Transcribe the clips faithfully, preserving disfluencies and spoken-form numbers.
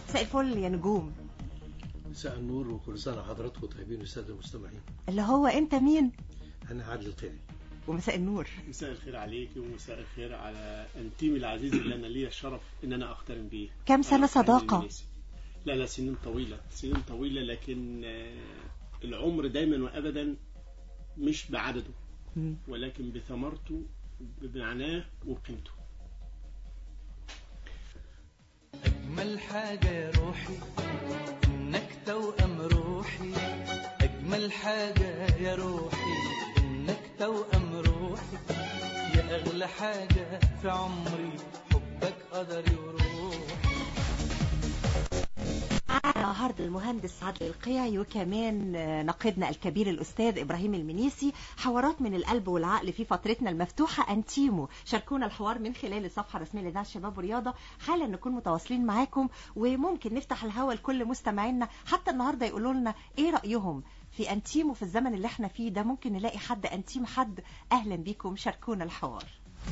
مساء الفل يا نجوم. مساء النور وكل سنة حضراتكم طيبين والسادة المستمعين. اللي هو انت مين؟ انا عادل القيعي. ومساء النور. مساء الخير عليك ومساء الخير على انتيمي العزيز اللي انا ليا الشرف ان انا اقترن بيه. كم سنة صداقة؟ لا لا سنين طويلة سنين طويلة لكن العمر دايما وابدا مش بعدده ولكن بثمرته بمعناه وبقيمته. أجمل حاجة يا روحي إنك توأم روحي، أجمل حاجة يا روحي إنك توأم روحي، يا أغلى حاجة في عمري حبك قدري وروحي. النهارده المهندس عادل القيعي وكمان ناقدنا الكبير الأستاذ إبراهيم المنيسي. حوارات من القلب والعقل في فترتنا المفتوحة أنتيمو. شاركونا الحوار من خلال الصفحة الرسمية لإذاعة الشباب والرياضة. حالا نكون متواصلين معاكم وممكن نفتح الهوا لكل مستمعينا حتى النهارده يقولوا لنا إيه رأيهم في أنتيمو في الزمن اللي احنا فيه ده. ممكن نلاقي حد أنتيم حد. أهلا بيكم، شاركونا الحوار.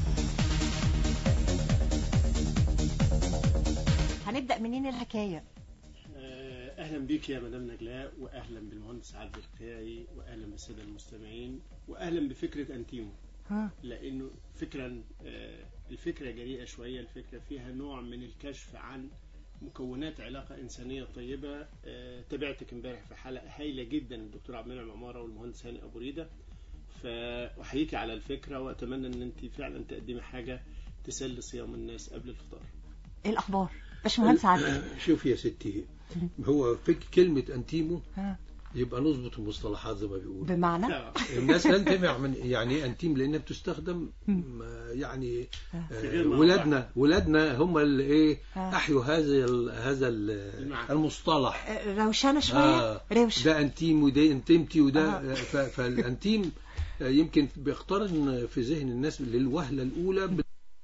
هنبدأ منين الحكاية؟ أهلا بك يا مدام نجلاء وأهلا بالمهندس عادل القيعي وأهلا بالسادة المستمعين وأهلا بفكرة أنتيمو. لأنه فكرا الفكرة جريئة شوية، الفكرة فيها نوع من الكشف عن مكونات علاقة إنسانية طيبة. تابعتك امبارح في حلقة هايلة جدا الدكتور عبد المنعم عمارة والمهندس هاني أبو ريدة، فأحييك على الفكرة وأتمنى أن أنت فعلا تقدمي حاجة تسلي صيام الناس قبل الفطار. إيه الأخبار؟ باشمهندس عادل. شوف يا ستي، هو فك كلمة أنتيمو يبقى نظبط المصطلحات زي ما بيقولوا. بمعنى الناس تنتمع من يعني أنتيم لأنها بتستخدم يعني ولادنا ولادنا هم اللي إيه أحيوا هذا هذا المصطلح. روشانة شوية. آه روش. ده أنتيم وده أنتيمتي وده آه. فالأنتيم يمكن بيقترن في ذهن الناس للوهلة الأولى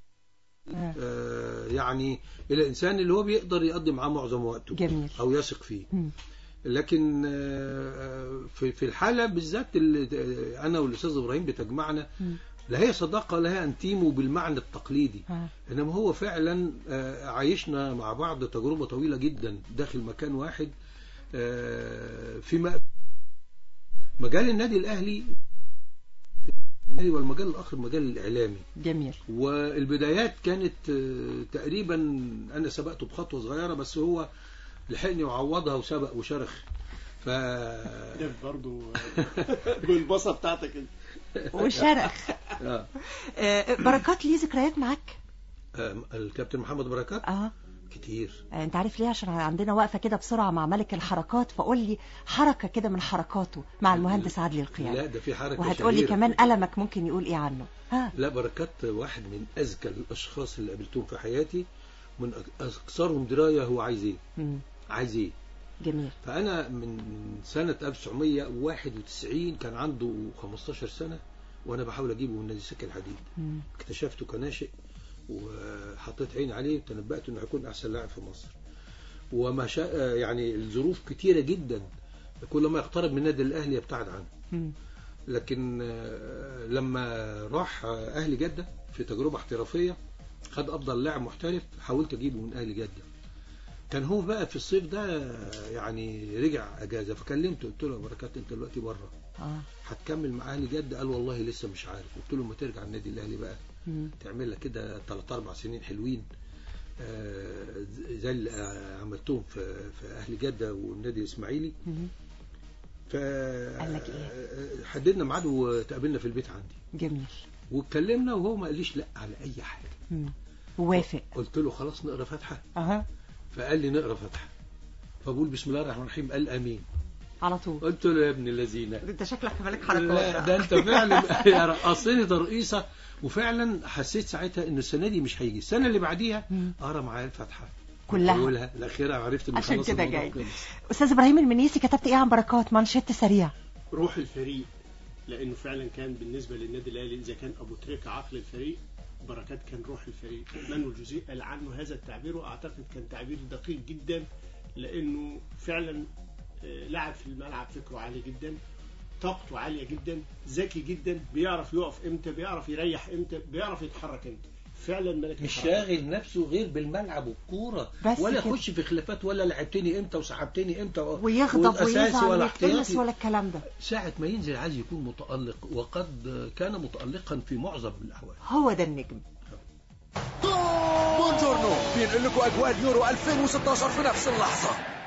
آه يعني الإنسان اللي هو بيقدر يقضي معاه معظم وقته. جميل. أو يثق فيه. م. لكن آه في في الحالة بالذات اللي أنا والأستاذ إبراهيم بتجمعنا م. لا هي صداقة لا هي أنتيمو بالمعنى التقليدي. آه. إنما هو فعلا آه عايشنا مع بعض تجربة طويلة جدا داخل مكان واحد آه في مجال النادي الأهلي والمجال الآخر مجال الإعلامي. جميل. والبدايات كانت تقريبا أنا سبقته بخطوة صغيرة بس هو لحقني وعوضها وسبق وشرخ. ف ده برضو بالبصة بتاعتك وشرخ. بركات ليه ذكريات معك؟ الكابتن محمد بركات. اه كتير. انت عارف ليه؟ عشان عندنا وقفة كده بسرعة مع ملك الحركات، فقول لي حركة كده من حركاته مع المهندس عادل القيعي. لا ده في حركة وهتقول لي كمان ألمك ممكن يقول ايه عنه. ها. لا بركات واحد من أذكى الأشخاص اللي قابلتهم في حياتي، من أكثرهم دراية هو عايز ايه مم. عايز ايه. جميل. فأنا من سنة ألف وتسعمية وواحد وتسعين كان عنده خمستاشر سنة وأنا بحاول أجيبه من نادي سكة الحديد. مم. اكتشفته كناشئ وحطيت عيني عليه وتنبأت انه هيكون احسن لاعب في مصر. وما شاء يعني الظروف كتيرة جدا، كل ما يقترب من النادي الاهلي يبتعد عنه. لكن لما راح اهلي جدة في تجربة احترافية خد افضل لاعب محترف، حاولت اجيبه من اهلي جدة. كان هو بقى في الصيف ده يعني رجع اجازة، فكلمته قلت له بركات انت دلوقتي بره هتكمل مع اهلي جدة؟ قال والله لسه مش عارف. قلت له ما ترجع النادي الاهلي بقى مم. تعمل لك كده ثلاث أربع سنين حلوين آه زي اللي عملتهم في في اهل جده والنادي الاسماعيلي. فحددنا ميعاد وتقابلنا في البيت عندي. جميل. واتكلمنا وهو ما قاليش لا على اي حاجه. مم. وافق. قلت له خلاص نقرا فاتحه. اها. فقال لي نقرا فاتحه، فبقول بسم الله الرحمن الرحيم، قال امين على طول. قلت له يا ابن الذين انت شكلك مالك حركات. لا ده انت فعلا يا رقصني ترقيصه. وفعلا حسيت ساعتها ان السنه دي مش هيجي، السنه اللي بعديها اقرا معايا الفاتحه كلها اولها الاخيره، عرفت ان عشان كده جاي. استاذ ابراهيم المنيسي كتبت ايه عن بركات؟ مانشيت سريع. روح الفريق، لانه فعلا كان بالنسبه للنادي الاهلي اذا كان ابو تريكه عقل الفريق، بركات كان روح الفريق. مانويل جوزيه قال عنه هذا التعبير واعتقد كان تعبير دقيق جدا، لانه فعلا لاعب في الملعب فكره عالي جدا، طاقته عالية جدا، ذكي جدا، بيعرف يقف امتى، بيعرف يريح امتى، بيعرف يتحرك امتى. فعلا ملك مش الحركة. شاغل نفسه غير بالملعب والكوره، بس ولا كده. يخش في خلافات ولا لعبتني امتى وسحبتني امتى ويغضب وأساسي ويزعل ولا ويتقمص احتياطي. ولا الكلام ده. ساعة ما ينزل عايز يكون متألق، وقد كان متألقا في معظم الأحوال. هو ده النجم. بونجورنو بينقل لكم أجواء اليورو ألفين وستة عشر في نفس اللحظة.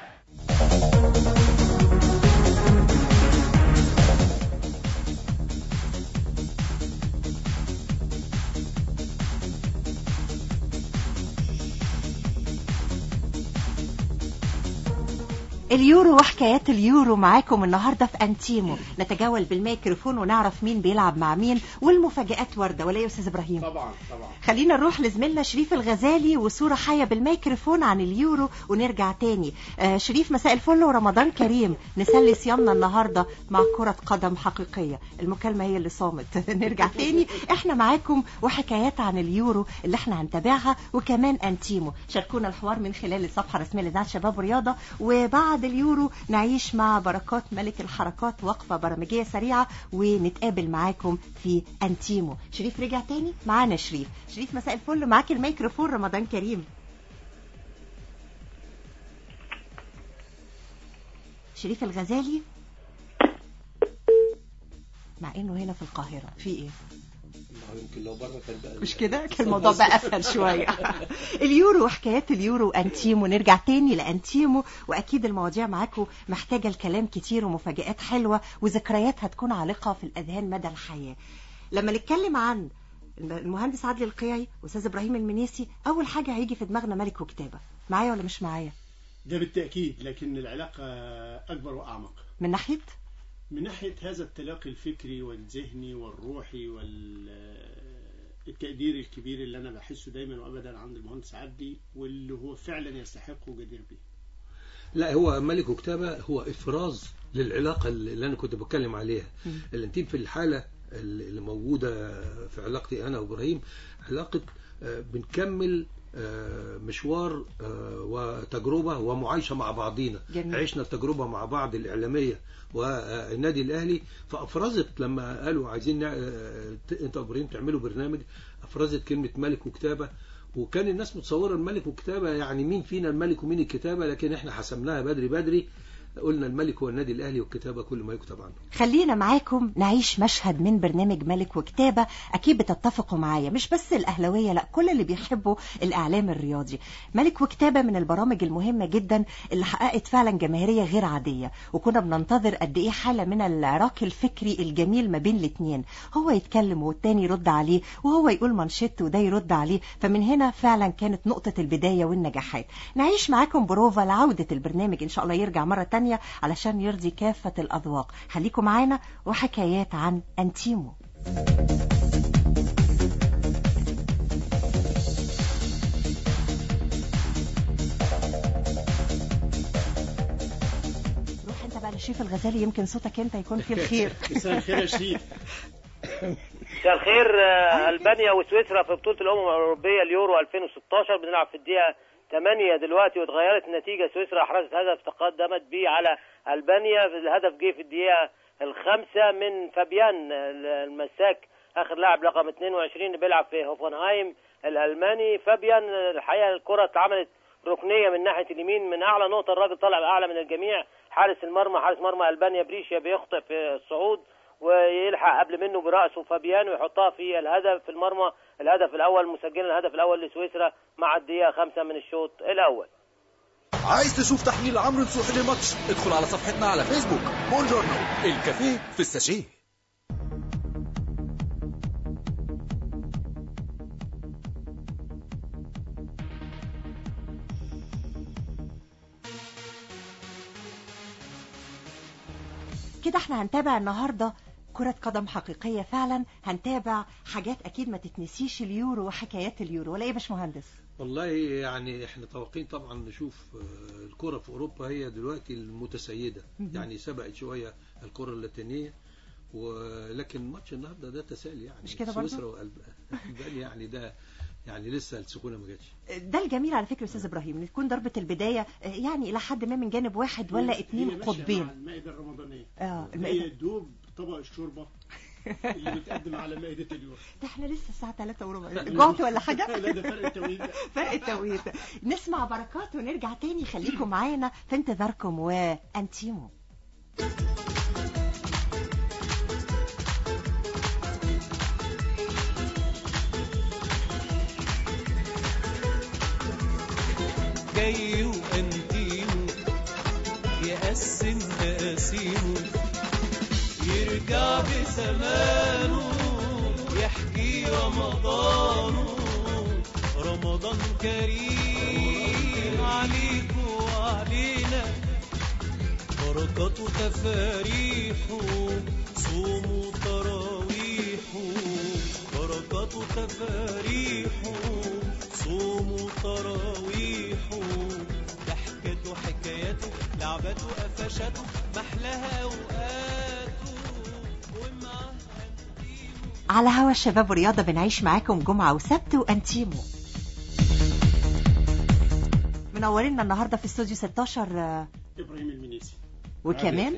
اليورو وحكايات اليورو معاكم النهاردة في أنتيمو. نتجول بالميكروفون ونعرف مين بيلعب مع مين، والمفاجآت وردة، ولا يا أستاذ إبراهيم؟ طبعا طبعا. خلينا نروح لزميلنا شريف الغزالي وصورة حية بالميكروفون عن اليورو ونرجع تاني. آه شريف، مساء الفل ورمضان كريم. نسلي صيامنا النهاردة مع كرة قدم حقيقية. المكالمة هي اللي صامت. نرجع تاني، احنا معاكم وحكايات عن اليورو اللي احنا هنتابعها، وكمان أنتيمو. شاركونا الحوار من خلال الصفحة الرسمية لإذاعة شباب ورياضة. وبعد اليورو نعيش مع بركات ملك الحركات وقفة برامجية سريعة، ونتقابل معاكم في أنتيمو. شريف رجع تاني معانا. شريف شريف مساء الفل، معاك الميكروفون. رمضان كريم. شريف الغزالي، مع انه هنا في القاهرة. في ايه؟ يمكن لو بره كان بقى مش كده، كان الموضوع بقى اسهل شويه. اليورو وحكايات اليورو أنتيمو. نرجع تاني لأنتيمو، واكيد المواضيع معاكم محتاجه الكلام كتير ومفاجآت حلوه وذكريات هتكون عالقه في الاذهان مدى الحياه. لما نتكلم عن المهندس عادل القيعي واستاذ ابراهيم المنيسي، اول حاجه هيجي في دماغنا ملك وكتابه. معايا ولا مش معايا؟ ده بالتأكيد، لكن العلاقة أكبر وأعمق من ناحيه من ناحية هذا التلاقي الفكري والذهني والروحي والتقدير الكبير اللي أنا بحسه دايما وأبدا عند المهندس عدلي، واللي هو فعلا يستحق وجدير به. لا، هو ملك وكتابة هو إفراز للعلاقة اللي أنا كنت بتكلم عليها. الانتيم في الحالة اللي موجودة في علاقتي أنا وإبراهيم علاقة بنكمل مشوار وتجربة ومعايشة مع بعضينا. جميل. عشنا التجربة مع بعض الإعلامية والنادي الأهلي، فأفرزت لما قالوا عايزين أنت وإبراهيم تعملوا برنامج، أفرزت كلمة ملك وكتابة. وكان الناس متصورة الملك والكتابة يعني مين فينا الملك ومين الكتابة، لكن احنا حسمناها بدري بدري، قلنا الملك هو النادي الأهلي والكتابة كل ما يكتب عنه. خلينا معاكم نعيش مشهد من برنامج ملك وكتابة. أكيد بتتفقوا معايا، مش بس الأهلوية، لا، كل اللي بيحبوا الإعلام الرياضي. ملك وكتابة من البرامج المهمة جدا اللي حققت فعلا جماهيرية غير عادية، وكنا بننتظر قد إيه حالة من العراك الفكري الجميل ما بين الاثنين. هو يتكلم والتاني يرد عليه، وهو يقول منشط وده يرد عليه. فمن هنا فعلا كانت نقطة البداية والنجاحات. نعيش معاكم بروفا لعودة البرنامج، إن شاء الله يرجع مرة تانية علشان يرضي كافة الأذواق. خليكم معانا وحكايات عن أنتيمو. روح انت بقى لشريف الغزالي، يمكن صوتك انت يكون فيه الخير. مساء الخير يا شريف. مساء الخير. ألبانيا وسويسرا في بطولة الأمم الأوروبية اليورو ألفين وستاشر، بنلعب في الدقيقة ثمانية دلوقتي، واتغيرت النتيجة. سويسرا أحرزت هدف تقدمت به على ألبانيا. الهدف جه في الدقيقة الخامسة من فابيان المساك، آخر لاعب رقم اثنين وعشرين اللي بيلعب في هوفنهايم الألماني. فابيان الحقيقة الكرة اتعملت ركنية من ناحية اليمين من أعلى نقطة، الراجل طلع أعلى من الجميع. حارس المرمى حارس مرمى ألبانيا بريشيا بيخطئ في الصعود، ويلحق قبل منه برأسه فابيان ويحطها في الهدف في المرمى. الهدف الأول مسجلا، الهدف الأول لسويسرا مع الدقيقة خمسة من الشوط الأول. عايز تشوف تحليل عمرو نصوحي للماتش؟ ادخل على صفحتنا على فيسبوك بونجورنو الكافيه في الساشيه. كده احنا هنتابع النهاردة كرة قدم حقيقية فعلا. هنتابع حاجات أكيد ما تتنسيش، اليورو وحكايات اليورو، ولا ايه يا باشمهندس؟ والله يعني احنا توقعين طبعا نشوف الكرة في أوروبا هي دلوقتي المتسيدة. يعني سبقت شوية الكرة اللاتينية، ولكن ماتش النهارده ده تسالي يعني، مش كده سويسرا وألبانيا يعني ده يعني لسه السكونه ما جاتش. ده الجميل على فكره استاذ ابراهيم، ان تكون ضربه البدايه يعني الى حد ما من جانب واحد ولا اتنين قطبين. المائده الرمضانيه اه هي دوب طبق الشوربه اللي بتقدم على مائدة اليوم. ده احنا لسه الساعة ثلاثة وربع، جوعت ولا حاجة؟ لا ده فرق التوقيت. فرق التوقيت. نسمع بركات ونرجع تاني، خليكم معانا في انتظاركم وأنتيمو. جاي وأنتيمو يقسم تقاسيمه، يرجع بزمانه يحكي رمضانه. رمضان كريم عليكم وعلينا، بركاته تفاريحه، صوموا تراويحه. بركاته تفاريحه، صوموا تراويحه. ضحكته حكاياته، لعبته قفشاته، محلاها اوقاته ومعاه أنتيمو. على هوا الشباب ورياضة بنعيش معاكم جمعة وسبت وأنتيمو. منورينا النهاردة في استوديو ستاشر إبراهيم المنيسي، وكمان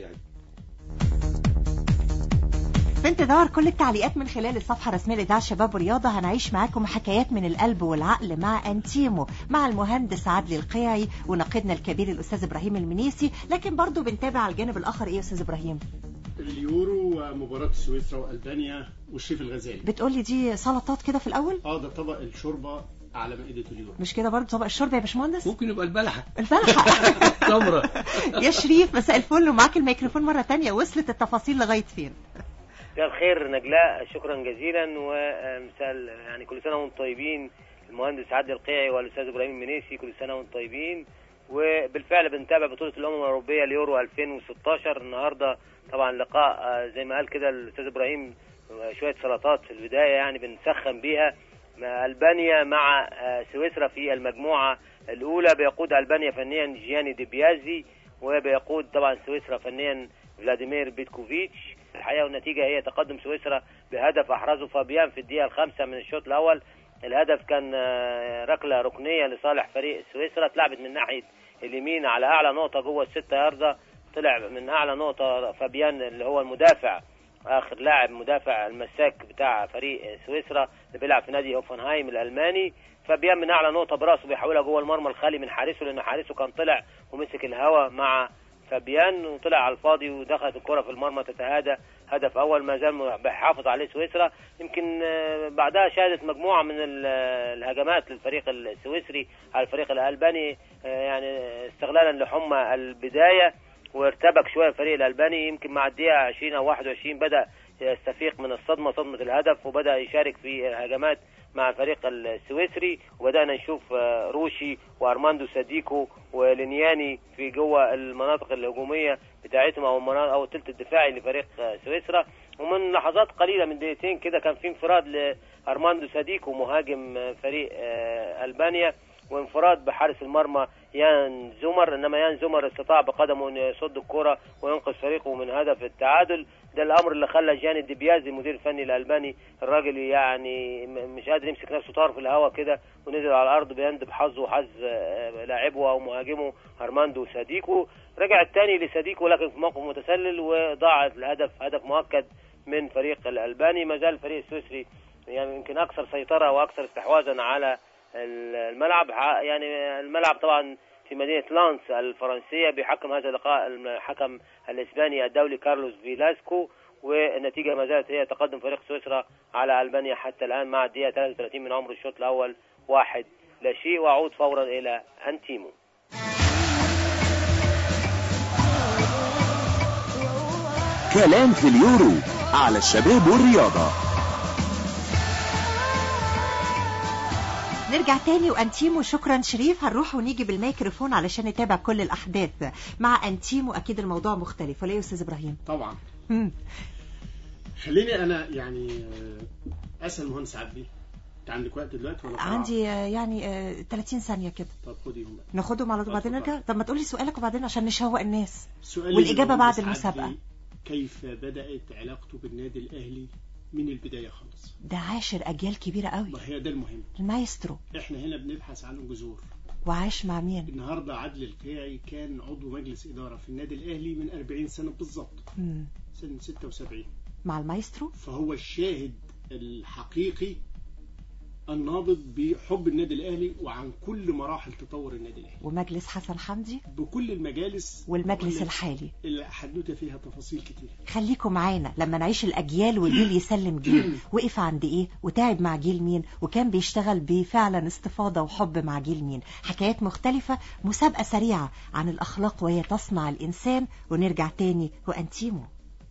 في انتظار كل التعليقات من خلال الصفحة الرسمية لإذاعة شباب ورياضة. هنعيش معاكم حكايات من القلب والعقل مع أنتيمو، مع المهندس عدلي القيعي ونقيدنا الكبير الأستاذ إبراهيم المنيسي. لكن برضو بنتابع على الجانب الآخر. إيه يا أستاذ إبراهيم؟ اليورو ومباراة سويسرا وألبانيا والشيف الغزالي. بتقولي دي سلطات كده في الأول؟ اه ده طبق الشوربة على مائدة اليورو. مش كده برضو طبق الشوربة يا باشمهندس؟ ممكن يبقى البلحة. البلحة. تمرة. يا شريف مساء الفل، ومعاك الميكروفون مرة تانية. وصلت التفاصيل لغاية فين؟ مساء الخير نجلاء، شكرا جزيلا. ومساء يعني كل سنة وانتم طيبين، المهندس عادل القيعي والأستاذ إبراهيم المنيسي، كل سنة وانتم طيبين. وبالفعل بنتابع بطولة الأمم الأوروبية اليورو ألفين وستاشر. النهاردة طبعا لقاء زي ما قال كده الأستاذ إبراهيم، شوية سلطات في البداية يعني بنسخن بيها. ألبانيا مع سويسرا في المجموعة الأولى، بيقود ألبانيا فنيا جياني ديبيازي، وبيقود طبعا سويسرا فنيا فلاديمير بيتكوفيتش. الحقيقة والنتيجة هي تقدم سويسرا بهدف أحرزه فابيان في الدقيقة الخامسة من الشوط الأول. الهدف كان ركلة ركنية لصالح فريق سويسرا، اتلعبت من ناحية اليمين على أعلى نقطة جوه الستة ياردة. طلع من أعلى نقطة فابيان اللي هو المدافع، آخر لاعب مدافع المساك بتاع فريق سويسرا اللي بيلعب في نادي هوفنهايم الألماني. فابيان من أعلى نقطة براسه بيحولها جوه المرمى الخالي من حارسه، لأن حارسه كان طلع ومسك الهوا مع فابيان وطلع على الفاضي، ودخلت الكرة في المرمى تتهادى. هدف أول ما زال بيحافظ عليه سويسرا. يمكن بعدها شهدت مجموعة من الهجمات للفريق السويسري على الفريق الألباني، يعني استغلالا لحمى البداية، وارتبك شوية الفريق الألباني. يمكن مع الدقيقة عشرين أو واحد وعشرين بدأ يستفيق من الصدمة، صدمة الهدف، وبدأ يشارك في هجمات مع الفريق السويسري. وبدأنا نشوف روشي وأرماندو ساديكو ولينياني في جوه المناطق الهجومية بتاعتهم، أو المناطق أو الثلث الدفاعي لفريق سويسرا. ومن لحظات قليلة من دقيقتين كده كان في انفراد لأرماندو ساديكو مهاجم فريق ألبانيا، وانفراد بحارس المرمى يان زومر. انما يان زومر استطاع بقدمه ان يصد الكرة وينقذ فريقه من هدف التعادل. ده الامر اللي خلى جياني ديبيازي المدير الفني الالباني، الراجل يعني مش قادر يمسك نفسه، طار في الهواء كده ونزل على الارض بيندب حظه وحظ لاعبه او مهاجمه ارماندو ساديكو. رجع الثاني لساديكو لكن في موقف متسلل، وضاع الهدف، هدف مؤكد من فريق الالباني. ما زال الفريق السويسري يعني يمكن اكثر سيطرة واكثر استحواذا على الملعب. يعني الملعب طبعا في مدينة لانس الفرنسية. بيحكم هذا اللقاء الحكم الإسباني الدولي كارلوس فيلاسكو، والنتيجة ما زالت هي تقدم فريق سويسرا على ألبانيا حتى الآن مع الدقيقة ثلاثة وثلاثين من عمر الشوط الأول، واحد لا شيء. وأعود فورا إلى أنتيمو. كلام في اليورو على الشباب والرياضة. نرجع تاني وأنتيمو. شكرا شريف. هنروح ونيجي بالميكروفون علشان نتابع كل الأحداث مع أنتيمو. أكيد الموضوع مختلف ولا يا أستاذ إبراهيم؟ طبعا. مم. خليني أنا يعني أسأل المهندس عدلي، أنت عندك وقت دلوقتي ولا؟ عندي يعني ثلاثين ثانية كده. طب خديهم ناخدهم على بعضين نرجع. طب ما تقولي سؤالك وبعدين عشان نشوق الناس، سؤالي والإجابة بعد المسابقة. كيف بدأت علاقته بالنادي الأهلي من البداية خالص؟ ده عاشر أجيال كبيرة قوي. ما هي ده المهم، المايسترو. احنا هنا بنبحث عن الجذور. وعاش مع مين؟ النهاردة عدلي القيعي كان عضو مجلس إدارة في النادي الأهلي من أربعين سنة بالظبط، سنة ستة وسبعين. مع المايسترو. فهو الشاهد الحقيقي النابض بحب النادي الأهلي وعن كل مراحل تطور النادي الأهلي. ومجلس حسن حمدي بكل المجالس والمجلس الحالي اللي حدوته فيها تفاصيل كتير. خليكم معانا لما نعيش الأجيال وجيل يسلم جيل، وقف عند إيه وتعب مع جيل مين وكان بيشتغل بفعلا استفاضة وحب مع جيل مين. حكايات مختلفة، مسابقة سريعة عن الأخلاق وهي تصنع الإنسان، ونرجع تاني وأنتيمو.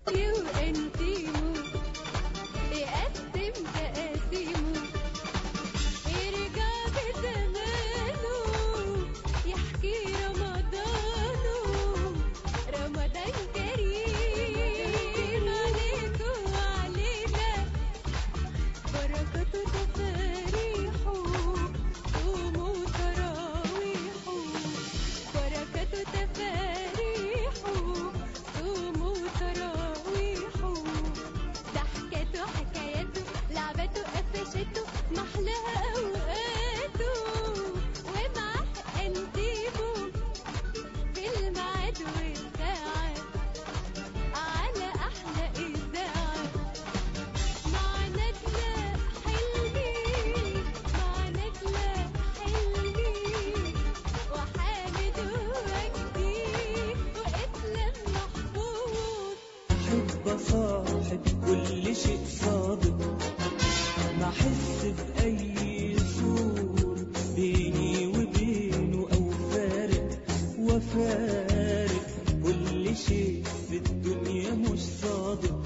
صاحب كل شيء صادق، ما حس بأي سور بيني وبينه أو فارق، وفارق كل شيء في الدنيا مش صادق،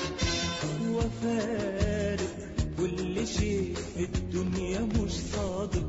وفارق كل شيء في الدنيا مش صادق.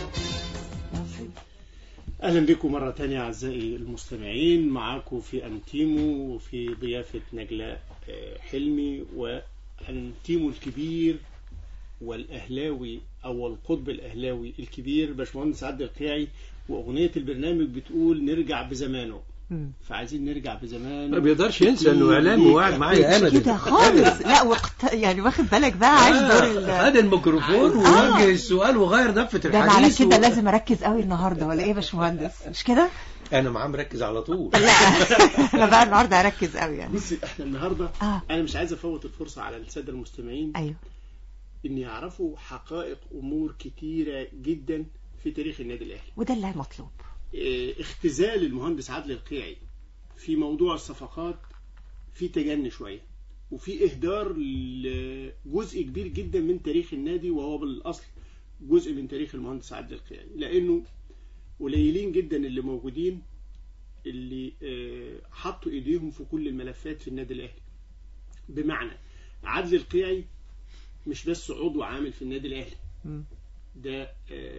أهلا بكم مرة تانية أعزائي المستمعين، معاكم في أنتيمو وفي ضيافة نجلاء حلمي، وأنتيمو الكبير والأهلاوي أو القطب الأهلاوي الكبير باشمهندس عادل القيعي، وأغنية البرنامج بتقول نرجع بزمانه. فعايزين نرجع بزمان. ما بيقدرش ينسى انه اعلامي وقاعد معايا انا كده خالص. لا وقت يعني واخد بالك بقى عايز دور هذا الميكروفون ووجه السؤال وغير دفة الحديث. ده على كده و... لازم اركز قوي النهارده ولا ايه يا باشمهندس؟ مش كده؟ انا معاه مركز على طول. لا انا بقى النهارده اركز قوي يعني. بصي احنا النهارده آه. انا مش عايز افوت الفرصه على الساده المستمعين. ايوه. ان يعرفوا حقائق امور كتيره جدا في تاريخ النادي الاهلي، وده اللي مطلوب. اختزال المهندس عادل القيعي في موضوع الصفقات في تجني شوية، وفي إهدار لجزء كبير جدا من تاريخ النادي، وهو بالأصل جزء من تاريخ المهندس عادل القيعي، لأنه قليلين جدا اللي موجودين اللي حطوا إيديهم في كل الملفات في النادي الأهلي. بمعنى عادل القيعي مش بس عضو عامل في النادي الأهلي، ده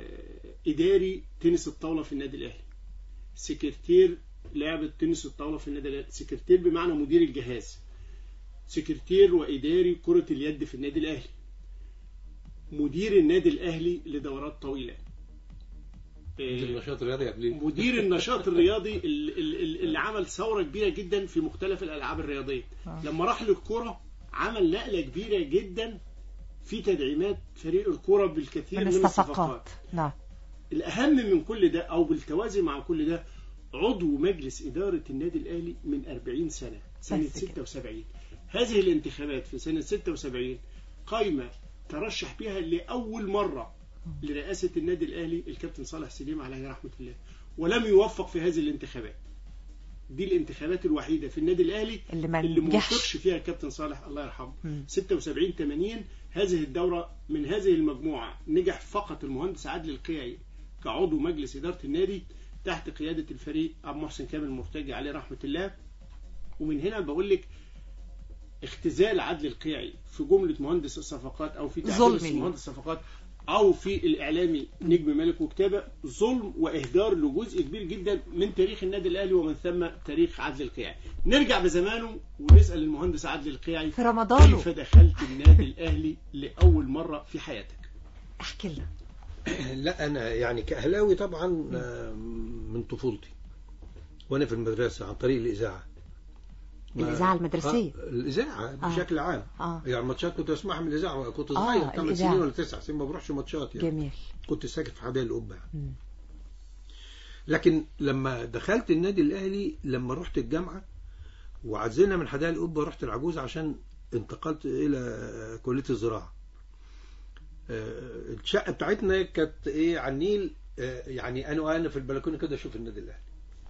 إداري تنس الطاولة في النادي الأهلي، سكرتير لعبة تنس الطاولة في النادي الأهلي، سكرتير بمعنى مدير الجهاز، سكرتير وإداري كرة اليد في النادي الأهلي، مدير النادي الأهلي لدورات طويلة، مدير النشاط الرياضي قبليه، مدير النشاط الرياضي اللي عمل ثورة كبيرة جدا في مختلف الألعاب الرياضية. لما راح للكرة عمل نقلة كبيرة جدا في تدعيمات فريق الكرة بالكثير من, من الصفقات. نعم. الأهم من كل ده أو بالتوازي مع كل ده عضو مجلس إدارة النادي الأهلي من أربعين سنة، سنة ستة وسبعين. هذه الانتخابات في سنة ستة وسبعين قائمة ترشح بها لأول مرة لرئاسة النادي الأهلي الكابتن صالح سليم عليه رحمة الله، ولم يوفق في هذه الانتخابات. دي الانتخابات الوحيدة في النادي الأهلي اللي ما اللي موفقش فيها الكابتن صالح الله يرحمه. ستة وسبعين ثمانين هذه الدورة من هذه المجموعة نجح فقط المهندس عادل القيعي كعضو مجلس إدارة النادي تحت قيادة الفريق أبو محسن كامل مرتجي عليه رحمة الله. ومن هنا بقول لك اختزال عادل القيعي في جملة مهندس الصفقات أو في تعريف مهندس الصفقات أو في الإعلامي نجم ملك وكتابة ظلم وإهدار لجزء كبير جدا من تاريخ النادي الأهلي ومن ثم تاريخ عادل القيعي. نرجع بزمانه ونسأل المهندس عادل القيعي في رمضان كيف دخلت النادي الأهلي لأول مرة في حياتك؟ احكي لنا. لا أنا يعني كأهلاوي طبعا من طفولتي وأنا في المدرسة عن طريق الإذاعة. الإذاعة المدرسية. آه الإذاعة بشكل آه. عام. آه. يعني ماتشات كنت أسمعها من الإذاعة، كنت صغير آه ثمان سنين ولا تسع سنين ما بروحش ماتشات يعني. جميل. كنت ساكت في حدائق القبة. لكن لما دخلت النادي الأهلي لما رحت الجامعة وعزلنا من حدائق القبة ورحت العجوز عشان انتقلت الى كليه الزراعه. الشقه بتاعتنا كانت ايه على النيل، يعني انا وانا في البلكونه كده اشوف النادي الاهلي.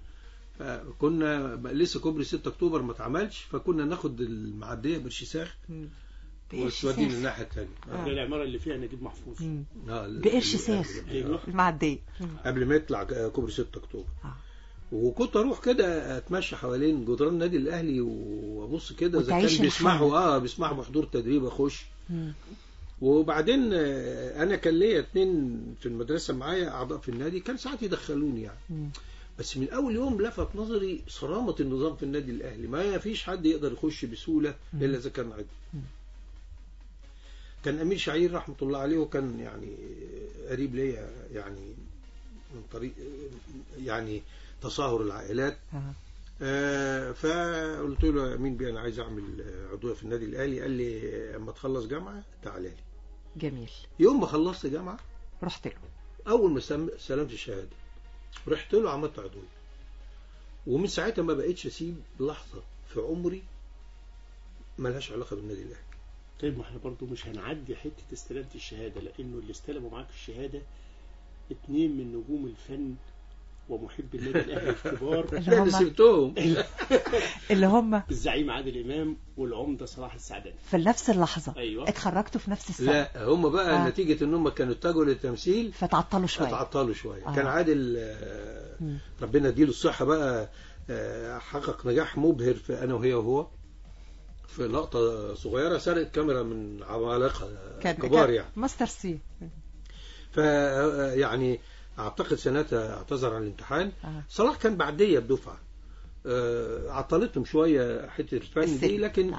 فكنا لسه كوبري ستة اكتوبر ما اتعملش، فكنا ناخد المعديه برشيساخ وتودينا الناحيه الثانيه. آه. العماره اللي فيها نجيب محفوظ اه بقرش ساخ المعديه قبل ما يطلع كوبري ستة اكتوبر. آه. وكنت اروح كده اتمشى حوالين جدران النادي الاهلي وابص كده اذا كان بيسمحوا اه بيسمحوا بحضور تدريب اخش. مم. وبعدين انا كان ليا اتنين في المدرسه معايا اعضاء في النادي، كان ساعات يدخلوني يعني. مم. بس من اول يوم لفت نظري صرامه النظام في النادي الاهلي، ما فيش حد يقدر يخش بسهوله الا اذا كان عضو. كان امير شعير رحمه الله عليه، وكان يعني قريب ليا يعني من طريق يعني تصاهر العائلات. آه فقلت له يا امين بيه انا عايز اعمل عضويه في النادي الاهلي. قال لي اما تخلص جامعه تعالى لي. جميل. يوم ما خلصت جامعه رحت له، اول ما سلمت الشهاده رحت له عملت عضويه، ومن ساعتها ما بقيتش اسيب لحظه في عمري ملهاش علاقه بالنادي الاهلي. طيب ما احنا برضه مش هنعدي حته استلامه الشهاده، لانه اللي استلموا معاك الشهاده اتنين من نجوم الفن ومحب النادي الاهلي الكبار اللي هم سبتهم اللي هم الزعيم عادل امام والعمده صلاح السعداني في نفس اللحظه. أيوة. اتخرجتوا في نفس السنه. لا هم بقى آه. نتيجه ان هم كانوا اتجهوا للتمثيل فتعطلوا شويه فتعطلوا شويه آه. كان عادل آه ربنا يديله الصحه بقى آه حقق نجاح مبهر في انا وهي وهو في لقطه صغيره سرقت كاميرا من عمالقه كبار يعني ماستر سي. ف يعني اعتقد سنتها اعتذر عن الامتحان. آه. صلاح كان بعديه بدفعه آه عطلتهم شويه حته الفن دي، لكن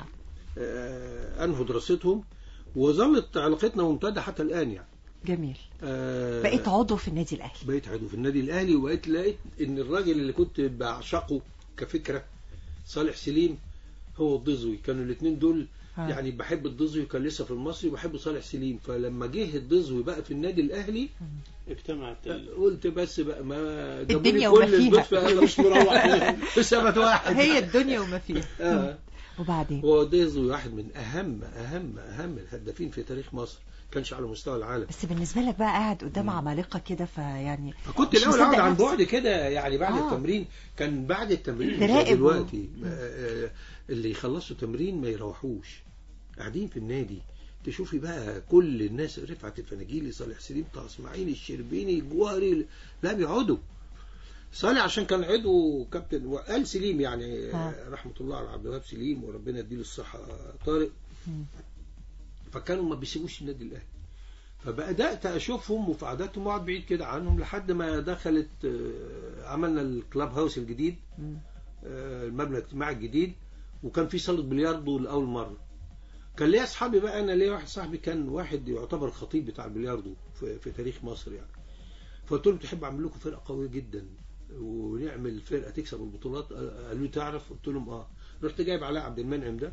آه انهوا دراستهم وظلت علاقتنا ممتده حتى الان يعني. جميل. آه بقيت عضو في النادي الاهلي. بقيت عضو في النادي الاهلي، وبقيت لقيت ان الراجل اللي كنت بعشقه كفكره صالح سليم هو الضزوي، كانوا الاثنين دول آه. يعني بحب الضزوي كان لسه في المصري وبحب صالح سليم، فلما جه الضزوي بقى في النادي الاهلي اجتمعت قلت بس بقى ما الدنيا وما فيها انا مش مروح في سبت واحد هي الدنيا وما فيها. آه. وبعدين هو الضزوي واحد من اهم اهم اهم الهدافين في تاريخ مصر، كانش على مستوى العالم. بس بالنسبه لك بقى قاعد قدام عمالقه كده فيعني فكنت الاول قاعد عن بعد كده يعني بعد آه. التمرين كان بعد التمرين دلوقتي اللي يخلصوا تمرين ما يروحوش قاعدين في النادي، تشوفي بقى كل الناس رفعت الفناجيلي صالح سليم طه اسماعيل الشربيني الجوهري لا بيقعدوا. صالح عشان كان عضو كابتن وقال سليم يعني آه. رحمه الله على عبد الوهاب سليم وربنا يديله الصحه طارق م. فكانوا ما بيسيبوش النادي الاهلي، فبدات اشوفهم وفي عاداتهم واقعد بعيد كده عنهم لحد ما دخلت عملنا الكلاب هاوس الجديد م. المبنى الاجتماعي الجديد، وكان في صاله بلياردو لاول مره. كان ليا اصحابي بقى، انا ليا واحد صاحبي كان واحد يعتبر الخطيب بتاع البلياردو في, في تاريخ مصر يعني، فقلت له تحب اعمل لكم فرقه قويه جدا ونعمل فرقه تكسب البطولات؟ قالوا لي تعرف؟ قلت لهم اه. رحت جايب علاء عبد المنعم ده،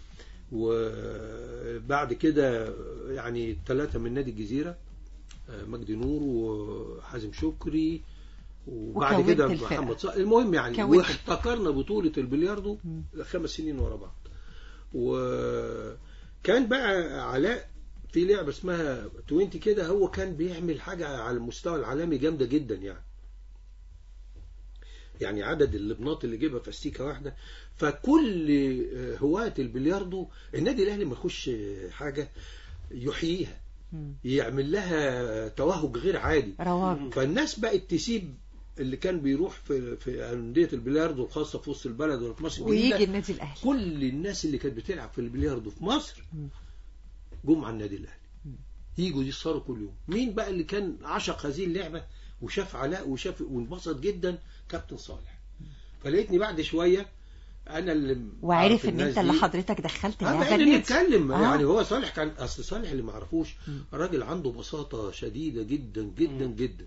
وبعد كده يعني ثلاثه من نادي الجزيره مجدي نور وحازم شكري وبعد كده محمد صالح. المهم يعني واحتكرنا بطوله البلياردو خمس سنين ورا بعض. وكان بقى علاء في لعبة اسمها عشرين كده، هو كان بيعمل حاجة على المستوى العالمي جامدة جدا يعني يعني عدد اللبنات اللي جيبها في استيكة واحدة. فكل هواة البلياردو النادي الأهلي ما يخش حاجة يحييها يعمل لها توهج غير عادي رواج. فالناس بقت تسيب اللي كان بيروح في في انديه البلياردو الخاصه في وسط البلد ولا في مصر ويجي النادي الاهلي. كل الناس اللي كانت بتلعب في البلياردو في مصر جم على النادي الاهلي يجوا يسهروا كل يوم. مين بقى اللي كان عشق هذه اللعبه وشاف علاء وشاف وانبسط جدا؟ كابتن صالح. فلقيتني بعد شويه انا اللي وعرف ان انت اللي حضرتك دخلت اللعبه دي نتكلم آه. يعني هو صالح كان اصل صالح اللي ما عرفوش الراجل عنده بساطه شديده جدا جدا م. جدا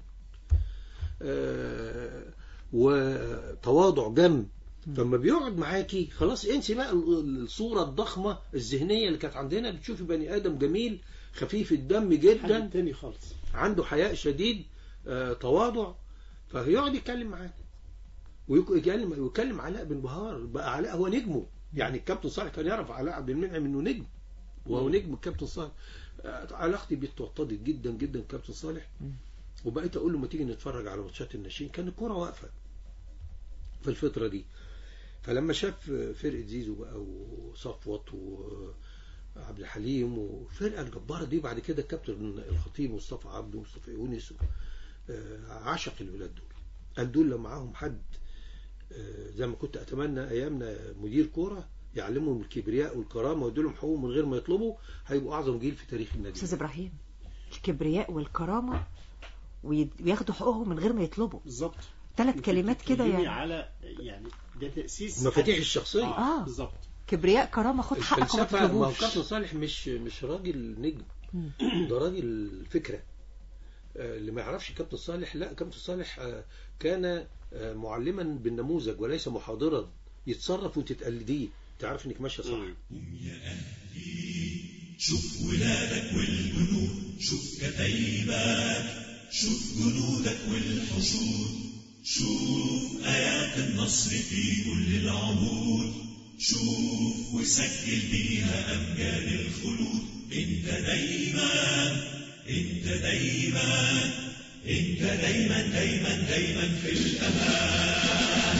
آه وتواضع جم. فلما بيقعد معاكي خلاص انسي بقى الصورة الضخمة الذهنية اللي كانت عندنا، بتشوفي بني آدم جميل خفيف الدم جدا تاني خالص عنده حياء شديد آه تواضع. فيقعد يتكلم معاك ويتكلم ويتكلم علاء بن بهار بقى علاء هو نجمه يعني الكابتن صالح كان يعرف علاء عبد المنعم انه نجم، وهو نجم الكابتن صالح. علاقتي بيه اتوطدت جدا جدا الكابتن صالح، وبقيت اقول له ما تيجي نتفرج على ماتشات الناشئين. كان الكوره واقفه في الفتره دي. فلما شاف فرقه زيزو بقى وصفوت وعبد الحليم وفرقه الجباره دي، بعد كده الكابتن الخطيب مصطفى عبده ومصطفى يونس عشق الولاد دول. قال دول لو معاهم حد زي ما كنت اتمنى ايامنا مدير كوره يعلمهم الكبرياء والكرامه ويديلهم حقوقهم من غير ما يطلبوا، هيبقوا اعظم جيل في تاريخ النادي. استاذ ابراهيم، الكبرياء والكرامه وياخدوا حقوقهم من غير ما يطلبوا، بالظبط. ثلاث كلمات كده يعني على يعني ده تاسيس مفاتيح الشخصيه. اه, آه. بالظبط. كبرياء كرامه، خد حقك وما الفلسفه. ما هو تطلبوش. كابتن صالح مش مش راجل نجم، ده راجل فكره. اللي ما يعرفش كابتن صالح، لا كابتن صالح كان معلما بالنموذج وليس محاضرا يتصرف وتتقلديه تعرف انك ماشيه صح. يا اهلي شوف ولادك والجنود، شوف كتايبك، شوف جنودك والحشود، شوف آيات النصر في كل العهود، شوف وسجل بيها أمجاد الخلود. انت دايما انت دايما انت دايما دايما دايما في الأمان.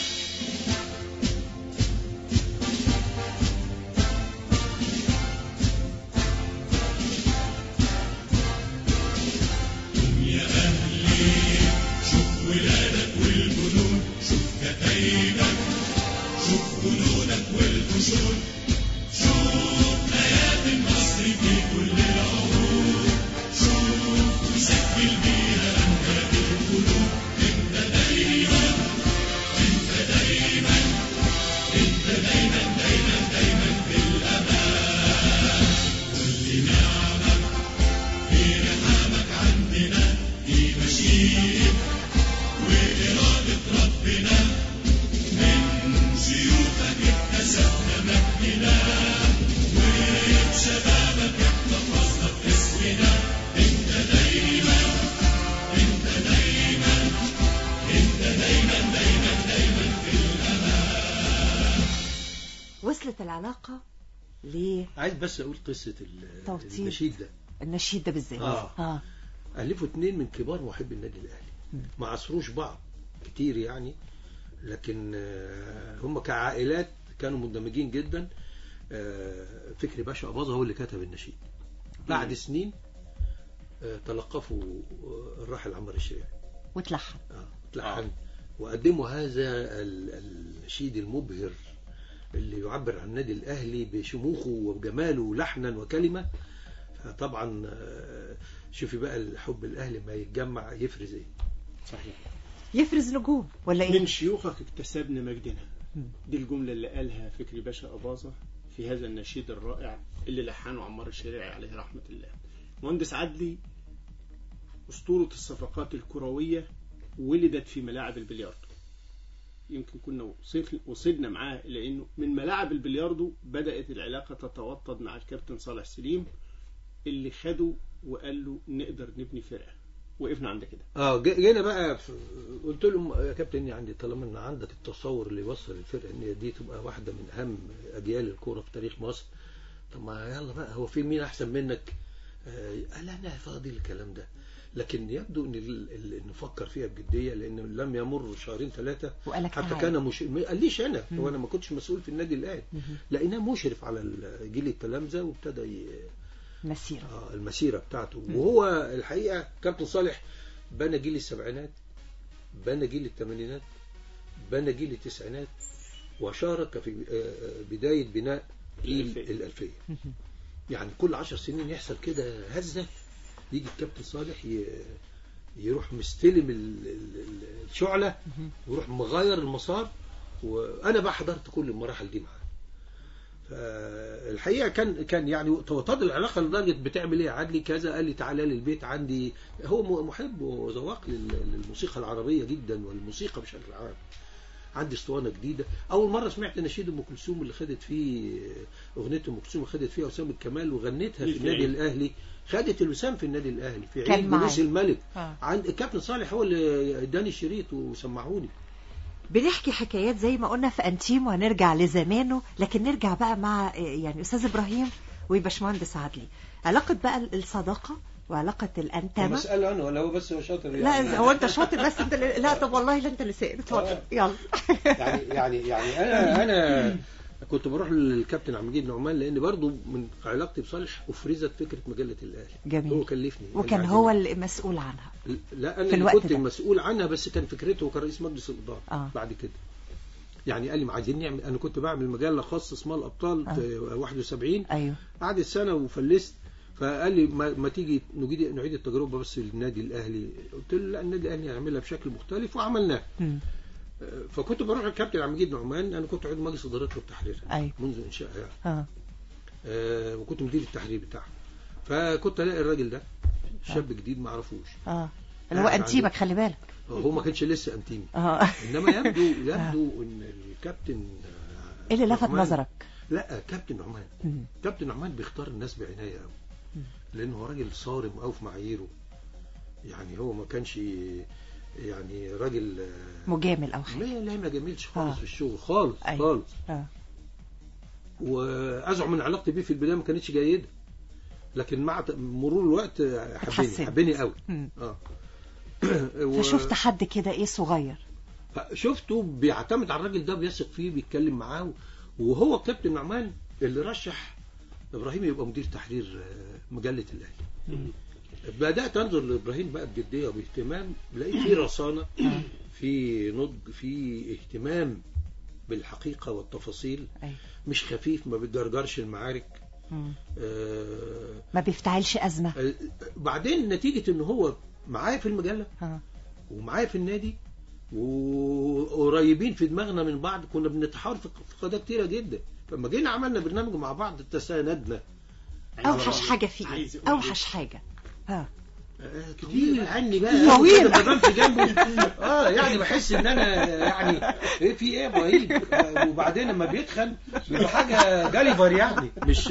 يا أهلي شوف ولادك والجنود، شوف كتايبك، شوف جنودك والحشود، شوف آيات النصر في كل العهود، شوف وسجل بيها أمجاد القلوب. انت دايما انت دايما انت دايما دايما دايما في الأمان. كل نعمة في رحابك عندنا في مشيئة وإرادة ربنا، من سيوفك اكتسبنا مجدنا، وبشبابك احتفظنا باسمنا. انت دايما انت دايما انت دايما دايما دايما في الأمان. وصلت العلاقه ليه؟ عايز بس اقول قصه توطيد. النشيد ده. النشيد ده بالذات. آه. اه ألفوا اتنين من كبار محبي النادي الأهلي، ما عصروش بعض كتير يعني، لكن هم كعائلات كانوا مندمجين جدا. فكري باشا أباظة هو اللي كتب النشيد. بعد سنين تلقفوا الراحل عمار الشريعي وتلحن آه. تلحن وقدموا هذا النشيد المبهر اللي يعبر عن النادي الأهلي بشموخه وبجماله لحنا وكلمة. طبعا شوفي بقى الحب الأهلي ما يتجمع يفرز ايه. صحيح. يفرز نجوم ولا ايه؟ من شيوخك اكتسبنا مجدنا. دي الجملة اللي قالها فكري باشا أباظة في هذا النشيد الرائع اللي لحنه عمار الشريعي عليه رحمة الله. مهندس عدلي أسطورة الصفقات الكروية ولدت في ملاعب البلياردو. يمكن كنا وصلنا معاه لأنه من ملاعب البلياردو بدأت العلاقة تتوطد مع الكابتن صالح سليم اللي خده وقال له نقدر نبني فرقة. وقفنا عند كده. اه جينا بقى قلت لهم يا كابتن عندي طالما ان عندك التصور اللي يوصل الفرقه ان دي تبقى واحده من اهم اجيال الكوره في تاريخ مصر، طب ما يلا بقى هو في مين احسن منك؟ آه قال انا فاضي الكلام ده. لكن يبدو ان نفكر فيها بجديه لانه لم يمر شهرين ثلاثه حتى كان مش قال ليش انا هو انا ما كنتش مسؤول في النادي الاهلي، لقيناه مشرف على جيل التلامذه وابتدى ي... مسيرة. آه المسيرة بتاعته. وهو الحقيقة كابتن صالح بنى جيل السبعينات، بنى جيل الثمانينات، بنى جيل التسعينات، وشارك في بداية بناء جيل الألفية. يعني كل عشر سنين يحصل كده هزة، يجي الكابتن صالح يروح مستلم الشعلة ويروح مغير المسار. وأنا بقى حضرت كل المراحل دي معاه. الحقيقة كان كان يعني توطد العلاقة لدرجة بتعمل ايه عدلي كذا، قال لي تعالى لي البيت عندي. هو محب وذواق للموسيقى العربية جدا والموسيقى بشكل عام. عندي اسطوانة جديدة. أول مرة سمعت نشيد أم كلثوم اللي خدت فيه أغنية أم كلثوم خدت فيها وسام الكمال وغنيتها في النادي الأهلي. خدت الوسام في النادي الأهلي في عيد جلوس الملك. آه. عند الكابتن صالح هو اللي اداني الشريط وسمعوني. بنحكي حكايات زي ما قلنا في أنتيم وهنرجع لزمانه، لكن نرجع بقى مع يعني أستاذ إبراهيم وباشمهندس عدلي، علاقة بقى الصداقة وعلاقة الأنتمة. مسألة أنا ولا هو بس هو شاطر يعني. لا هو أنت شاطر بس أنت اللي... لا طب والله لا أنت اللي سائل، اتفضل يلا. يعني يعني يعني أنا أنا كنت بروح للكابتن عبد المجيد نعمان لأن برضو من علاقتي بصالح أفرزت فكرة مجلة الأهلي. جميل. هو كلفني وكان هو المسؤول عنها. لا أنا اللي كنت المسؤول عنها، بس كان فكرته كرئيس مجلس الإدارة. آه. بعد كده يعني قال لي ما عايزين نعمل، أنا كنت بعمل مجلة خاصة اسمها الأبطال آه. في واحد وسبعين. أيوه. قعدت سنة وفلست، فقال لي ما, ما تيجي نجيد نعيد التجربة بس للنادي الأهلي. قلت له لا، النادي الأهلي يعملها بشكل مختلف وعملناه. فكنت بروح للكابتن عبد المجيد نعمان، أنا كنت عضو مجلس إدارة والتحرير أيوه. منذ إنشائها يعني. آه. آه وكنت مدير التحرير بتاعها، فكنت ألاقي الراجل ده شاب آه. جديد ما اعرفوش اه اللي هو أنتيمك، خلي بالك هو ما كانش لسه أنتيمي. آه. إنما يبدو يبدو آه. إن الكابتن إيه اللي لفت نظرك؟ لا كابتن نعمان مم. كابتن نعمان بيختار الناس بعناية قوي، لأنه راجل صارم أو في معاييره، يعني هو ما كانش يعني راجل مجامل أو حاجة. لا ما جاملش خالص آه. في الشغل خالص أي. خالص آه. وأزعم من علاقتي بيه في البداية ما كانتش جيدة، لكن مع مرور الوقت حبني حبني قوي. اه و... فشفت حد كده ايه صغير، شفته بيعتمد على الراجل ده، بيثق فيه، بيتكلم معاه، وهو كابتن نعمان اللي رشح إبراهيم يبقى مدير تحرير مجلة الأهلي. بدأت أنظر لإبراهيم بقى بجدية وباهتمام، لقيت فيه رصانة، في نضج، في اهتمام بالحقيقة والتفاصيل، مش خفيف، ما بتجرجرش المعارك، آه ما بيفتعلش أزمة. آه بعدين نتيجة إن هو معايا في المجلة ومعايا في النادي وقريبين في دماغنا من بعض، كنا بنتحاور في قضايا كتيرة جدا، فلما جينا عملنا برنامج مع بعض تساندنا. أوحش حاجة فيه أوحش حاجة ها كتير عني بقى طويل ما في جنبه. اه يعني بحس ان انا يعني ايه في ايه ابراهيم، وبعدين لما بيدخل بيبقى حاجه جاليفر يعني مش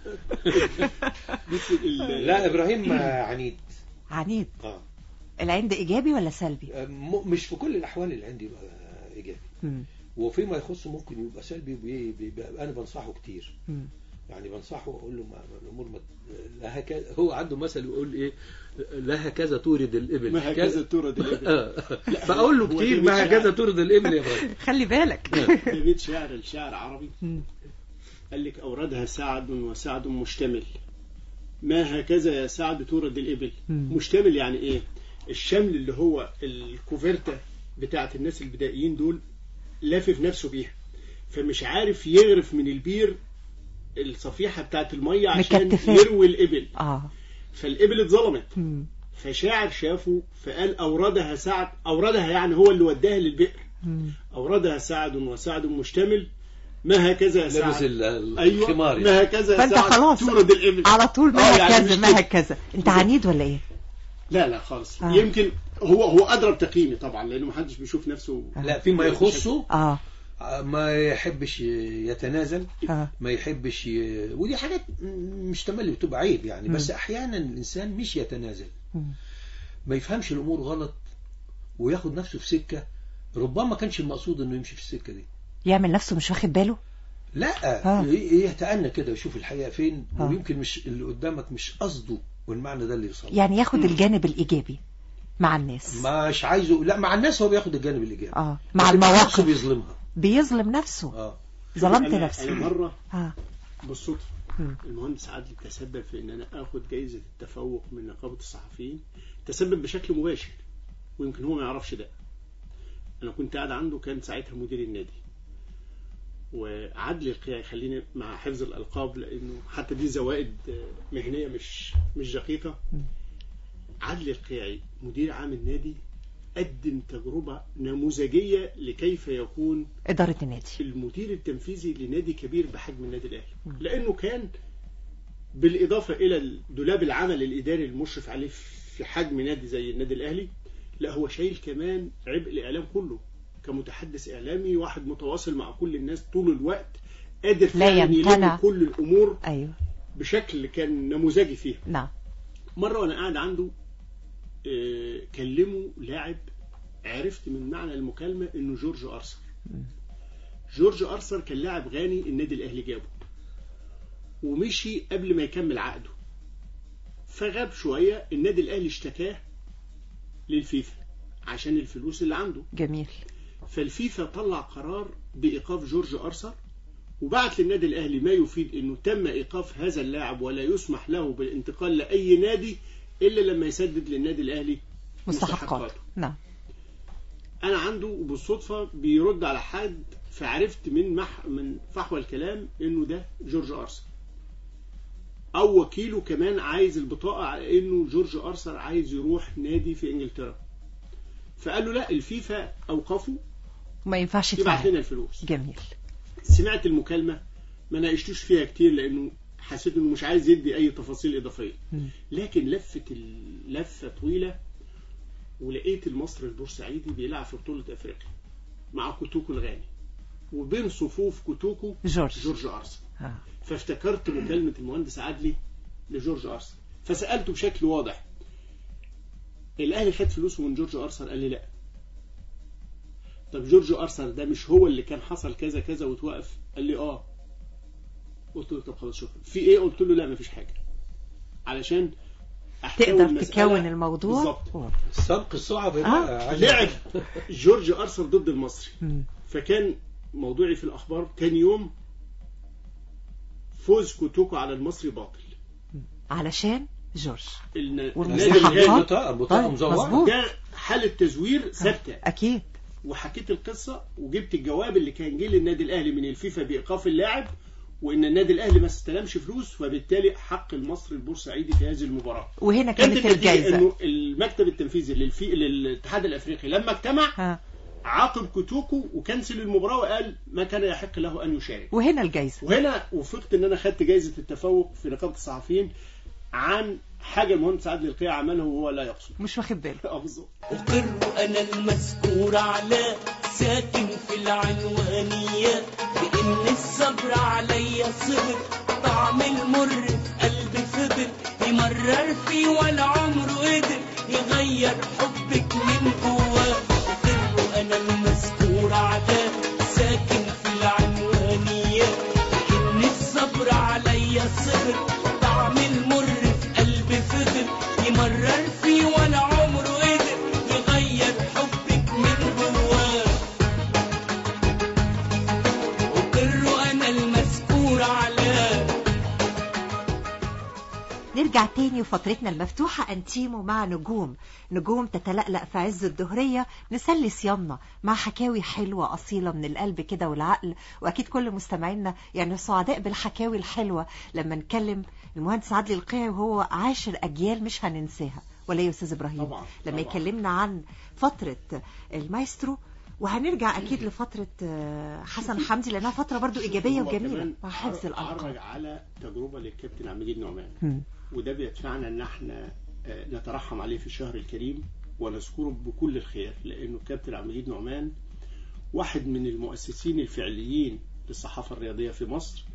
لا ابراهيم عنيد عنيد. اه العند ايجابي ولا سلبي؟ مش في كل الاحوال العند يبقى ايجابي، وفيما يخص ممكن يبقى سلبي، بيبقى انا بنصحه كتير. م. يعني بنصحه واقول له ما الامور ما لها كذا، هو عنده مثل يقول ايه، لا هكذا تورد الابل، ما هكذا تورد الابل. فاقول له كتير ما هكذا تورد الابل يا ابراهيم. خلي بالك ده بيت شعر، الشعر عربي قال لك اوردها سعد وسعد مشتمل، ما هكذا يا سعد تورد الابل. مشتمل يعني ايه؟ الشمل اللي هو الكوفرتة بتاعت الناس البدائيين دول لافف نفسه بيها، فمش عارف يغرف من البير الصفيحة بتاعت المية عشان مكتفين. يروي الإبل. آه. فالإبل اتظلمت، فشاعر شافه فقال أوردها سعد، أوردها يعني هو اللي وداها للبئر. مم. أوردها سعد وسعد مشتمل، ما هكذا يا سعد. أيوة ما هكذا يا سعد خلاص تورد الإبل على طول. ما آه هكذا يعني ما هكذا. أنت عنيد ولا إيه؟ لا لا خالص. آه. يمكن هو هو أدرى تقييمي طبعا، لأنه محدش بيشوف نفسه. آه. لا فيما يخصه آه ما يحبش يتنازل. آه. ما يحبش ي... ودي حاجات مش تملي بتبقى عيب يعني. م. بس احيانا الانسان مش يتنازل، م. ما يفهمش الامور غلط وياخد نفسه في سكة ربما كانش المقصود انه يمشي في السكة دي، يعمل نفسه مش واخد باله. لا آه. يتأنى كده ويشوف الحقيقة فين. آه. ويمكن مش اللي قدامك مش قصده، والمعنى ده اللي يوصل يعني ياخد م. الجانب الإيجابي مع الناس. مش عايزه، لا مع الناس هو بياخد الجانب الإيجابي. آه. مع المواقف بيظلمها، بيظلم نفسه. آه. ظلمت نفسي. أنا مرة آه. بالصدفة المهندس عادل تسبب في ان انا اخد جايزة التفوق من نقابة الصحفيين، تسبب بشكل مباشر ويمكن هو ما يعرفش ده. انا كنت قاعد عنده، كان ساعتها مدير النادي، وعدل القيعي، خليني مع حفظ الالقاب لانه حتى دي زوائد مهنية مش مش دقيقة. عدل القيعي مدير عام النادي قدم تجربة نموذجية لكيف يكون إدارة النادي المدير التنفيذي لنادي كبير بحجم النادي الأهلي، لأنه كان بالإضافة إلى الدولاب العمل الإداري المشرف عليه في حجم نادي زي النادي الأهلي، لا هو شايل كمان عبء الإعلام كله كمتحدث إعلامي، واحد متواصل مع كل الناس طول الوقت، قادر فعلا يلم كل الأمور. أيوه. بشكل كان نموذجي فيها. نعم. مرة وأنا قاعد عنده كلموا لاعب عرفت من معنى المكالمة انه جورج ارثر. جورج ارثر كان لاعب غاني النادي الاهلي جابه ومشي قبل ما يكمل عقده، فغاب شوية. النادي الاهلي اشتكاه للفيفا عشان الفلوس اللي عنده. جميل. فالفيفا طلع قرار بإيقاف جورج أرثر وبعت للنادي الأهلي ما يفيد أنه تم إيقاف هذا اللاعب ولا يسمح له بالانتقال لأي نادي إلا لما يسدد للنادي الأهلي مستحقاته. نعم. أنا عنده بالصدفة بيرد على حد، فعرفت من مح من فحوى الكلام أنه ده جورج أرثر، أو وكيله كمان عايز البطاقة على أنه جورج أرثر عايز يروح نادي في إنجلترا. فقال له لا، الفيفا أوقفه ما ينفعش يبعت لنا الفلوس. جميل. سمعت المكالمة، ما ناقشتوش فيها كتير لأنه حسيت إنه مش عايز يدي أي تفاصيل إضافية. م. لكن لفت اللفة طويلة ولقيت المصري البورسعيدي بيلعب في بطولة أفريقيا مع كوتوكو الغاني، وبين صفوف كوتوكو جورج جورج أرثر. آه. فافتكرت مكالمة المهندس عدلي لجورج أرثر، فسألته بشكل واضح: الأهلي خد فلوسه من جورج أرثر؟ قال لي لا. طب جورج أرثر ده مش هو اللي كان حصل كذا كذا وتوقف؟ قال لي اه. قلت له طب خلاص شكرا. في ايه؟ قلت له لا مفيش حاجة، علشان تقدر تكون الموضوع بالظبط. السبق الصعب. آه. لعب جورج أرثر ضد المصري، فكان موضوعي في الأخبار كان يوم فوز كوتوكو على المصري باطل علشان جورج والمستحقات بطاقة مزورة. ده حالة تزوير ثابتة أكيد. وحكيت القصة وجبت الجواب اللي كان جه للنادي الأهلي من الفيفا بإيقاف اللاعب، وإن النادي الأهلي ما استلمش فلوس، فبالتالي حق المصري البورسعيدي في هذه المباراة. وهنا كانت الجائزة إنه المكتب التنفيذي للفي... للاتحاد الأفريقي لما اجتمع ها. عاقب كوتوكو وكنسل المباراة وقال ما كان يحق له أن يشارك. وهنا الجائزة. وهنا وفقت إن أنا خدت جائزة التفوق في نقابة الصحفيين عن حاجة المهندس عادل القيع عملها وهو لا يقصد. مش واخد باله. أقر أنا المذكور على ساكن في العنوانية بإن الصبر عليا صبر، طعم المر في قلبي فضل يمرر فيه ولا عمره قدر يغير حبك من جواه. أقر أنا المذكور على ساكن في العنوانية بإن الصبر عليا صبر، طعم المر فضل يمرر فيه ولا عمره قدر يغير حبك من جواه. وقر انا المذكور على. نرجع تاني وفترتنا المفتوحة أنتيمو مع نجوم نجوم تتلألأ في عز الدهرية، نسلي صيامنا مع حكاوي حلوة أصيلة من القلب كده والعقل. وأكيد كل مستمعينا يعني سعداء بالحكاوي الحلوة لما نكلم المهندس عادل القيعي وهو عاشر أجيال مش هننساها، ولا يا أستاذ إبراهيم؟ طبعا. لما طبعا. يكلمنا عن فترة المايسترو، وهنرجع أكيد لفترة حسن حمدي لأنها فترة برضو إيجابية وجميلة مع حفظ الألقاب. عرج على تجربة للكابتن عبد المجيد نعمان، وده بيدفعنا ان احنا نترحم عليه في الشهر الكريم ونذكره بكل الخير، لانه الكابتن عبد المجيد نعمان واحد من المؤسسين الفعليين للصحافة الرياضية في مصر.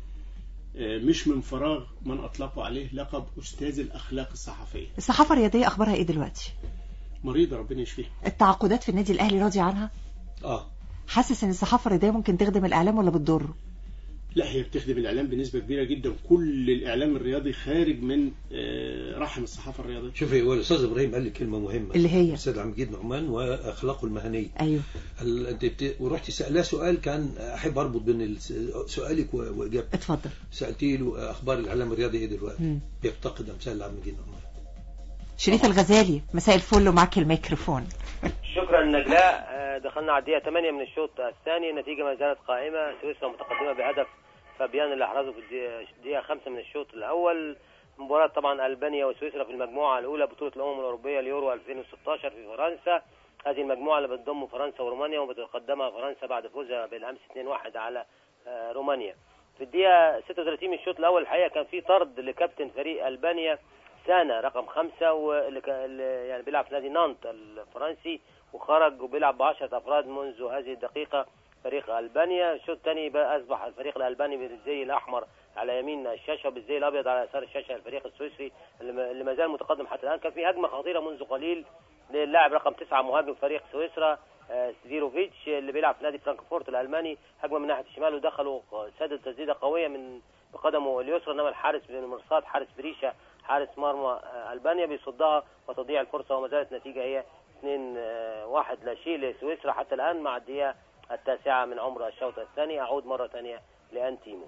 مش من فراغ من اطلقوا عليه لقب استاذ الاخلاق الصحفية. الصحافة الرياضية اخبارها ايه دلوقتي؟ مريضة ربنا يشفيها. التعاقدات في النادي الاهلي راضي عنها؟ اه حاسس ان الصحافة الرياضية ممكن تخدم الاعلام ولا بتضره؟ لا، هي بتخدم الإعلام بنسبة كبيرة جدا. كل الإعلام الرياضي خارج من رحم الصحافة الرياضية. شوفي، هو الأستاذ إبراهيم قال لي كلمة مهمة اللي هي الأستاذ عبد المجيد نعمان وأخلاقه المهنية. أيوه. أنت بت... ورحتي سألاه سؤال كان أحب أربط بين سؤالك وإجابتك. اتفضل. سألتي له أخبار الإعلام الرياضي إيه دلوقتي؟ بيفتقد أمثال عبد المجيد نعمان. شريف الغزالي، مساء الفل ومعك الميكروفون. شكرا نجلاء. دخلنا على الدقيقة ثمانية من الشوط الثاني، النتيجة ما زالت قائمة، سويسرا متقدمة بهدف فابيان اللي احرزه في الدقيقة خمسة من الشوط الأول. مباراة طبعا ألبانيا وسويسرا في المجموعة الأولى بطولة الأمم الأوروبية اليورو ألفين وستاشر في فرنسا. هذه المجموعة اللي بتضم فرنسا ورومانيا، وبتقدمها فرنسا بعد فوزها بالأمس اثنين واحد على رومانيا. في الدقيقة ستة وثلاثين من الشوط الأول الحقيقة كان في طرد لكابتن فريق ألبانيا سانا رقم خمسة، واللي يعني بيلعب في نادي نانت الفرنسي، وخرج وبيلعب بعشرة أفراد منذ هذه الدقيقة فريق ألبانيا. الشوط الثاني بقى أصبح الفريق الألباني بالزي الأحمر على يمين الشاشة وبالزي الأبيض على يسار الشاشة الفريق السويسري اللي ما زال متقدم حتى الآن. كان في هجمة خطيرة منذ قليل للاعب رقم تسعة مهاجم فريق سويسرا سفيروفيتش اللي بيلعب في نادي فرانكفورت الالماني، هجمه من ناحيه الشمال ودخلوا سدد تسديده قويه من بقدمه اليسرى، انما الحارس بالمرصاد حارس بريشا حارس مرمى البانيا بيصدها وتضيع الفرصه، وما زالت النتيجه هي اثنين واحد لا شيء لسويسرا حتى الان مع الدقيقه التاسعه من عمر الشوط الثاني. اعود مره ثانيه لانتيمو.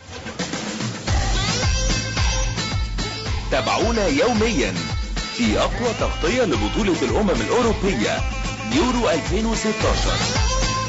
تابعونا يوميا في أقوى تغطية لبطولة الأمم الأوروبية يورو ألفين وستاشر.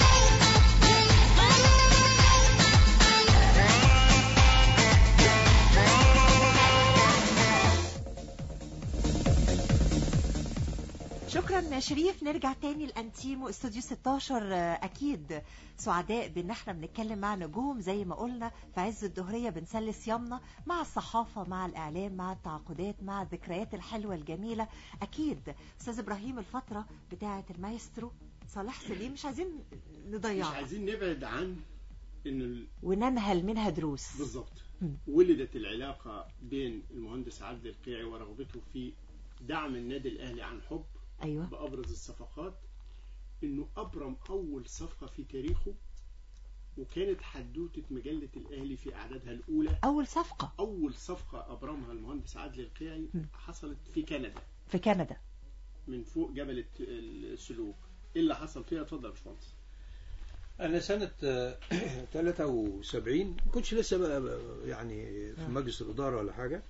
شكرا شريف. نرجع تاني لأنتيمو استوديو ستاشر. أكيد سعداء بأن احنا بنتكلم مع نجوم زي ما قلنا في عز الظهرية، بنسلي صيامنا مع الصحافة مع الإعلام مع التعاقدات مع الذكريات الحلوة الجميلة. أكيد أستاذ إبراهيم الفترة بتاعة المايسترو صالح سليم مش عايزين نضيعها، مش عايزين نبعد عن إن ال... وننهل منها دروس. بالظبط. ولدت العلاقة بين المهندس عادل القيعي ورغبته في دعم النادي الأهلي عن حب. أيوة. بأبرز الصفقات إنه أبرم أول صفقة في تاريخه، وكانت حدوتة مجلة الأهلي في أعدادها الأولى. أول صفقة أول صفقة أبرمها المهندس عادل القيعي حصلت في كندا. في كندا من فوق جبل السلوك. إيه اللي حصل فيها؟ اتفضل يا باشمهندس. أنا سنة ثلاثة وسبعين ما كنتش لسه بقى يعني في مجلس الإدارة ولا حاجة،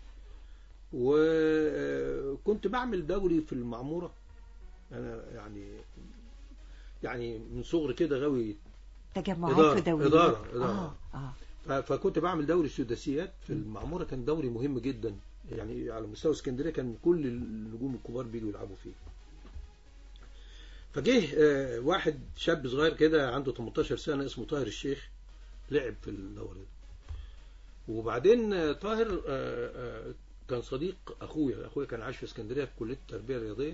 وكنت بعمل دوري في المعمورة. أنا يعني يعني من صغر كده غاوي تجمعات ودوريات. إدارة إدارة. آه. آه. فكنت بعمل دوري السداسيات في المعمورة، كان دوري مهم جدا يعني على مستوى اسكندرية، كان كل النجوم الكبار بيجوا يلعبوا فيه. فجه واحد شاب صغير كده عنده ثمانية عشر سنة اسمه طاهر الشيخ، لعب في الدوري ده. وبعدين طاهر كان صديق أخويا أخويا كان عايش في اسكندرية في كلية التربية الرياضية،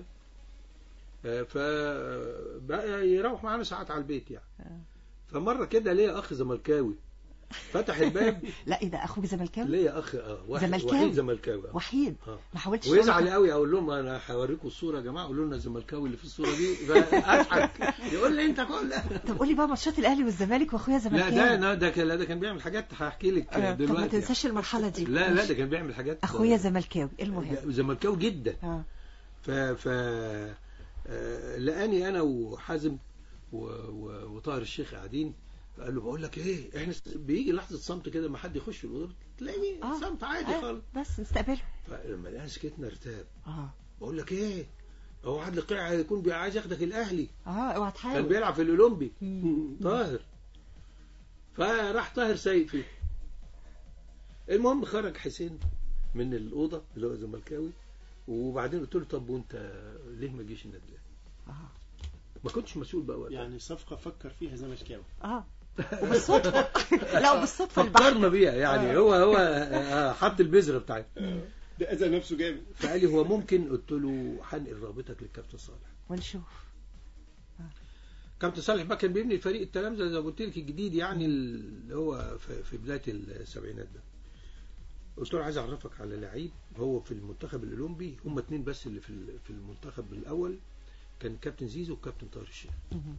فبقى يروح معانا ساعات على البيت يعني. فمرة كده ليا أخ زملكاوي فتح الباب. لا إيه ده أخوك زملكاوي؟ ليا أخ اه واحد زملكاوي. وحيد زملكاوي. وحيد آه. ما حاولتش. ويزعل قوي أقول لهم أنا هوريكم الصورة يا جماعة، قولوا لنا الزملكاوي اللي في الصورة دي، أضحك يقول لي أنت كل. طب قولي بقى ماتشات الأهلي والزمالك وأخويا زملكاوي. لا ده ده كان ده كان بيعمل حاجات هحكي لك آه. دلوقتي. طب ما تنساش المرحلة دي. لا لا ده كان بيعمل حاجات. أخويا زملكاوي المهم. زملكاوي جدا. آه. ف ف لقاني أنا وحازم وطاهر الشيخ قاعدين، فقال له بقول لك ايه، احنا بيجي لحظه صمت كده ما حد يخش الاوضه تلاقيني آه. صمت عادي آه. خالص، بس نستقبله. فلما لقينا سكتنا ارتاب. اه بقول لك ايه، هو عادل القيعي هيكون عايز ياخدك الاهلي. اه اوعى تحاول. كان بيلعب في الاولمبي طاهر. فراح طاهر سايق فيه. المهم خرج حسين من الاوضه اللي هو الزملكاوي، وبعدين قلت له طب وانت ليه ما جيش النادي الاهلي؟ اه ما كنتش مسؤول بقى وقتها. يعني صفقة فكر فيها زملكاوي. اه وبالصدفة. لا بالصدفة فكرنا بيها يعني. آه. هو هو حط البذرة بتاعتي. ده أذى نفسه جامد. فقال لي هو ممكن، قلت له هنقل رابطك للكابتن صالح ونشوف. آه. كابتن صالح بقى كان بيبني فريق التلامذة زي ما قلت لك الجديد يعني اللي هو في بداية السبعينات ده. قلت له عايز اعرفك على لعيب هو في المنتخب الاولمبي، هم اتنين بس اللي في في المنتخب الاول، كان كابتن زيزو وكابتن طاهر الشيخ.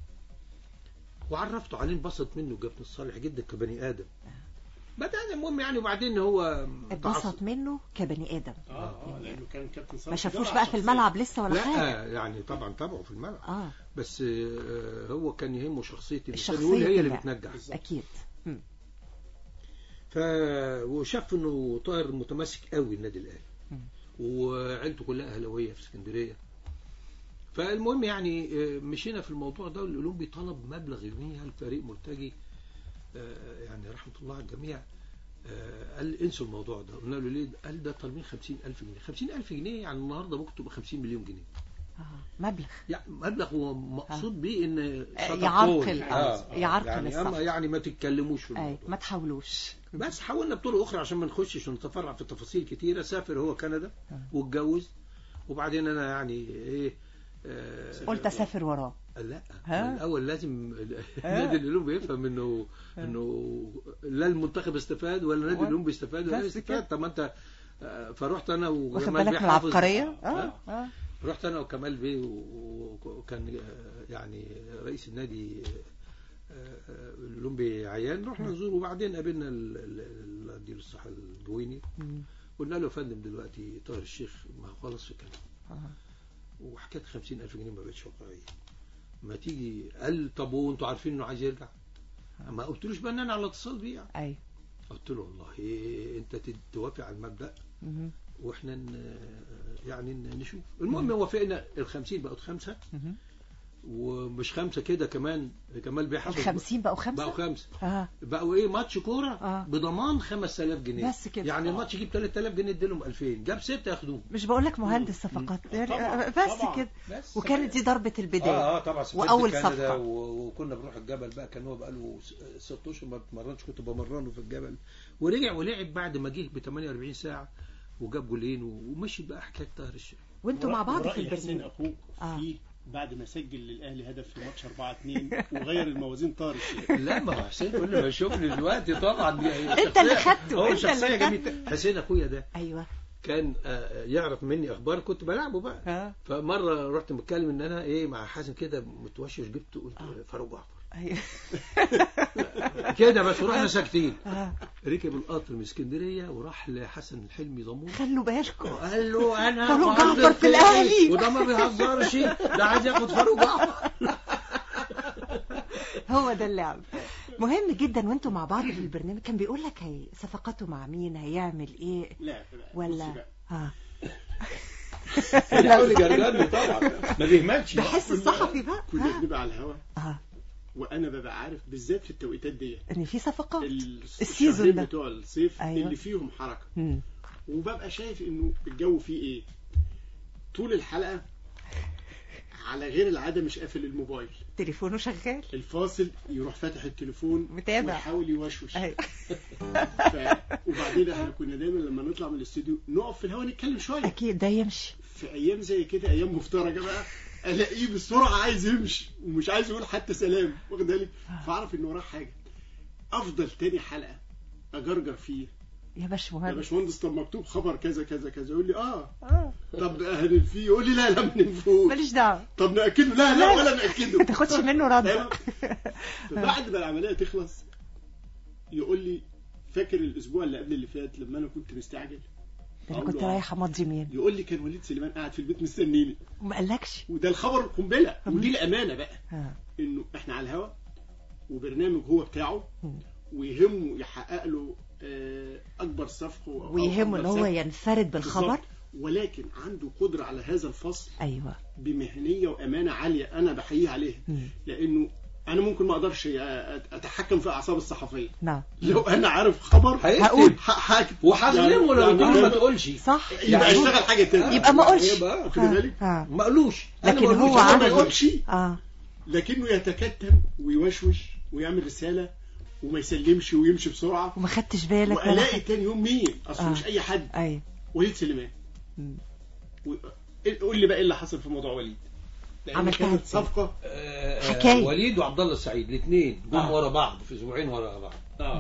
وعرفته عليه، انبسط منه كابتن صالح جدا كبني ادم. بدأنا المهم يعني، وبعدين هو اتبسط منه كبني ادم. اه اه لانه كان كابتن صالح ما شافوش بقى في الملعب لسه ولا لا حاجه. لا يعني طبعا تابعه في الملعب. اه بس آه هو كان يهمه شخصيه الانسان، يقول هي اللي بتنجح. اكيد. م. ف وشاف انه طاهر متمسك قوي النادي الاهلي، وعيلته كلها اهلاويه في اسكندريه. فالمهم يعني مشينا في الموضوع ده، والأولمبي طلب مبلغ يوميا، الفريق مرتجي يعني رحمة الله على الجميع قال انسوا الموضوع ده. قلنا له ليه؟ قال ده طالبين خمسين ألف جنيه. خمسين ألف جنيه يعني النهاردة ممكن تبقى خمسين مليون جنيه. آه مبلغ يعني مبلغ هو مقصود آه. بيه ان يعرقل آه. يعرقل يعني الصف. يعني ما تتكلموش في الموضوع. ما تحاولوش. بس حاولنا بطرق اخرى عشان ما نخشش ونتفرع في تفاصيل كتيرة. سافر هو كندا واتجوز، وبعدين انا يعني ايه قلت اسافر وراه. لا الاول لازم النادي الاولمبي يفهم انه انه لا المنتخب استفاد ولا النادي الاولمبي استفاد ولا استفاد. طب ما انت، فروحت انا وجمال بيه حافظ العبقريه. اه اه رحت انا وكمال بيه وكان يعني رئيس النادي الاولمبي عيان، رحنا نزوره وبعدين قابلنا الدير الصحة الجويني، قلنا له يا فندم دلوقتي طاهر الشيخ ما خلص في كلام وحكايه خمسين ألف جنيه ما بقتش واقعيه، ما تيجي قال طب وانتوا عارفين انه عايز يرجع؟ ما قلتلوش بقى ان انا على اتصال بيه يعني. ايوه قلت له والله إيه انت توافق على المبدأ واحنا يعني نشوف. المهم وافقنا الخمسين بقوا خمسة ومش خمسة كده كمان كمال بيحصل الخمسين بقوا خمسة بقوا خمسة آه. بقوا ايه ماتش كورة آه. بضمان خمس آلاف جنيه بس كده. يعني الماتش يجيب ثلاثة آلاف جنيه اديلهم ألفين، جاب ستة ياخدوه. مش بقول لك مهندس صفقات يعني طبعا. بس طبعا. كده بس وكانت دي ضربة البداية. اه اه طبعا واول كندا صفقة وكنا بنروح الجبل بقى، كان هو بقى له ست اشهر ما بتمرنش، كنت بمرنه في الجبل ورجع ولعب بعد ما جه ب ثمانية وأربعين ساعة وجاب جولين ومشي بقى حكايه طاهر الشيخ. وانتوا مع بعض في حسين البرنامج اخوك آه. في بعد ما سجل للاهلي هدف في ماتش أربعة اتنين وغير الموازين طاهر الشيخ. لا ما هو حسين كل ما يشوفني دلوقتي طبعا انت اللي خدته، هو انت شخصيه اللي جميله. حسين اخويا ده ايوه كان يعرف مني اخبار كنت بلعبه بقى آه. فمره رحت متكلم ان انا ايه مع حازم كده متوشش جبت قلت آه. فاروق جعفر ايوه كده بس ورحنا ساكتين. آه. ركب القطر من اسكندريه وراح لحسن الحلمي ضمون، خلوا بالكم قال له انا فاروق جعفر في الاهلي وده ما بيهزرش ده عايز ياخد فاروق جعفر. هو ده اللعب مهم جدا. وانتوا مع بعض في البرنامج كان بيقول لك هي صفقاته مع مين هيعمل ايه لا لا ولا اه بيحاول يجرجرني طبعا ما بيهملش بحس الصحفي بقى كنا بنبقى على الهوا اه وانا ببقى عارف بالذات في التوقيتات دي ان في صفقات السيزون السيزون ده بتوع الصيف أيوة. اللي فيهم حركه مم. وببقى شايف انه الجو فيه ايه طول الحلقه على غير العاده مش قافل الموبايل، تليفونه شغال، الفاصل يروح فاتح التليفون متابع ويحاول يوشوش. أيوة. ف... وبعدين احنا كنا دايما لما نطلع من الاستوديو نقف في الهواء نتكلم شويه. اكيد ده يمشي. في ايام زي كده ايام مفترجه بقى الاقيه بسرعه عايز يمشي ومش عايز يقول حتى سلام، واخد بالك؟ فاعرف انه وراه حاجه. افضل تاني حلقه اجرجر فيه يا باشمهندس يا باشمهندس طب مكتوب خبر كذا كذا كذا، يقول لي اه اه طب هننفيه، يقول لي لا لا ما ننفوش، ماليش دعوه، طب ناكده، لا لا ولا ناكده، ما تاخدش منه رد. بعد ما العمليه تخلص يقول لي فاكر الاسبوع اللي قبل اللي فات لما انا كنت مستعجل؟ انا كنت رايح امضي مين؟ يقول لي كان وليد سليمان قاعد في البيت مستنيني وما قالكش. وده الخبر القنبله، ودي الامانه بقى ها. انه احنا على الهوا وبرنامج هو بتاعه ويهمه يحقق له اكبر صفقه ويهمه ان هو ينفرد بالخبر بالزبط. ولكن عنده قدره على هذا الفصل ايوه بمهنيه وامانه عاليه انا بحييه عليها. مم. لانه انا ممكن ما اقدرش اتحكم في اعصاب الصحفيه. نعم. لو انا عارف خبر هقول حاكم وحظلمه لو يقول ما تقولش صح، يبقى يشتغل حاجه ثانيه، يبقى ما اقولش، واخد بالك؟ ما قالوش، لكن هو عمل ما يقولش اه لكنه يتكتم ويوشوش ويعمل رساله وما يسلمش ويمشي بسرعه وما خدتش بالك والاقي تاني يوم مين اصلا آه. مش اي حد. ايوه وليد سليمان. و... قول لي بقى ايه اللي حصل في موضوع وليد؟ عملتها كانت صفقه آه حكايه وليد وعبد الله السعيد الاثنين جم آه. ورا بعض في اسبوعين ورا بعض. اه,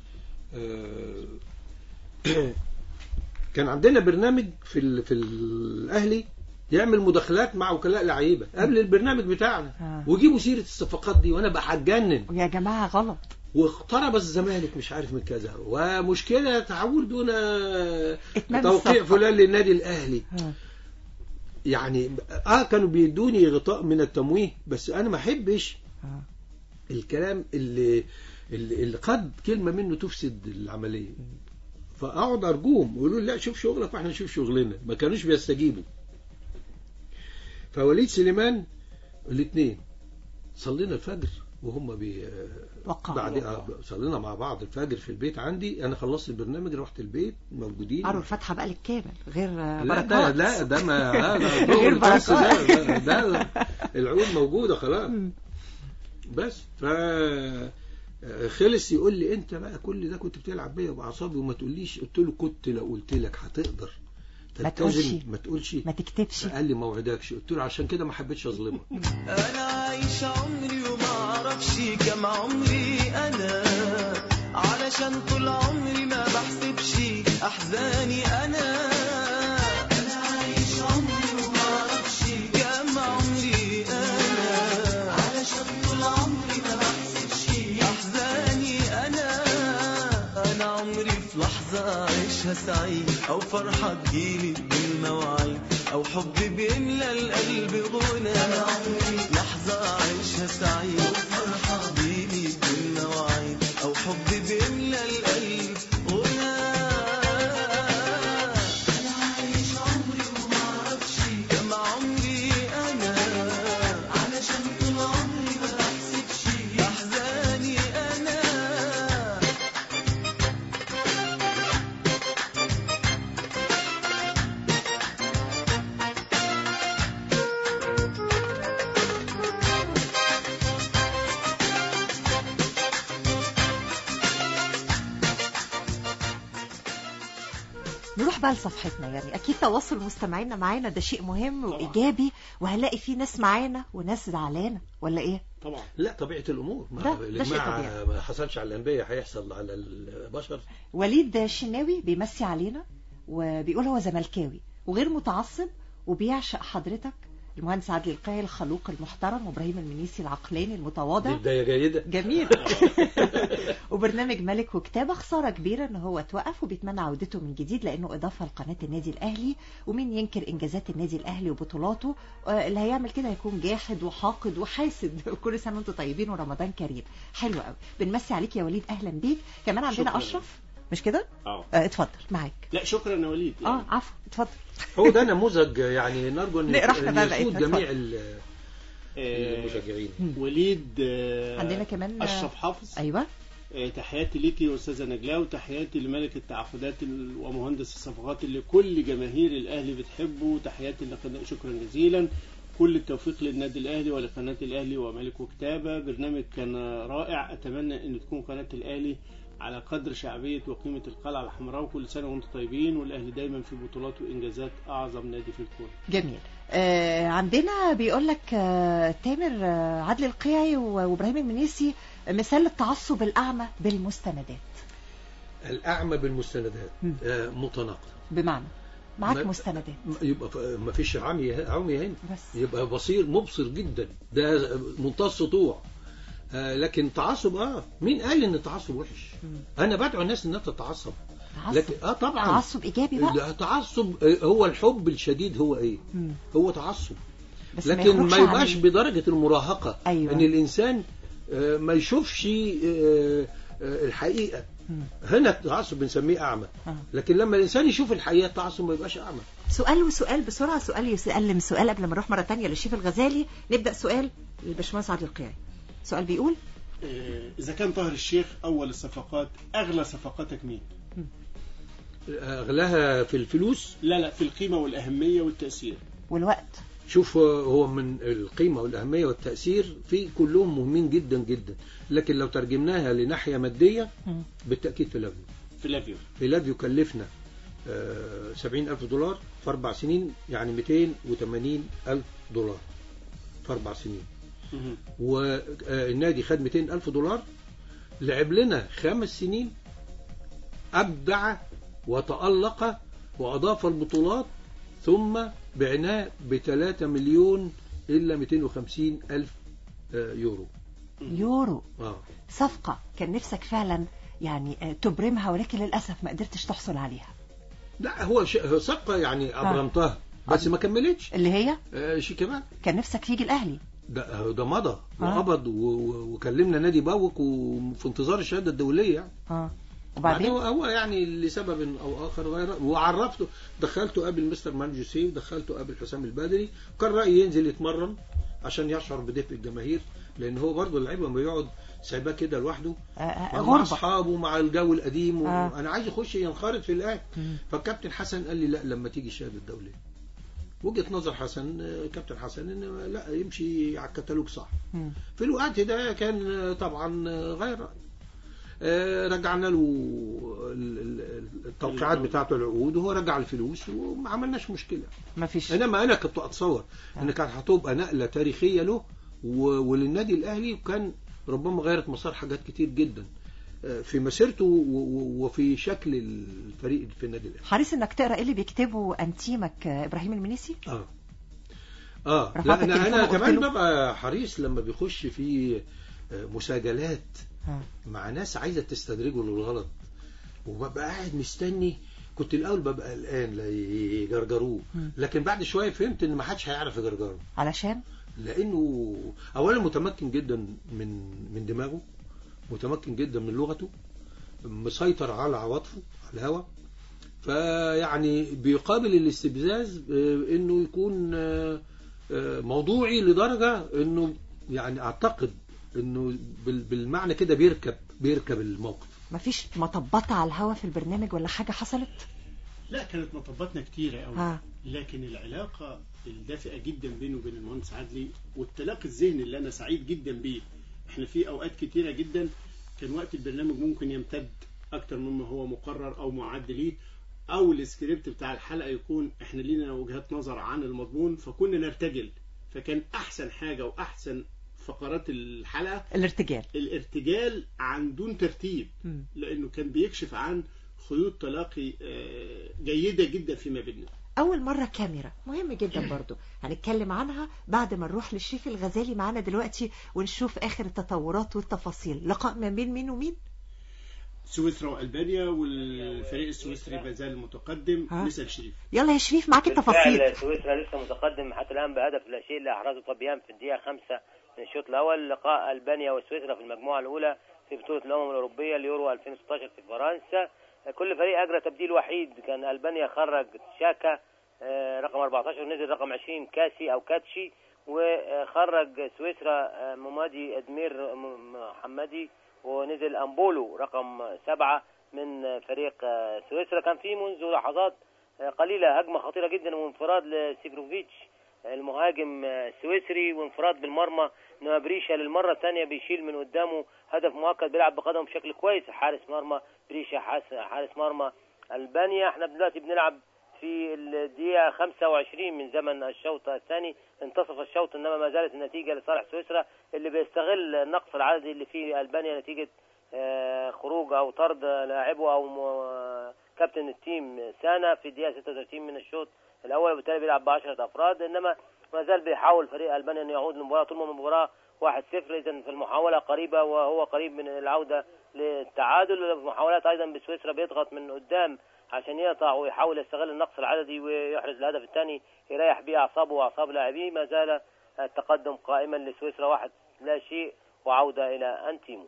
آه. كان عندنا برنامج في ال... في الاهلي يعمل مداخلات مع وكلاء لعيبه قبل البرنامج بتاعنا آه. ويجيبوا سيره الصفقات دي وانا بحجنن يا جماعه غلط، واقترب الزمالك مش عارف من كذا ومشكله تعود دون إتمام توقيع الصفقة. فلان للنادي الاهلي. آه. يعني اه كانوا بيدوني غطاء من التمويه بس انا ما احبش آه. الكلام اللي اللي اللي قد كلمه منه تفسد العمليه، فاقعد ارجوهم ويقولوا لي لا شوف شغلك واحنا نشوف شغلنا، ما كانوش بيستجيبوا. فوليد سليمان الاثنين صلينا الفجر وهم بي بعد آه صلينا مع بعض الفجر في البيت عندي، انا خلصت البرنامج رحت البيت موجودين. قروا الفاتحه بقى للكامل غير لا بركات. ده لا ده ما هذا غير بركات. ده, ده العود موجوده خلاص. بس ف خلص يقول لي انت بقى كل ده كنت بتلعب بيا باعصابي وما تقوليش، قلت له كنت لو قلت لك هتقدر ما تقولش ما تقولش ما تكتبش. قال لي ما وعدكش، قلت له عشان كده ما حبيتش اظلمك. انا عايش عمري وما اعرفش كم عمري انا، علشان طول عمري ما بحسبش احزاني انا. انا عايش عمري وما اعرفش لحظة أعيشها سعيد، أو فرحة تجيلي بالمواعيد، أو حب بيملى القلب غنى. لحظة أعيشها سعيد، أو فرحة تجيلي بالمواعيد، أو حب بيملى القلب غنى. أنا عايش عمري وما أعرفش كم عمري أنا، علشان طول عمري ما بحسبش أحزاني أنا. نروح بقى لصفحتنا. يعني اكيد تواصل مستمعينا معانا ده شيء مهم طبعا. وايجابي، وهنلاقي فيه ناس معانا وناس زعلانه ولا ايه؟ طبعا. لا طبيعة الأمور، ده- ما ده شيء الإجماع طبيعي. ما حصلش على الأنبياء هيحصل على البشر. وليد شناوي بيمسي علينا وبيقول هو زملكاوي وغير متعصب وبيعشق حضرتك المهندس عادل القيعي الخلوق المحترم، وابراهيم المنيسي العقلاني دي المتواضع. بداية جيدة. جميل. وبرنامج ملك وكتابة خسارة كبيرة ان هو توقف، وبيتمنى عودته من جديد لانه اضافة لقناة النادي الاهلي، ومين ينكر انجازات النادي الاهلي وبطولاته. آه، اللي هيعمل كده هيكون جاحد وحاقد وحاسد. كل سنة وانتم طيبين ورمضان كريم. حلو قوي، بنمسي عليك يا وليد، اهلا بيك. كمان عندنا شكراً. اشرف، مش كده؟ اه آه، اتفضل معاك. لا شكرا يا وليد. يعني. اه عفوا، اتفضل. هو ده نموذج يعني نرجو أن نقرأ احنا أن بقى يسود بقيت. جميع ال- آه، المشجعين. وليد آه، عندنا كمان آه، اشرف حافظ. ايوه. آه، تحياتي ليكي يا استاذه نجلاء، وتحياتي لملك التعاقدات ال- ومهندس الصفقات اللي كل جماهير الاهلي بتحبه. تحياتي لقناه، شكرا جزيلا. كل التوفيق للنادي الاهلي ولقناه الاهلي وملك وكتابه. برنامج كان رائع، اتمنى ان تكون قناه الاهلي على قدر شعبيه وقيمه القلعه الحمراء. وكل سنه وانتم طيبين، والاهلي دايما في بطولات وانجازات اعظم نادي في الكون. جميل. آه عندنا بيقول لك آه تامر آه عادل القيعي وابراهيم المنيسي مثال التعصب الاعمى بالمستندات. الأعمى بالمستندات مم. آه، متناقضة. بمعنى معاك ما- مستندات يبقى ف- ما فيش عمي عمي هنا، بس. يبقى بصير مبصر جدا، ده منتهى السطوع. آه لكن تعصب، اه مين قال ان التعصب وحش؟ مم. انا بدعو الناس انها تتعصب. تعصب. لكن اه طبعا تعصب ايجابي بقى. لا، تعصب آه، هو الحب الشديد هو ايه؟ مم. هو تعصب. بس لكن يخرجش ما عن يبقاش ال- بدرجة المراهقة. أيوة. ان الانسان آه، ما يشوفش آه، آه، الحقيقة. مم. هنا التعصب بنسميه اعمى. آه. لكن لما الانسان يشوف الحقيقة التعصب ما يبقاش اعمى. سؤال وسؤال بسرعه، سؤال يسلم سؤال قبل ما نروح مره تانية للشيف الغزالي. نبدا سؤال للباشمهندس عادل القيعي. سؤال بيقول آه، اذا كان طاهر الشيخ اول الصفقات، اغلى صفقاتك مين؟ اغلاها في الفلوس. لا لا، في القيمه والاهميه والتاثير. والوقت. شوف هو من القيمة والأهمية والتأثير في كلهم مهمين جدا جدا، لكن لو ترجمناها لناحية مادية مم. بالتأكيد فيلافيو. فلافيو. فيلافيو كلفنا سبعين ألف دولار في أربع سنين، يعني مئتين وثمانين ألف دولار في أربع سنين. مهم. والنادي خد مئتين ألف دولار، لعب لنا خمس سنين، أبدع وتألق وأضاف البطولات، ثم بعناه بثلاثة مليون إلا مئتين وخمسين ألف آه، يورو. يورو. آه. صفقه كان نفسك فعلا يعني آه، تبرمها، ولكن للاسف ما قدرتش تحصل عليها. لا هو ش- هو صفقة يعني أبرمتها بس ما كملتش. اللي هي آه، شيء كمان كان نفسك يجي الاهلي. ده ده مضى آه. وقبض و- و- وكلمنا نادي باوك وفي انتظار الشهادة الدولية يعني. اه وبعدين وبعدين هو, هو يعني لسبب او اخر غير، وعرفته دخلته قبل مستر مانجوسي، دخلته قبل حسام البدري، كان رأيي ينزل يتمرن عشان يشعر بدفء الجماهير، لان هو برضه اللعيب لما بيقعد سايباه كده لوحده آه، آه، مع غربه. اصحابه مع الجو القديم، آه. وانا عايز يخش ينخرط في الاهلي. مم. فالكابتن حسن قال لي لا لما تيجي الشهاده الدوليه. وجهه نظر حسن، آه، كابتن حسن، ان لا يمشي على الكتالوج صح. مم. في الوقت ده كان آه، طبعا آه، غير رأي. آه، رجعنا له ال- ال- التوقيعات بتاعته، العقود، وهو رجع الفلوس وما عملناش مشكلة. ما فيش. انما انا كنت اتصور ان كانت هتبقى نقلة تاريخية له و- وللنادي الاهلي، وكان ربما غيرت مسار حاجات كتير جدا آه، في مسيرته و- و- وفي شكل الفريق في النادي الاهلي. حريص انك تقرا ايه اللي بيكتبه انتيمك آه، ابراهيم المنيسي. اه اه رفعت لا انا التليفون انا وقلت كمان له؟ ببقى حريص لما بيخش في آه، مساجلات آه. مع ناس عايزة تستدرجه للغلط. وببقى قاعد مستني. كنت الاول ببقى قلقان لا يجرجروه، لكن بعد شويه فهمت ان ما حدش هيعرف يجرجره. علشان لانه اولا متمكن جدا من من دماغه، متمكن جدا من لغته، مسيطر على عواطفه على الهوى. فيعني بيقابل الاستفزاز انه يكون موضوعي لدرجه انه يعني اعتقد انه بالمعنى كده بيركب بيركب الموقف. مفيش مطبات على الهوا في البرنامج ولا حاجه حصلت؟ لا، كانت مطباتنا كتيره قوي، آه. لكن العلاقه الدافئه جدا بينه وبين المهندس عدلي والتلاقي الذهني اللي انا سعيد جدا بيه. احنا في اوقات كتيره جدا كان وقت البرنامج ممكن يمتد اكتر مما هو مقرر او معد ليه، او السكريبت بتاع الحلقه يكون احنا لينا وجهات نظر عن المضمون فكنا نرتجل. فكان احسن حاجه واحسن فقرات الحلقه الارتجال الارتجال عن دون ترتيب، م. لانه كان بيكشف عن خيوط تلاقي جيده جدا فيما بيننا. اول مره كاميرا مهم جدا برضو هنتكلم عنها بعد ما نروح للشيف الغزالي معانا دلوقتي ونشوف اخر التطورات والتفاصيل. لقاء ما بين مين ومين؟ سويسرا والبانيا، والفريق السويسري ما زال متقدم. مساء شريف. يلا يا شريف معاك التفاصيل. سويسرا لسه متقدم حتى الان بهدف لا شيء اللي احرزه طبيان في الدقيقه خمسة من الشوط الاول. لقاء البانيا وسويسرا في المجموعه الاولى في بطوله الامم الاوروبيه اليورو ألفين وستة عشر في فرنسا. كل فريق اجرى تبديل وحيد. كان البانيا خرج شاكا رقم أربعة عشر ونزل رقم عشرين كاسي او كاتشي، وخرج سويسرا ممادي ادمير محمدي ونزل أمبولو رقم سبعة من فريق سويسرا. كان في منذ لحظات قليلة هجمة خطيرة جدا وانفراد لسيكروفيتش المهاجم السويسري، وانفراد بالمرمى بريشا للمرة الثانية بيشيل من قدامه هدف مؤكد. بيلعب بقدمه بشكل كويس حارس مرمى بريشا حارس مرمى ألبانيا. احنا دلوقتي بنلعب في الدقيقة خمسة وعشرين من زمن الشوط الثاني. انتصف الشوط انما ما زالت النتيجة لصالح سويسرا اللي بيستغل النقص العددي اللي فيه ألبانيا نتيجة خروج او طرد لاعبه او كابتن التيم سانا في الدقيقة ستة وثلاثين من الشوط الاول، وبالتالي بيلعب بعشرة افراد. انما ما زال بيحاول فريق ألبانيا ان يعود للمباراة طول ما المباراة واحد صفر. اذا في المحاولة قريبة وهو قريب من العودة للتعادل. المحاولات ايضا بسويسرا بيضغط من قدام عشان يقطع ويحاول يستغل النقص العددي ويحرز الهدف الثاني يريح به اعصابه واعصاب لاعبيه. ما زال التقدم قائما لسويسرا واحد لا شيء وعودة الى انتيمو.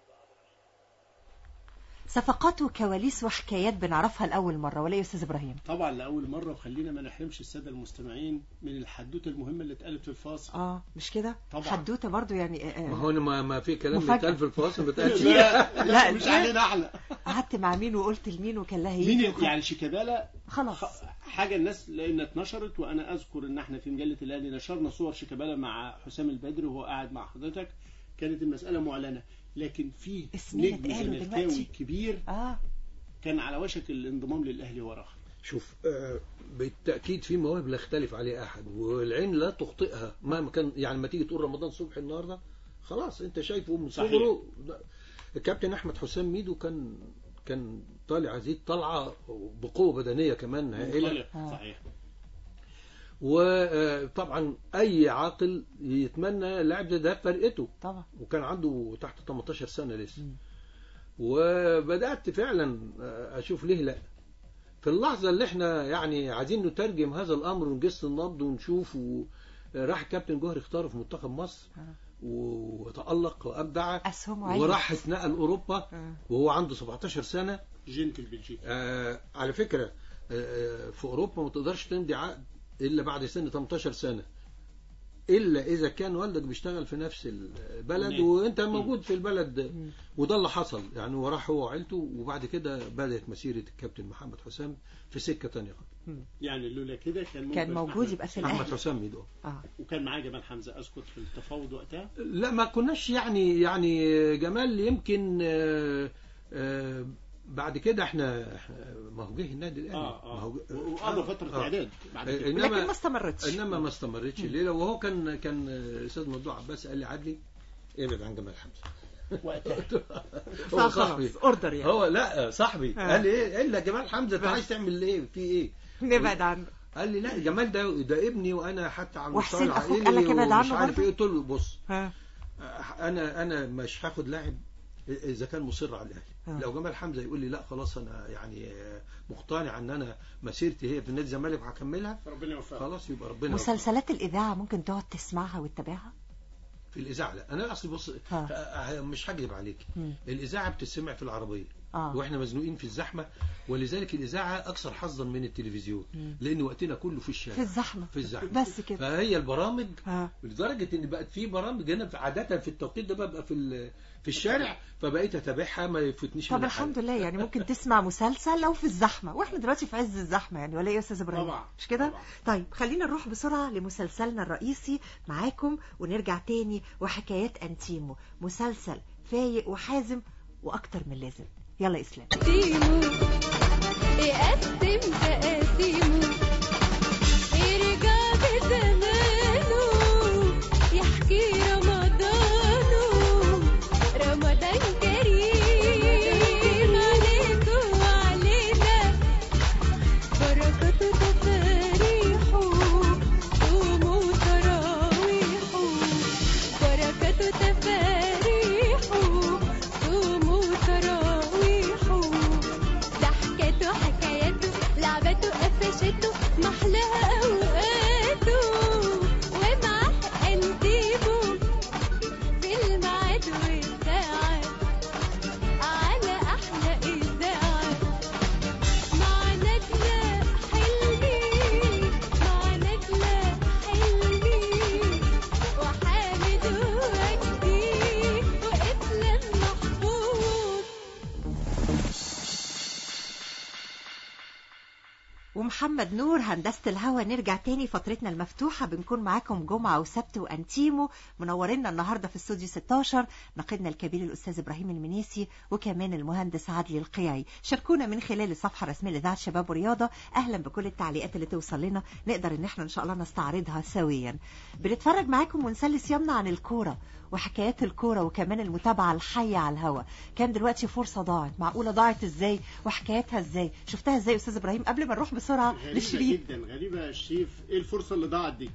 صفقات وكواليس وحكايات بنعرفها لأول مرة ولا يا أستاذ إبراهيم؟ طبعا لأول مرة، وخلينا ما نحرمش السادة المستمعين من الحدوتة المهمة اللي اتقالت في الفاصل. اه مش كده؟ طبعا حدوتة برضو يعني. آه ما هو ما, ما في كلام اتقال في الفاصل ما اتقالش. لا, لا مش علينا احنا. قعدت مع مين وقلت لمين وكان لها مين يعني شيكابالا خلاص حاجة الناس لأنها اتنشرت. وأنا أذكر إن احنا في مجلة الأهلي نشرنا صور شيكابالا مع حسام البدري وهو قاعد مع حضرتك. كانت المسألة معلنة، لكن في نجم زملكاوي كبير آه. كان على وشك الانضمام للأهلي وراه. شوف آه بالتأكيد في مواهب لا يختلف عليها أحد والعين لا تخطئها مهما كان. يعني ما تيجي تقول رمضان صبحي النهارده خلاص أنت شايفه من صغره. الكابتن أحمد حسام ميدو كان كان طالع عزيز طلعة بقوة بدنية كمان هائلة. صحيح. وطبعا أي عاقل يتمنى لاعب ده فرقته طبعا. وكان عنده تحت ثمانية عشر سنة لسه. م. وبدأت فعلا أشوف ليه لا في اللحظة اللي احنا يعني عايزين نترجم هذا الأمر ونجس النبض ونشوف. راح الكابتن جوهري اختاره في منتخب مصر وتألق وأبدع وراح اتنقل أوروبا وهو عنده سبعة عشر سنة. جنت البلجيكي. آه على فكرة آه في أوروبا ما تقدرش تمضي عقد إلا بعد سن ثمانية عشر سنة إلا إذا كان والدك بيشتغل في نفس البلد وأنت موجود في البلد. وده اللي حصل يعني وراح هو وعيلته. وبعد كده بدأت مسيرة الكابتن محمد حسام في سكة تانية. يعني لولا كده كان كان موجود يبقى في محمد حسام ميدو. آه. وكان معاه جمال حمزة أذكر في التفاوض وقتها. لا ما كناش يعني يعني جمال يمكن آه آه بعد كده احنا ما هو جه النادي الاهلي اه اه وقضى فتره اعداد بعد كده لكن ما استمرتش انما ما استمرتش الليله. وهو كان كان الاستاذ ممدوح عباس قال لي عدلي ابعد عن جمال حمزه وقتها. هو صاحبي اوردر يعني. هو لا صاحبي آه. قال لي ايه الا جمال حمزه انت عايز تعمل ايه في ايه نبعد عنه. قال لي لا جمال ده ده ابني وانا حتى على المستوى العائلي ومش عارف ايه. قلت له بص ها. انا انا مش هاخد لاعب اذا كان مصر على الاهلي. آه. لو جمال حمزه يقول لي لا خلاص انا يعني مقتنع ان انا مسيرتي هي في نادي الزمالك وهكملها، ربنا يوفقك. خلاص يبقى ربنا يوفقك. مسلسلات الاذاعه ممكن تقعد تسمعها وتتابعها؟ في الاذاعه لا، انا اصل بص ها. مش هكذب عليك، مم. الاذاعه بتسمع في العربيه آه. واحنا مزنوقين في الزحمه، ولذلك الاذاعه اكثر حظا من التلفزيون، مم. لان وقتنا كله في الشارع في الزحمه في الزحمه بس كده. فهي البرامج آه. لدرجه ان بقت في برامج انا عاده في التوقيت ده ببقى في في الشارع، فبقيت اتابعها ما يفوتنيش طب منها الحمد حاجة. لله، يعني ممكن تسمع مسلسل لو في الزحمه، واحنا دلوقتي في عز الزحمه يعني، ولا ايه يا استاذ ابراهيم؟ طبعا. مش كده؟ طبعا. طيب خلينا نروح بسرعه لمسلسلنا الرئيسي معاكم ونرجع تاني، وحكايات انتيمو، مسلسل فايق وحازم واكتر من لازم. يلا يا اسلام. تيمو يقسم تقاسيمه، يرجع بزمانه، يحكي رمضانه، رمضان كريم عليكم وعلينا، بركاته تفاريحه، صوموا تراويحه، بركاته تفاريحه، صوموا تراويحه، ضحكته حكايته لعبته قفشته، محلاها اوقاته، ومعاه انتيمو في الميعاد والساعة، على احلى اذاعة، مع نجلة حلمي، مع نجلة حلمي، وحامد وجدي، واسلام محفوظ. ومحمد نور هندسة الهوا. نرجع تاني فترتنا المفتوحة، بنكون معاكم جمعة وسبت وأنتيمو. منورنا النهاردة في استوديو ستاشر ناقدنا الكبير الأستاذ إبراهيم المنيسي، وكمان المهندس عدلي القيعي. شاركونا من خلال الصفحة الرسمية لإذاعة شباب ورياضة. أهلا بكل التعليقات اللي توصل لنا، نقدر إن احنا إن شاء الله نستعرضها سويا. بنتفرج معاكم ونسلي صيامنا عن الكورة وحكايات الكورة، وكمان المتابعة الحية على الهوا. كان دلوقتي فرصة ضاعت، معقولة ضاعت ازاي وحكاياتها ازاي؟ شفتها ازاي أستاذ إبراهيم قبل ما نروح بسرعة غريبة للشريف؟ جدا، غريبة يا شريف. ايه الفرصة اللي ضاعت دي؟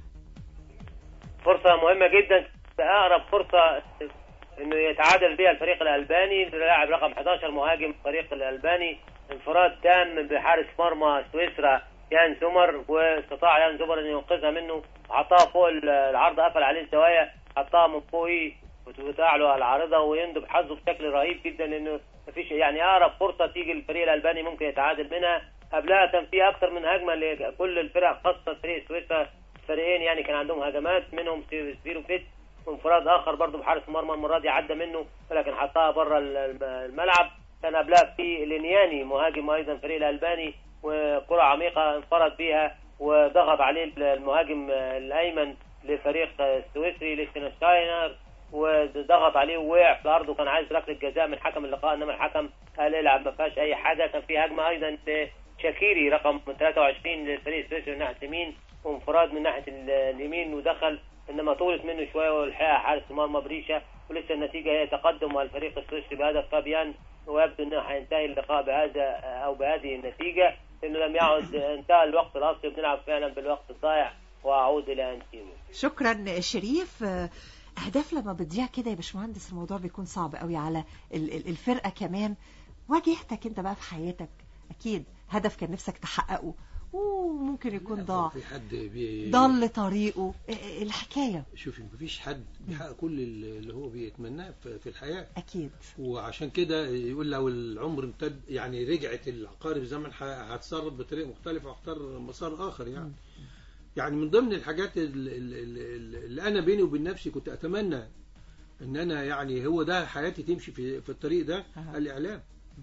فرصة مهمة جدا، أقرب فرصة إنه يتعادل بها الفريق الألباني، لاعب رقم حداشر مهاجم الفريق الألباني، انفراد تام بحارس مرمى سويسرا يان زومر، واستطاع يان زومر أن ينقذها منه، حطها فوق العارضة، قفل عليه الزوايا، حطها من فوقه وتوسع له العارضة، ويندب حظه بشكل رهيب جدا، لأنه مفيش يعني أقرب فرصة تيجي الفريق الألباني ممكن يتعادل منها. قبلها كان في أكثر من هجمة لكل الفرق، خاصة فريق سويسرا، فريقين يعني كان عندهم هجمات، منهم سبيرو فيت، وانفراد آخر برضه بحارس المرمى المرة دي عدى منه ولكن حطها بره الملعب. كان قبلها في لينياني مهاجم أيضا فريق الألباني، وكرة عميقة انفرد بها وضغط عليه المهاجم الأيمن لفريق السويسري ليختنشتاينر، وضغط عليه ووقع في الارض، وكان عايز ركله جزاء من حكم اللقاء، انما الحكم قال العب ما فيهاش اي حاجه. كان في هجمه ايضا شاكيري رقم ثلاثة وعشرين للفريق السويسري من ناحيه اليمين، وانفراد من ناحيه اليمين ودخل، انما طولت منه شويه والحقها حارس المرمى بريشه، ولسه النتيجه هي تقدم الفريق السويسري بهدف فابيان، ويبدو انه هينتهي اللقاء بهذا او بهذه النتيجه، لانه لم يعد انتهى الوقت الاصلي، بنلعب فعلا بالوقت الضائع. واعود الى انتيمو. شكرا شريف. اهداف لما بتضيع كده يا باشمهندس الموضوع بيكون صعب قوي على الفرقه كمان. واجهتك انت بقى في حياتك اكيد هدف كان نفسك تحققه وممكن يكون ضاع، في حد بي... ضل طريقه، الحكايه. شوفي مفيش حد بيحقق كل اللي هو بيتمناه في الحياه اكيد، وعشان كده يقول لو العمر امتد يعني رجعت العقارب الزمن هتصرف بطريقه مختلفه واختار مسار اخر يعني. يعني من ضمن الحاجات اللي, اللي انا بيني وبين نفسي كنت اتمنى ان انا يعني هو ده حياتي تمشي في في الطريق ده، أه. الاعلام.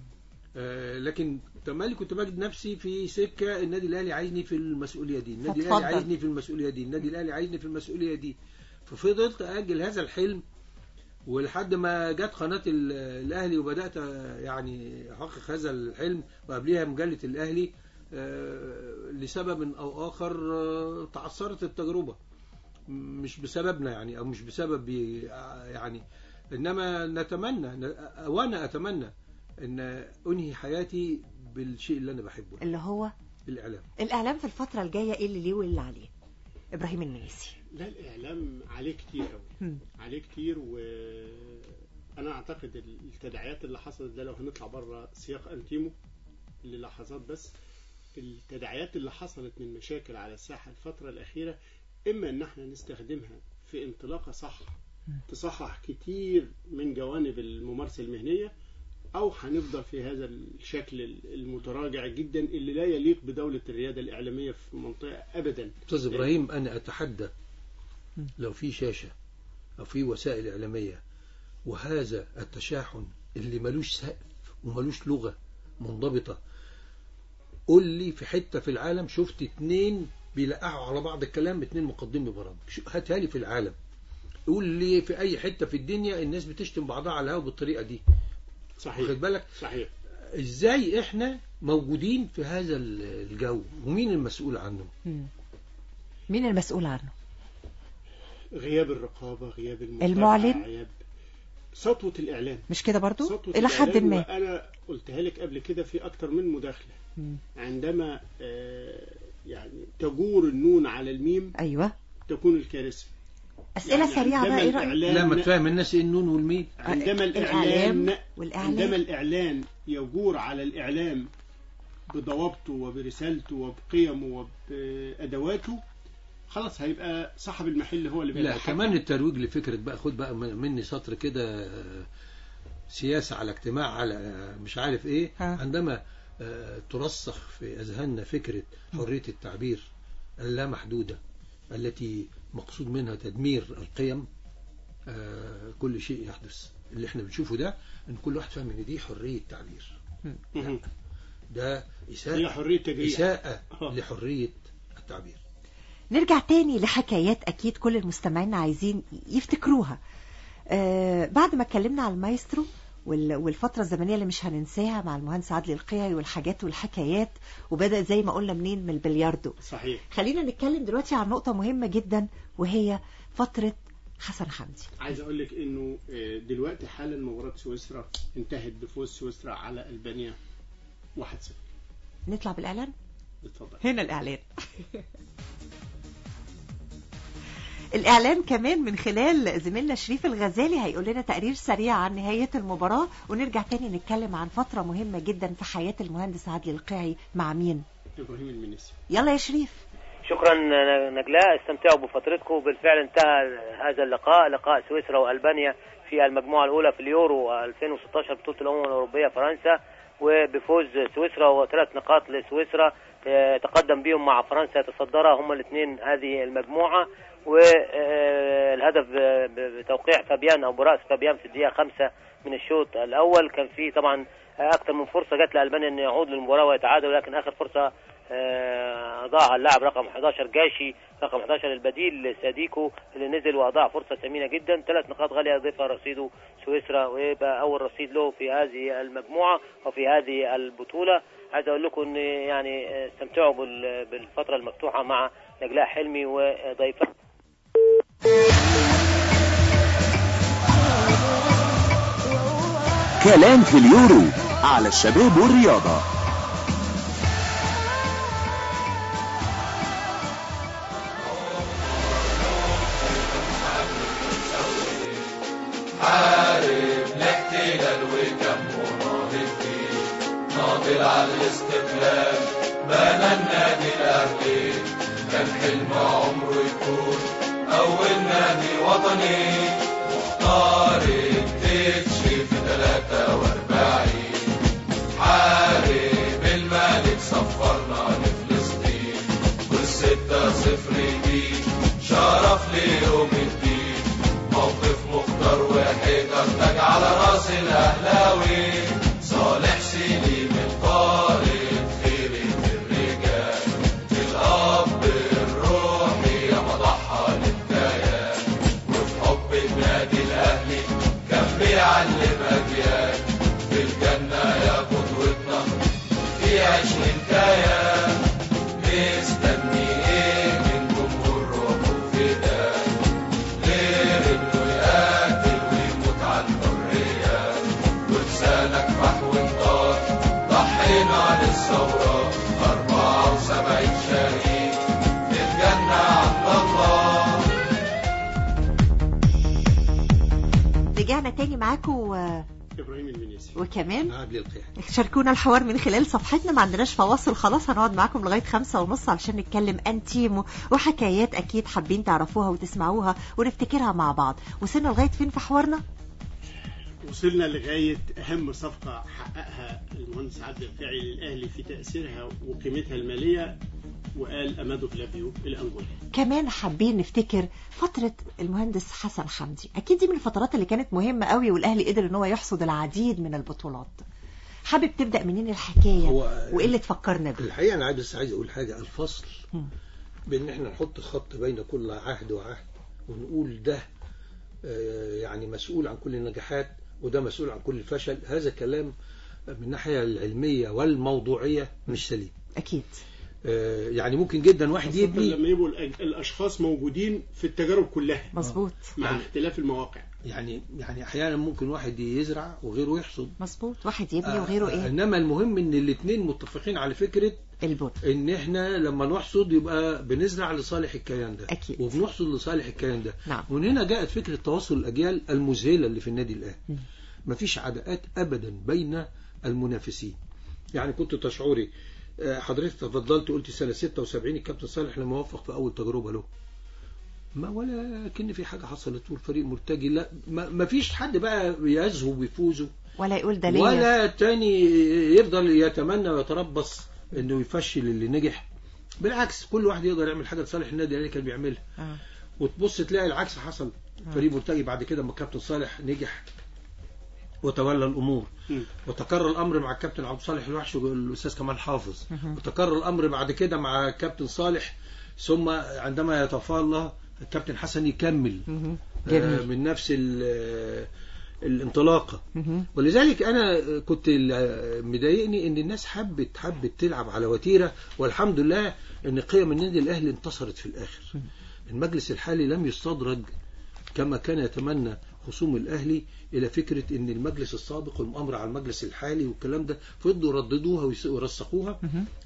آه لكن تملي كنت بجد نفسي في سكه النادي الاهلي عايزني في المسؤوليه دي، النادي الاهلي عايزني في المسؤوليه دي، النادي الاهلي عايزني في المسؤوليه دي، ففضلت اجل هذا الحلم ولحد ما جت قناه الاهلي وبدات يعني احقق هذا الحلم، وقبلها مجله الاهلي لسبب أو آخر تعثرت التجربة، مش بسببنا يعني أو مش بسبب يعني، إنما نتمنى وأنا أتمنى أن أنهي حياتي بالشيء اللي أنا بحبه اللي هو الإعلام. الإعلام في الفترة الجاية إيه اللي ليه واللي عليه؟ إبراهيم المنيسي. لا الإعلام عليه كتير قوي، عليه كتير و... أنا أعتقد التداعيات اللي حصلت ده، لو هنطلع بره سياق أنتيمو للحظات بس، التداعيات اللي حصلت من مشاكل على الساحة الفترة الأخيرة، إما إن احنا نستخدمها في انطلاقة صح تصحح كتير من جوانب الممارسة المهنية، أو هنفضل في هذا الشكل المتراجع جدا اللي لا يليق بدولة الريادة الإعلامية في منطقة أبدا. أستاذ إبراهيم، أنا أتحدى لو في شاشة أو في وسائل إعلامية وهذا التشاحن اللي ملوش سقف وملوش لغة منضبطة، قول لي في حتة في العالم شفت اتنين بيلقحوا على بعض الكلام، اتنين مقدمي برامج، هاتها لي في العالم. قول لي في أي حتة في الدنيا الناس بتشتم بعضها على الهوا بالطريقة دي. صحيح. خد بالك. صحيح. ازاي احنا موجودين في هذا الجو، ومين المسؤول عنه؟ مين المسؤول عنه؟ غياب الرقابة، غياب المتابعة، المعلن، غياب سطوة الإعلام. مش كده برضو سطوة إلى حد ما. وأنا قلتها لك قبل كده في أكتر من مداخلة. م. عندما آه يعني تجور النون على الميم، أيوة، تكون الكارثة. أسئلة يعني سريعة بقى، إيه رأيك؟ لا، ما تفهم الناس النون والميم. عندما الإعلان عندما الإعلان يجور على الإعلام بضوابطه وبرسالته وبقيمه وبأدواته، خلاص هيبقى صاحب المحل هو اللي لا، كمان الترويج لفكرة بقى، خد بقى مني سطر كده، سياسة على اجتماع على مش عارف ايه. ها. عندما ترسخ في أذهاننا فكرة حرية التعبير اللامحدودة التي مقصود منها تدمير القيم، كل شيء يحدث اللي احنا بنشوفه ده، ان كل واحد فاهم ان دي حرية تعبير، ده إساءة, حرية إساءة لحرية التعبير. نرجع تاني لحكايات أكيد كل المستمعين عايزين يفتكروها. آه بعد ما اتكلمنا على المايسترو والفترة الزمنية اللي مش هننساها مع المهندس عادل القيعي والحاجات والحكايات، وبدأ زي ما قلنا منين، من البلياردو. صحيح. خلينا نتكلم دلوقتي عن نقطة مهمة جدا، وهي فترة حسن حمدي. عايز أقول لك إنه دلوقتي حالا مباراة سويسرا انتهت بفوز سويسرا على ألبانيا واحد صفر. نطلع بالإعلان؟ اتفضل. هنا الإعلان. الإعلان كمان من خلال زميلنا شريف الغزالي، هيقول لنا تقرير سريع عن نهاية المباراة، ونرجع تاني نتكلم عن فترة مهمة جدا في حياة المهندس عادل القيعي مع مين؟ إبراهيم المنيسي. يلا يا شريف. شكرا نجلاء، استمتعوا بفترتكم. بالفعل انتهى هذا اللقاء، لقاء سويسرا وألبانيا في المجموعة الأولى في اليورو ألفين وستاشر بطولة الأمم الأوروبية فرنسا، وبفوز سويسرا وثلاث نقاط لسويسرا تقدم بهم مع فرنسا يتصدرها هما الاثنين هذه المجموعة. والهدف بتوقيع فابيان أو برأس فابيان في الدقيقة خمسة من الشوط الأول. كان فيه طبعا أكثر من فرصة جات لألبانيا أن يعود للمباراة ويتعادل، لكن آخر فرصة أضاعها اللاعب رقم إحدى عشر جاشي، رقم إحدى عشر البديل ساديكو اللي نزل وأضاع فرصة ثمينة جدا. ثلاث نقاط غالية يضيفها رصيده سويسرا، ويبقى أول رصيد له في هذه المجموعة وفي هذه البطولة. عايز أقول لكم أن يعني استمتعوا بالفترة المفتوحة مع نجلاء حلمي وضيفها. كلام في اليورو على الشباب والرياضة. حارب الاحتلال وكم وناضل فيه، ناضل على الاستقلال بنى النادي الأهلي، كان حلم عمره يكون أول نادي وطني، مختار التتشي في ثلاثة وأربعين، حارب الملك سفرنا لفلسطين، والستة صفر دي شرف ليوم الدين، موقف مختار وحيدر تاج على راس الأهلاوي، صالح سليم الطارق خيرة الرجال، الأب الروحي يا مضحى للكيان، وفي حب النادي الأهلي كان بيعلم أجيال، في الجنة يا قدوتنا في عشرين كيان، مستني ايه من جمهور روحه فداء، غير انه يقاتل ويموت على الحرية، ولسانك فح وانطار ضحينا للثورة، أربعة وسبعين شهيد في الجنة عند الله. رجعنا ورجعنا تاني معاكم ابراهيم المنيسي وكمان عبد القيح. شاركونا الحوار من خلال صفحتنا، ما عندناش فواصل خلاص، هنقعد معاكم لغايه خمسة ونص علشان نتكلم انتيمو وحكايات اكيد حابين تعرفوها وتسمعوها ونفتكرها مع بعض. وصلنا لغايه فين في حوارنا؟ وصلنا لغاية أهم صفقة حققها المهندس عادل القيعي للأهلي في تأثيرها وقيمتها المالية، وقال أمادو فلافيو الأنجولي. كمان حابين نفتكر فترة المهندس حسن حمدي، أكيد دي من الفترات اللي كانت مهمة قوي والأهلي قدر إن هو يحصد العديد من البطولات. حابب تبدأ منين الحكاية وإيه اللي تفكرنا بيه؟ الحقيقة أنا عايز عايز أقول حاجة، الفصل بأن إحنا نحط خط بين كل عهد وعهد ونقول ده يعني مسؤول عن كل النجاحات وده مسؤول عن كل الفشل، هذا كلام من الناحية العلمية والموضوعية مش سليم. أكيد. يعني ممكن جدا واحد يبني لما يبقوا الأشخاص موجودين في التجارب كلها مظبوط مع يعني اختلاف المواقع. يعني يعني أحيانا ممكن واحد يزرع وغيره يحصد. مظبوط، واحد يبني وغيره إيه. إنما المهم إن الاثنين متفقين على فكرة البر، إن إحنا لما نحصد يبقى بنزرع لصالح الكيان ده. أكيد. وبنحصد لصالح الكيان ده. نعم. ومن هنا جاءت فكرة تواصل الأجيال المذهلة اللي في النادي الأهلي. مفيش عداءات أبدا بين المنافسين. يعني كنت تشعري حضرتك تفضلت قلت سنة ستة وسبعين الكابتن صالح لما وفق في أول تجربة له، ما ولا كن في حاجة حصلت والفريق مرتجي، لا ما فيش حد بقى يزهو بيفوزه ولا يقول ده ليه، ولا تاني يفضل يتمنى ويتربص انه يفشل اللي نجح. بالعكس كل واحد يقدر يعمل حاجة لصالح النادي اللي كان بيعملها. آه. وتبص تلاقي العكس حصل. آه. فريق مرتجي بعد كده لما الكابتن صالح نجح وتولى الأمور. م. وتكرر الأمر مع الكابتن عبد الصالح الوحش والأستاذ كمال حافظ. م. وتكرر الأمر بعد كده مع الكابتن صالح، ثم عندما يتفالى الكابتن حسن يكمل آه من نفس الانطلاقة. م. ولذلك أنا كنت مضايقني إن الناس حبت حبت تلعب على وتيرة، والحمد لله إن قيم النادي الأهلي انتصرت في الآخر. م. المجلس الحالي لم يستدرج كما كان يتمنى خصوم الأهلي إلى فكرة إن المجلس السابق والمؤامرة على المجلس الحالي والكلام ده، فضلوا يرددوها ويرسخوها.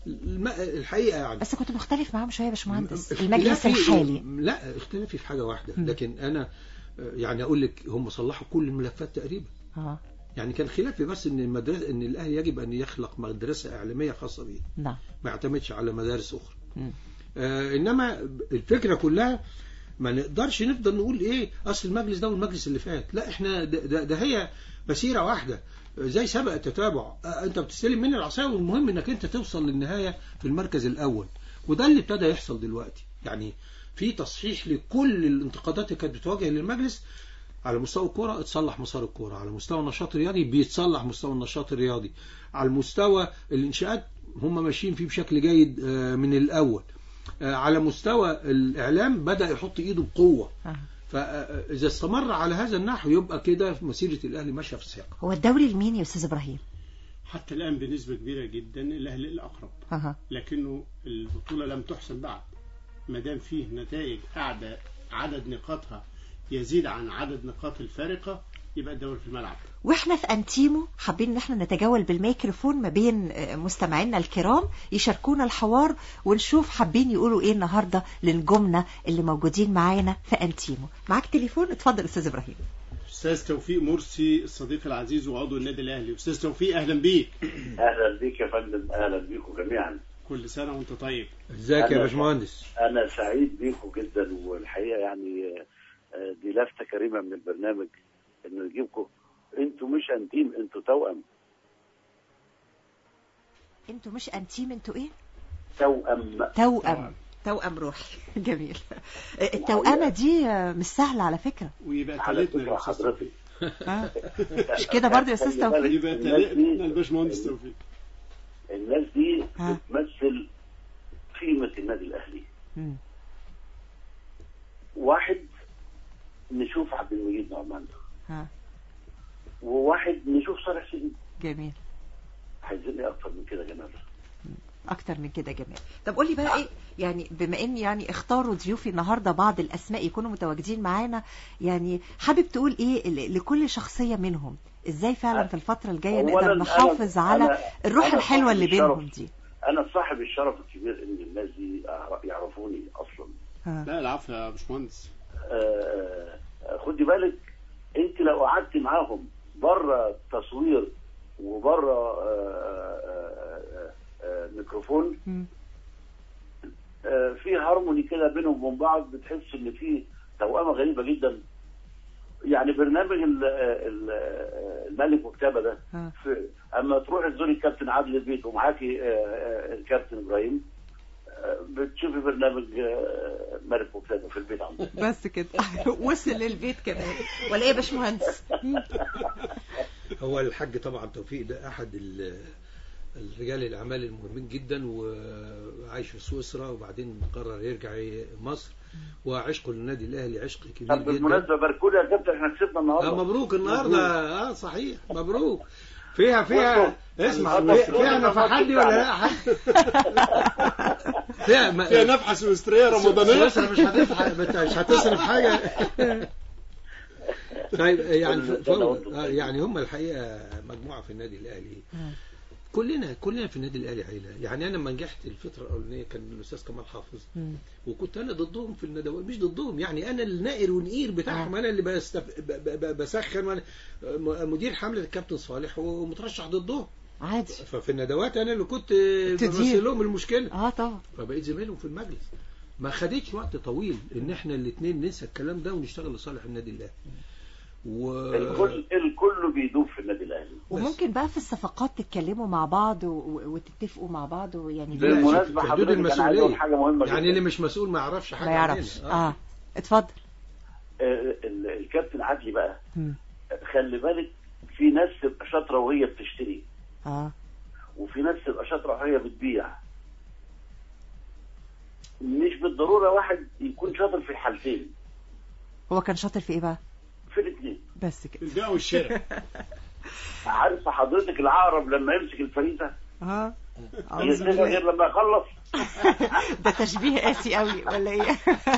الحقيقة يعني بس كنت مختلف معاهم شوية يا باشمهندس، المجلس الحالي لا اختلافي في حاجة واحدة. لكن أنا يعني أقول لك هم صلحوا كل الملفات تقريبا. آه. يعني كان خلافي بس إن المدرسة إن الأهلي يجب أن يخلق مدرسة إعلامية خاصة به، نعم، ما يعتمدش على مدارس أخرى. آه إنما الفكرة كلها ما نقدرش نفضل نقول ايه اصل المجلس ده والمجلس اللي فات، لا احنا ده, ده, ده هي مسيرة واحدة زي سبق التتابع. انت بتستلم مني العصاية والمهم انك انت توصل للنهاية في المركز الاول، وده اللي ابتدى يحصل دلوقتي. يعني في تصحيح لكل الانتقادات اللي كانت بتواجه للمجلس على مستوى الكرة، اتصلح مسار الكرة، على مستوى النشاط الرياضي بيتصلح مستوى النشاط الرياضي، على المستوى الانشاءات هم ماشيين فيه بشكل جيد من الاول، على مستوى الإعلام بدأ يحط إيده بقوة. آه. فإذا استمر على هذا النحو يبقى كده في مسيرة الأهلي ماشية في السياق. هو الدوري لمين يا أستاذ إبراهيم؟ حتى الآن بنسبة كبيرة جدا الأهلي الأقرب. آه. لكنه البطولة لم تحسم بعد، ما دام فيه نتائج قاعدة عدد نقاطها يزيد عن عدد نقاط الفارقة يبقى الدوري في الملعب. واحنا في انتيمو حابين ان احنا نتجول بالميكروفون ما بين مستمعينا الكرام يشاركونا الحوار ونشوف حابين يقولوا ايه النهارده لنجومنا اللي موجودين معانا في انتيمو. معاك تليفون، اتفضل استاذ ابراهيم. استاذ توفيق مرسي الصديق العزيز وعضو النادي الاهلي. استاذ توفيق اهلا بيك. اهلا بيك يا فندم، اهلا بيكم جميعا. كل سنه وانت طيب. ازيك يا باشمهندس؟ انا سعيد بيكم جدا، والحقيقه يعني دي لفته كريمه من البرنامج انه يجيبكم. انتوا مش انتيم، انتوا توأم. انتوا مش انتيم، انتوا ايه؟ توأم. توأم توأم روحي. جميل. التوأمة دي مش سهلة على فكرة. ويبقى تالتنا حضرتك. مش كده برضه يا استاذ توفيق؟ يبقى تالتنا الباشمهندس توفيق. الناس دي بتمثل قيمة النادي الأهلي. م. واحد نشوف عبد المجيد نعمان، ها، وواحد نشوف صالح سليم. جميل. عايزين ايه اكتر من كده يا جمال؟ اكتر من كده جمال. طب قولي بقى ايه يعني، بما ان يعني اختاروا ضيوفي النهارده بعض الاسماء يكونوا متواجدين معانا، يعني حابب تقول ايه لكل شخصيه منهم؟ ازاي فعلا في الفتره الجايه نقدر نحافظ على أنا الروح أنا الحلوه اللي بينهم دي؟ انا صاحب الشرف الكبير ان الناس دي يعرفوني اصلا. لا العفو يا باشمهندس. آه خدي بالك انت لو قعدت معاهم بره تصوير وبره ميكروفون آه، في هارموني كده بينهم وبين بعض، بتحس ان في توأمة غريبة جدا. يعني برنامج ال ال الملك وكتابة ده في اما تروح تزوري الكابتن عادل البيت ومعاكي الكابتن ابراهيم، بتشوفي برنامج ملك وكتابة في البيت عندك. بس كده وصل للبيت كمان ولا ايه يا باشمهندس؟ هو الحاج طبعا توفيق ده احد الرجال الاعمال المهمين جدا، وعايش في سويسرا وبعدين قرر يرجع مصر، وعشقه للنادي الاهلي عشق كبير جدا. بالمناسبه باركوا لي يا كابتن، احنا كسبنا النهارده. اه مبروك النهارده. اه صحيح مبروك. فيها فيها اسمع فيها نفحات دي ولا لا حد؟ فيها م... فيها نفحه سويسريه رمضانيه. سويسرا مش هتدفع مش هتصرف حاجه. طيب يعني يعني هم الحقيقه مجموعه في النادي الاهلي. كلنا كلنا في النادي الاهلي عيله. يعني انا لما نجحت الفتره الاولانيه كان الاستاذ كمال حافظ، وكنت انا ضدهم في الندوات، مش ضدهم يعني، انا النائر والنقير بتاعهم، انا اللي بستف... ب... ب... بسخن مدير حمله الكابتن صالح ومترشح ضدهم عادي. ففي الندوات انا اللي كنت برسل لهم المشكله. اه طبعا. فبقيت زميلهم في المجلس. ما خدتش وقت طويل ان احنا الاثنين ننسى الكلام ده ونشتغل لصالح النادي الاهلي. و... الكل الكل بيدوب في النادي الاهلي. وممكن بقى في الصفقات تتكلموا مع بعض و... وتتفقوا مع بعض ويعني بالمناسبه حدود المسؤوليه حاجه مهمه يعني جدا. اللي مش مسؤول ما يعرفش حاجه ما يعرفش. اه, آه. اتفضل. آه الكابتن عدلي بقى م. خلي بالك، في ناس تبقى شاطره وهي بتشتري، اه وفي ناس تبقى شاطره وهي بتبيع. مش بالضروره واحد يكون شاطر في الحالتين. هو كان شاطر في ايه بقى؟ في الاثنين. بس كده. البيع والشراء. عارفه حضرتك العقرب لما يمسك الفريسه اه يسيبها غير لما يخلص. ده تشبيه قاسي قوي ولا ايه؟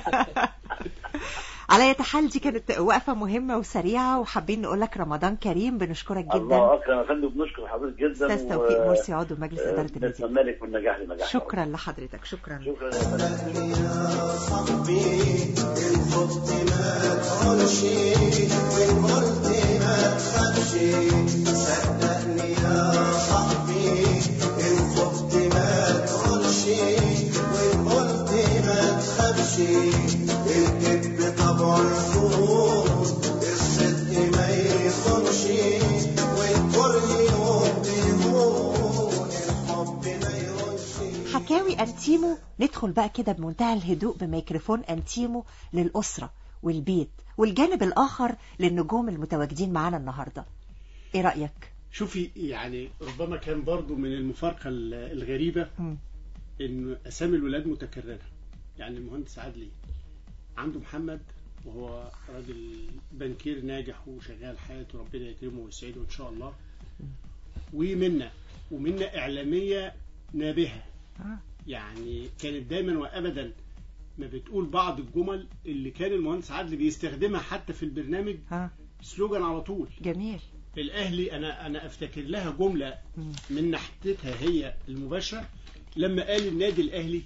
على اي حال دي كانت وقفه مهمه وسريعه، وحابين نقول لك رمضان كريم. بنشكرك جدا. الله اكرم يا فندم، بنشكر حضرتك جدا. استاذ توفيق مرسي عضو مجلس اداره النادي. نتمنى لك من نجاح لنجاح. شكرا لحضرتك. شكرا. شكرا يا فندم. يا صاحبي الخط ما تقولش وان قلت ما تخافش، صدقني يا صاحبي الخط ما تقولش وان قلت ما تخافش، الكذب طبع الخوف الصدق ما يخونش، والكره يوم بيهون الحب ما يهونش. حكاوي أنتيمو. ندخل بقى كده بمنتهى الهدوء بميكروفون أنتيمو للأسرة والبيت والجانب الآخر للنجوم المتواجدين معانا النهاردة. إيه رأيك؟ شوفي يعني ربما كان برضو من المفارقة الغريبة م. إن أسامي الولاد متكررة. يعني المهندس عدلي عنده محمد وهو راجل بنكير ناجح وشغال حياته، ربنا يكرمه ويسعده إن شاء الله. ومنة ومنة إعلامية نابهة، يعني كانت دايما وأبدا ما بتقول بعض الجمل اللي كان المهندس عدلي بيستخدمها حتى في البرنامج. ها. سلوجان على طول. جميل. الأهلي أنا أنا أفتكر لها جملة من ناحيتها هي المباشرة لما قال النادي الأهلي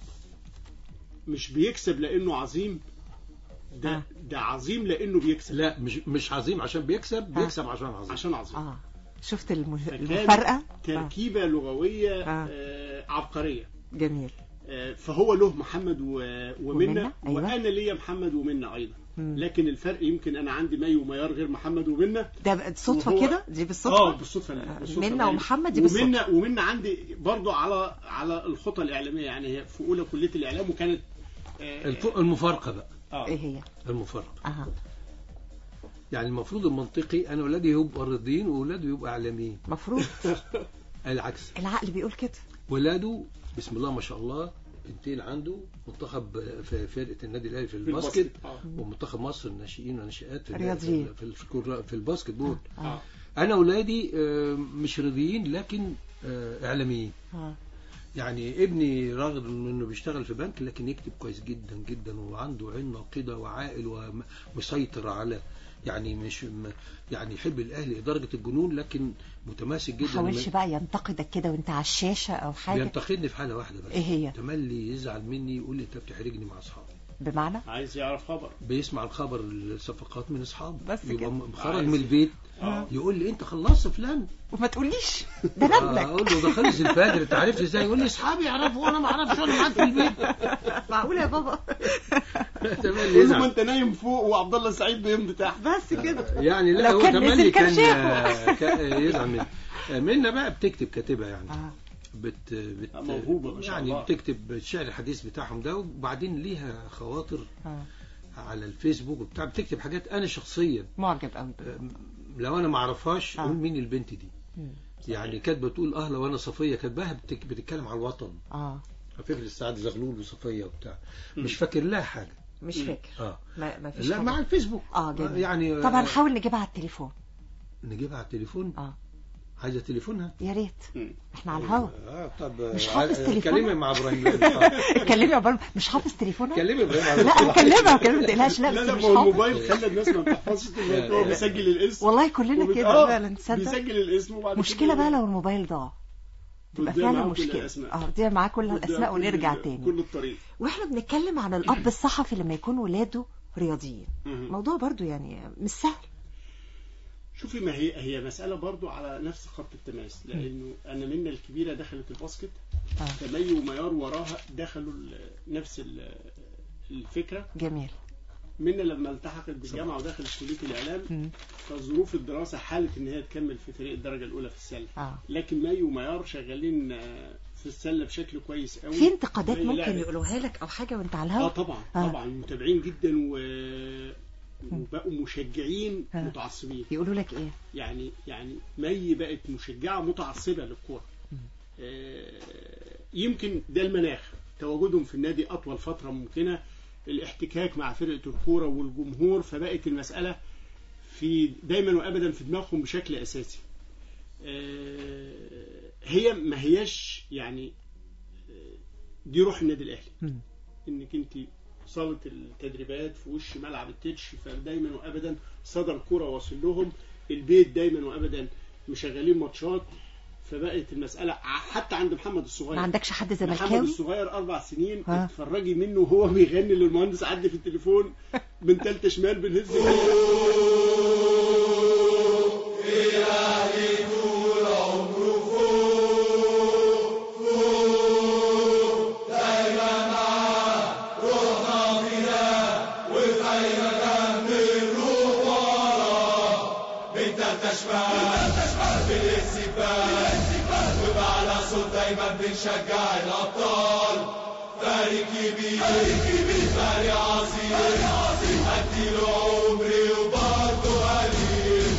مش بيكسب لأنه عظيم، ده ده عظيم لأنه بيكسب. لا مش مش عظيم عشان بيكسب، بيكسب عشان عظيم. عشان عظيم. آه. شفت المفارقة؟ تركيبة لغوية آه. آه عبقرية. جميل. آه فهو له محمد ومنة، أيوة. وأنا ليا محمد ومنة أيضا. مم. لكن الفرق يمكن أنا عندي مي وميار غير محمد ومنة. ده صدفة كده؟ دي بالصدفة؟ اه بالصدفة. منة ومحمد دي بالصدفة. ومنة ومنة عندي برضو على على الخطة الإعلامية، يعني هي في أولى كلية الإعلام وكانت آه المفارقة بقى. آه. إيه هي؟ المفارقة. أها. يعني المفروض المنطقي أنا أولادي يبقوا رياضيين وأولادي يبقوا إعلاميين. مفروض. العكس. العقل بيقول كده. ولاده بسم الله ما شاء الله بنتين عنده منتخب في فرقة النادي الأهلي في الباسكت، آه. ومنتخب مصر الناشئين والناشئات في رياضيين في في, في الباسكت بول. آه. أنا أولادي مش رياضيين لكن إعلاميين. آه. يعني ابني راغب انه بيشتغل في بنك لكن يكتب كويس جدا جدا وعنده عين ناقده وعاقل ومسيطر على، يعني مش يعني يحب الاهلي لدرجه الجنون لكن متماسك جدا. ما حاولش بقى ينتقدك كده وانت على الشاشه او حاجه؟ بينتقدني في حاله واحده بس. ايه هي؟ تملي يزعل مني يقول لي انت بتحرجني مع اصحابي. بمعنى عايز يعرف خبر، بيسمع الخبر الصفقات من اصحابه، بس يبقى كده. خرج من البيت يقول لي انت خلصت فلان وما تقوليش ده انا ابنك. اقول له ده خلص الفجر، انت عرفت ازاي؟ يقول لي اصحابي يعرفوا وانا ما اعرفش، انا معاك في البيت. معقول يا بابا؟ قول له ما انت نايم فوق وعبد الله سعيد بيمضي تحت. بس كده يعني لا، لو هو كان تملي نزل كان كان شافه. كان يزعل مني. منا بقى بتكتب كاتبه يعني آه. بت بت موهوبه ما شاء يعني الله. بتكتب الشعر الحديث بتاعهم ده، وبعدين ليها خواطر آه. على الفيسبوك وبتاع، بتكتب حاجات انا شخصيا معجب قوي. لو انا ما اعرفهاش آه. اقول مين البنت دي. مم. يعني كانت بتقول اه لو انا صفيه كاتباها بتك... بتتكلم على الوطن، اه فكر السعد زغلول وصفيه وبتاع، مش فاكر لها حاجه. مش فاكر. اه ما, ما فيش لا حاجة. مع الفيسبوك. اه جميل. يعني طبعا نحاول نجيبها على التليفون. نجيبها على التليفون. اه عايزه تليفونها؟ يا ريت. احنا على الهوا. اه طب مش حافظ تليفونها؟ كلمي مع ابراهيم. كلمي يا ابراهيم. مش حافظ تليفونها؟ كلمي ابراهيم. لا اكلمها كلمه ما تقلقش. لا لا بس لا مش ما هو حافظ. الموبايل خلى الناس ما بتحفظش التليفون، هو بيسجل الاسم. والله كلنا وبت- كده آه، فعلا. تصدق بيسجل الاسم وبعد مشكله كده بقى لو الموبايل ضاع تبقى بتضيع فعلا معاه كل مشكله. الأسماء. اه تضيع معاه كل بتضيع الاسماء كل ونرجع ال- تاني. كل الطريق. واحنا بنتكلم عن الاب الصحفي لما يكون ولاده رياضيين، مهم. موضوع برضو يعني مش سهل. شوفي ما هي هي مسألة برضو على نفس خط التماس، لأنه أنا منا الكبيرة دخلت الباسكت، آه. تمي وميار وراها دخلوا ال- نفس ال- الفكرة. جميل. منا لما التحقت بالجامعة ودخلت كلية الإعلام، مم. فظروف الدراسة حالت إن هي تكمل في فريق الدرجة الأولى في السلة. آه. لكن مي وميار شغالين آه، في السلة بشكل كويس قوي. في انتقادات مي ممكن لعبت. يقولوها لك او حاجه وانت على اه الهوا؟ طبعا آه. طبعا متابعين جدا و... وبقوا مشجعين آه. متعصبين. يقولوا لك ايه؟ يعني يعني مي بقت مشجعة متعصبة للكورة. آه، يمكن ده المناخ، تواجدهم في النادي أطول فترة ممكنة، الاحتكاك مع فرقة الكورة والجمهور، فبقت المسألة في دايما وأبدا في دماغهم بشكل أساسي. آه، هي ما هياش يعني آه، دي روح النادي الأهلي، مم. إنك أنت صالة التدريبات في وش ملعب التتش، فدايما وأبدا صدى الكورة واصل لهم، البيت دايما وأبدا مشغلين ماتشات، فبقت المسألة حتى عند محمد الصغير. ما عندكش حد محمد زملكاوي؟ الصغير أربع سنين ها. اتفرجي منه وهو بيغني للمهندس عدي في التليفون من تالتة شمال بنهز دايما بنشجع الأبطال، فريق كبير فريق عظيم، أديله عمري وبرضه قليل.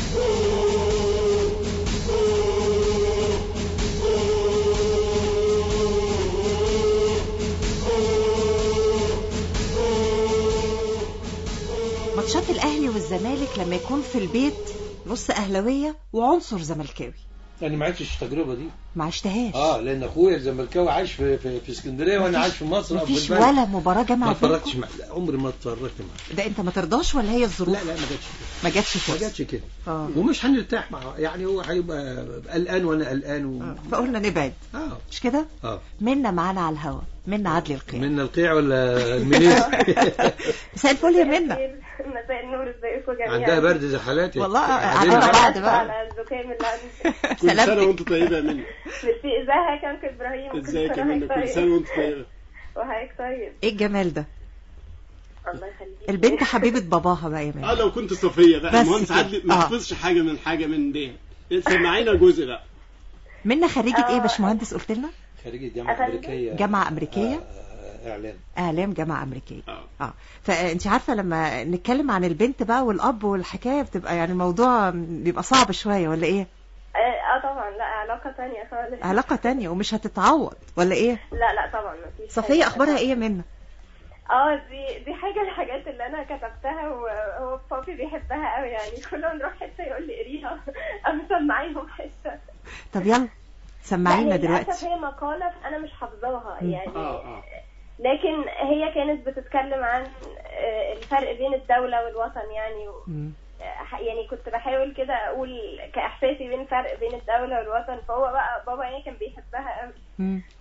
ماتشات الاهلي والزمالك لما يكون في البيت نص اهلاويه وعنصر زملكاوي، يعني ما عشتش التجربه دي. ما عشتهاش. اه لان اخويا الزملكاوي عايش في في, في اسكندريه وانا عايش في مصر او في مفيش البلد. ولا مباراه ما جمع اتفرجتش مع... لا، عمري ما اتفرجت معاه. ده انت ما ترضاش ولا هي الظروف؟ لا لا ما جاتش ما جاتش ما فرصه. جاتش كده. اه ومش هنرتاح معاه، يعني هو هيبقى قلقان وانا قلقان و... آه. فقلنا نبعد. اه مش كده؟ اه منا معانا على الهوا، منا عدلي القيع. من القيع ولا المنيس؟ مساء الفل يا منا. مساء النور، ازيكم جميعا؟ عندها برد زي حالاتي والله قاعدين قعدنا معاها. بعد بقى. على الزكام اللي عندي. كل سنة سلامتك. وانت طيبة يا منى. ميرسي. ازيك يا انكل ابراهيم؟ كل ازيك يا سنة منى؟ وحضرتك كل سنة طيب. وانت طيبة. وحضرتك طيب. ايه الجمال ده؟ الله يخليك. البنت حبيبه باباها بقى يا اه منا. لو كنت صفية بقى بس المهندس كده. عدلي ما آه. حفظش حاجة من حاجة من دي، سمعينا جزء بقى. منا خريجه ايه يا آه. باشمهندس قلت لنا؟ خريجة جامعة أفندم؟ أمريكية. جامعه امريكيه. آه، إعلام. اعلام جامعه امريكيه. اه اه فانت عارفه لما نتكلم عن البنت بقى والاب والحكايه بتبقى يعني الموضوع بيبقى صعب شويه ولا ايه؟ اه آه طبعا، لا علاقة تانية خالص. علاقه تانية ومش هتتعوض ولا ايه؟ لا لا طبعا مفيش. صفيه حاجة. اخبارها ايه يا منا؟ اه دي دي حاجة من الحاجات اللي انا كتبتها وهو بابي بيحبها قوي، يعني كل ما نروح حتة يقول لي قريها ام سمعيهم حتة. طب يلا سمعينا لا، هي دلوقتي. للأسف هي مقالة انا مش حافظاها يعني. اه اه لكن هي كانت بتتكلم عن آه، الفرق بين الدولة والوطن يعني و... مم. آه، يعني كنت بحاول كده اقول كاحساسي بين الفرق بين الدولة والوطن، فهو بقى بابا يعني كان بيحبها قوي. مم.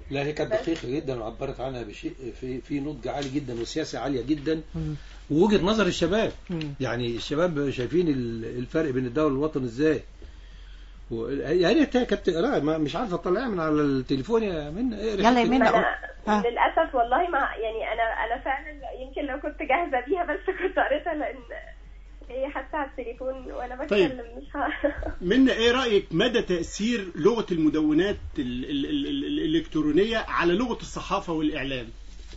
لا هي كانت بس- دقيقة جدا وعبرت عنها بشيء في في نضج عالي جدا وسياسة عالية جدا ووجهة نظر الشباب. يعني الشباب شايفين ال- الفرق بين الدولة والوطن ازاي. و- يعني انت كانت تقراها ما- مش عارفة تطلعها من على التليفون يا منى. اقري يلا يا حتة. منى. ما قول. انا ها. للاسف والله ما يعني انا انا فعلا يمكن لو كنت جاهزه بيها بس كنت قريتها لان هي حتى على التليفون وانا بتكلم مش ه... منا ايه رايك مدى تاثير لغه المدونات ال ال ال ال الالكترونيه على لغه الصحافه والاعلام؟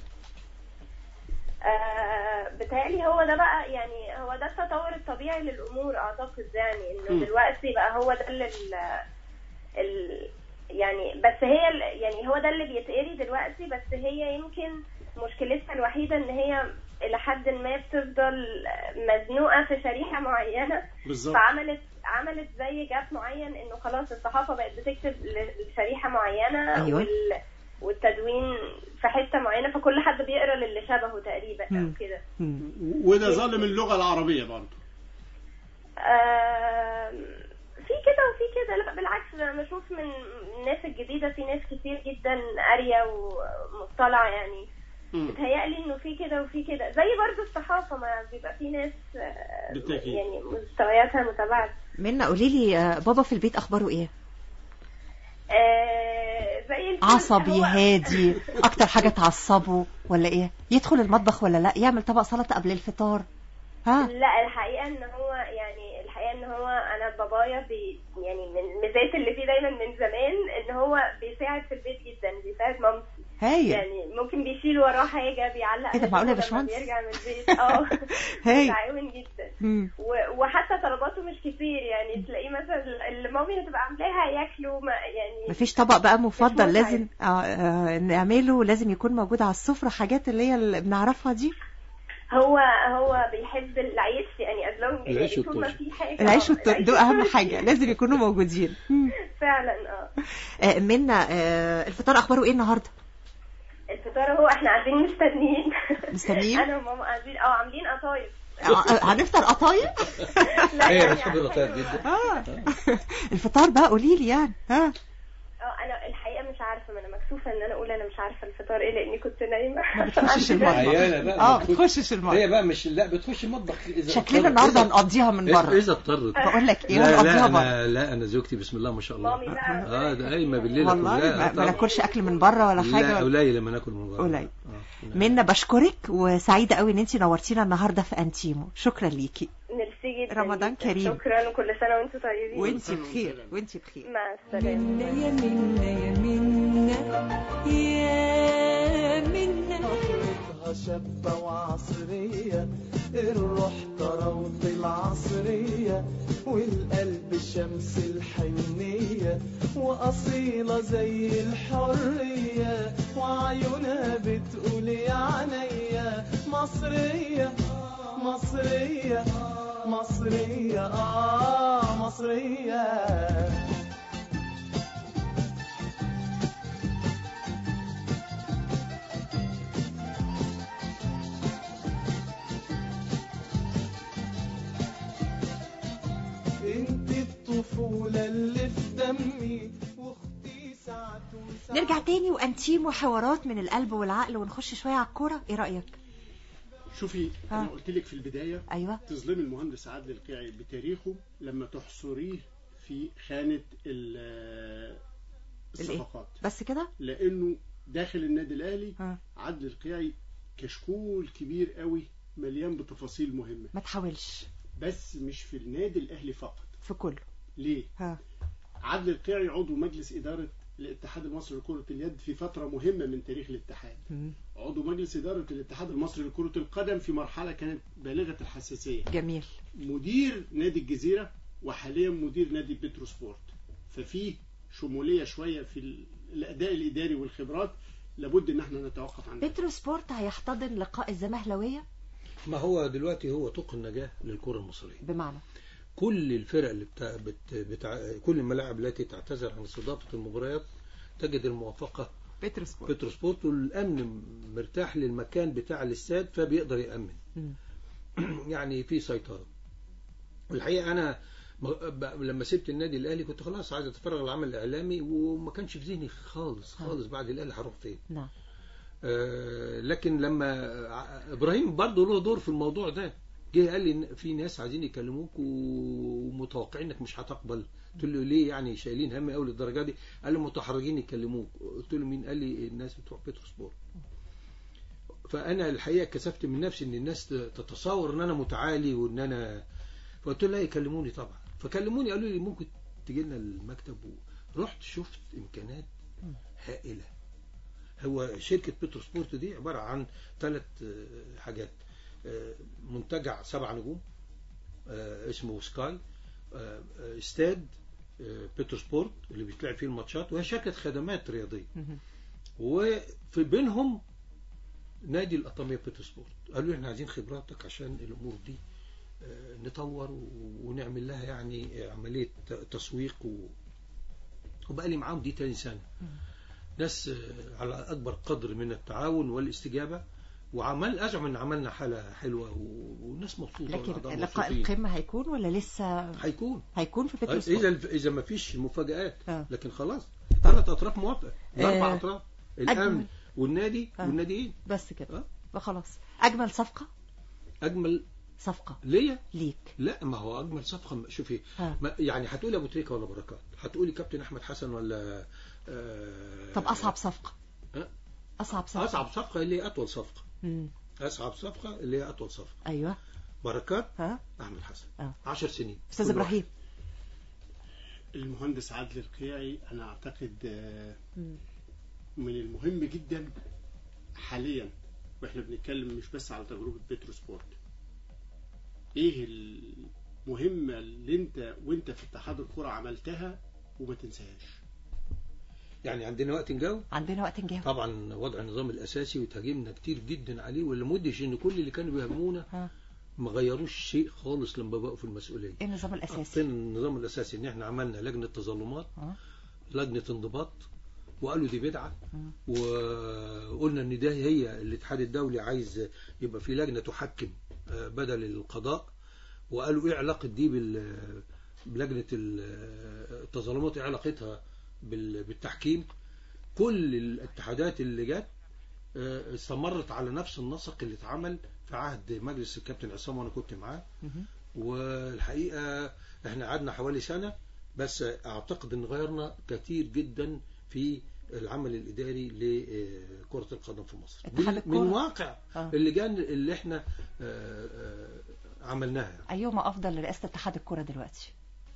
آه، بتهيألي هو ده بقى يعني هو ده التطور الطبيعي للأمور أعتقد يعني م. إنه دلوقتي بقى هو ده اللي ال ال يعني بس هي ال- يعني هو ده اللي بيتقري دلوقتي بس هي يمكن مشكلتها الوحيدة إن هي إلى حد ما بتفضل مزنوقة في شريحة معينة بالظبط. فعملت عملت زي جاب معين إنه خلاص الصحافة بقت بتكتب لشريحة معينة أيوة. وال والتدوين في حتة معينة فكل حد بيقرا للي شبهه تقريبا أو مم. كده. وده ظالم اللغه العربيه برضه. آم، في كده وفي كده لا بالعكس انا بشوف من الناس الجديده في ناس كتير جدا قاريه ومطلعه يعني مم. بتهيألي انه في كده وفي كده زي برضو الصحافه ما بيبقى في ناس آه، بالتأكيد. يعني مستوياتها متباعده. منى قولي لي آه، بابا في البيت اخباره ايه؟ آه، زي الفل. عصبي هو- هادي اكتر حاجة تعصبه ولا ايه؟ يدخل المطبخ ولا لا؟ يعمل طبق سلطة قبل الفطار؟ ها؟ لا الحقيقه ان هو يعني الحقيقه ان هو انا بابايا بي يعني من الميزات اللي فيه دايما من زمان ان هو بيساعد في البيت جدا بيساعد مامتي هايل. يعني ممكن بيشيل وراه حاجه بيعلق إيه ده، معقولة يا لما باشمهندس؟ بيرجع من البيت اه هايل. متعاون جدا مم. و- وحتى طلباته مش كتير يعني تلاقيه مثلا اللي مامي هتبقى عاملاها ياكلوا ما يعني مفيش طبق بقى مفضل متعب. لازم آه آه نعمله لازم يكون موجود على السفرة حاجات اللي هي اللي بنعرفها دي؟ هو هو بيحب العيش يعني as long العيش يعني طول ما والتوست. في حاجه العيش آه، والت- دول اهم حاجة لازم يكونوا موجودين. مم. فعلا اه آه منى آه الفطار اخباره ايه النهارده؟ الفطار هو احنا قاعدين مستنيين مستنيين؟ انا وماما قاعدين اه عاملين قطايف آه، هنفطر قطايف؟ لا هي يعني بتحب القطايف جدا. اه الفطار بقى قولي لي يعني ها؟ اه انا الحقيقه مش عارفه ما انا مكسوفه ان انا اقول انا مش عارفه الفطار ايه لاني كنت نايمه ما بتخشش المطبخ. عيانة بقى اه ما بتخشش المطبخ. هي بقى مش لا بتخش المطبخ اذا شكلنا اضطرت. النهارده إذا- هنقضيها من بره. اذا اضطرت. بقول لك ايه لا لا هنقضيها بره. انا لا انا زوجتي بسم الله ما شاء الله. مامي بقى اه ده قايمه بالليل والله كلها. ما, آه ما طبعا. ناكلش اكل من بره ولا لا حاجه. قليل لما ناكل من بره. قليل. آه. منى بشكرك وسعيده قوي ان انت نورتينا النهارده في انتيمو. شكرا ليكي. ميرسي جدا رمضان جداً. كريم. شكرا وكل سنه وانتم طيبين وانت بخير وانت بخير. مع السلامه. منا يا منا يا منا يا منا فكرتها شابة وعصرية الروح طراوة العصرية والقلب شمس الحنية وأصيلة زي الحرية وعيونها بتقول يا عينيا مصرية مصرية مصرية آه مصرية. انت الطفولة اللي في دمي واختي ساعة وساعة. نرجع تاني وانتيمو حوارات من القلب والعقل ونخش شويه على الكوره. ايه رايك؟ شوفي ها. انا قلت لك في البدايه ايوه تظلمي المهندس عادل القيعي بتاريخه لما تحصريه في خانه ال- الصفقات بس كده. لانه داخل النادي الاهلي ها. عادل القيعي كشكول كبير قوي مليان بتفاصيل مهمه ما تحاولش بس مش في النادي الاهلي فقط. في كله. ليه؟ ها. عادل القيعي عضو مجلس اداره الاتحاد المصري لكره اليد في فتره مهمه من تاريخ الاتحاد. مم. عضو مجلس اداره الاتحاد المصري لكره القدم في مرحله كانت بالغه الحساسيه. جميل. مدير نادي الجزيره وحاليا مدير نادي بترو سبورت. ففي شموليه شويه في ال- الاداء الاداري والخبرات لابد ان احنا نتوقف عنها. بترو سبورت هيحتضن لقاء الزمهلاويه ما هو دلوقتي هو طوق النجاة للكرة المصرية. بمعنى كل الفرق اللي بتاع بت بتاع كل الملاعب التي تعتذر عن استضافة المباريات تجد الموافقة بترو سبورت. بترو سبورت والأمن مرتاح للمكان بتاع الاستاد فبيقدر يأمن. مم. يعني في سيطرة. الحقيقة أنا لما سبت النادي الاهلي كنت خلاص عايز اتفرغ للعمل الاعلامي، وما كانش في ذهني خالص خالص بعد الاهلي هروح فين. نعم. آه لكن لما ابراهيم برضه له دور في الموضوع ده، جه قال لي في ناس عايزين يكلموك ومتوقعين انك مش هتقبل. قلت له ليه يعني شايلين هم قوي للدرجه دي؟ قال لي متحرجين يكلموك. قلت له مين؟ قال لي الناس بتوع بتروسبورت. فانا الحقيقه كسفت من نفسي ان الناس تتصور ان انا متعالي وان انا، فقلت له لا يكلموني طبعا. فكلموني قالوا لي ممكن تجي لنا المكتب. رحت شفت امكانات هائله. هو شركه بتروسبورت دي عباره عن ثلاث حاجات: منتجع سبع نجوم اسمه سكاي، استاد بتروسبورت اللي بيتلعب فيه الماتشات، وهي شركه خدمات رياضيه، وفي بينهم نادي الأطامية بتروسبورت. قالوا لي احنا عايزين خبراتك عشان الامور دي نطور ونعمل لها يعني عمليه تسويق و... وبقى لي معاهم دي تاني سنه. ناس على اكبر قدر من التعاون والاستجابه، وعمل ازعم ان عملنا حاله حلوه والناس مبسوطه. لكن لقاء القمه هيكون ولا لسه؟ هيكون هيكون في بتروسبورت اذا اذا ما فيش مفاجآت. آه. لكن خلاص ثلاث اطراف موافقه، اربع آه. اطراف، الامن أجمل. والنادي آه. والناديين بس كده. آه. فخلاص اجمل صفقه اجمل صفقه ليا ليك. لا ما هو اجمل صفقه. شوفي آه. يعني هتقولي ابو تريكه ولا بركات، هتقولي كابتن احمد حسن ولا آه طب اصعب صفقه آه. اصعب صفقه اصعب صفقه اللي هي اطول صفقه. مم. اصعب صفقه اللي هي اطول صفقه. ايوه بركات ها احمد حسن آه. عشر سنين. استاذ ابراهيم المهندس عادل القيعي انا اعتقد من المهم جدا حاليا، واحنا بنتكلم مش بس على تجربه بتروسبورت، ايه المهمه اللي انت وانت في اتحاد الكره عملتها وما تنساهاش؟ يعني عندنا وقت نجاوب؟ عندنا وقت نجاوب. طبعا وضع النظام الاساسي وتهاجمنا كتير جدا عليه، واللي مدش ان كل اللي كانوا بيهاجمونا ما غيروش شيء خالص لما بقوا في المسؤوليه. ايه النظام الاساسي؟ النظام الاساسي ان احنا عملنا لجنه تظلمات، أه؟ لجنه انضباط، وقالوا دي بدعه، وقلنا ان ده هي الاتحاد الدولي عايز يبقى في لجنه تحكم بدل القضاء، وقالوا ايه علاقه دي بلجنه التظلمات، ايه علاقتها بالتحكيم. كل الاتحادات اللي جت استمرت على نفس النسق اللي اتعمل في عهد مجلس الكابتن عصام وانا كنت معاه. والحقيقه احنا قعدنا حوالي سنه بس، اعتقد ان غيرنا كتير جدا في العمل الاداري لكره القدم في مصر من واقع آه. اللجان اللي احنا عملناها. ايهما افضل لرئاسه اتحاد الكره دلوقتي؟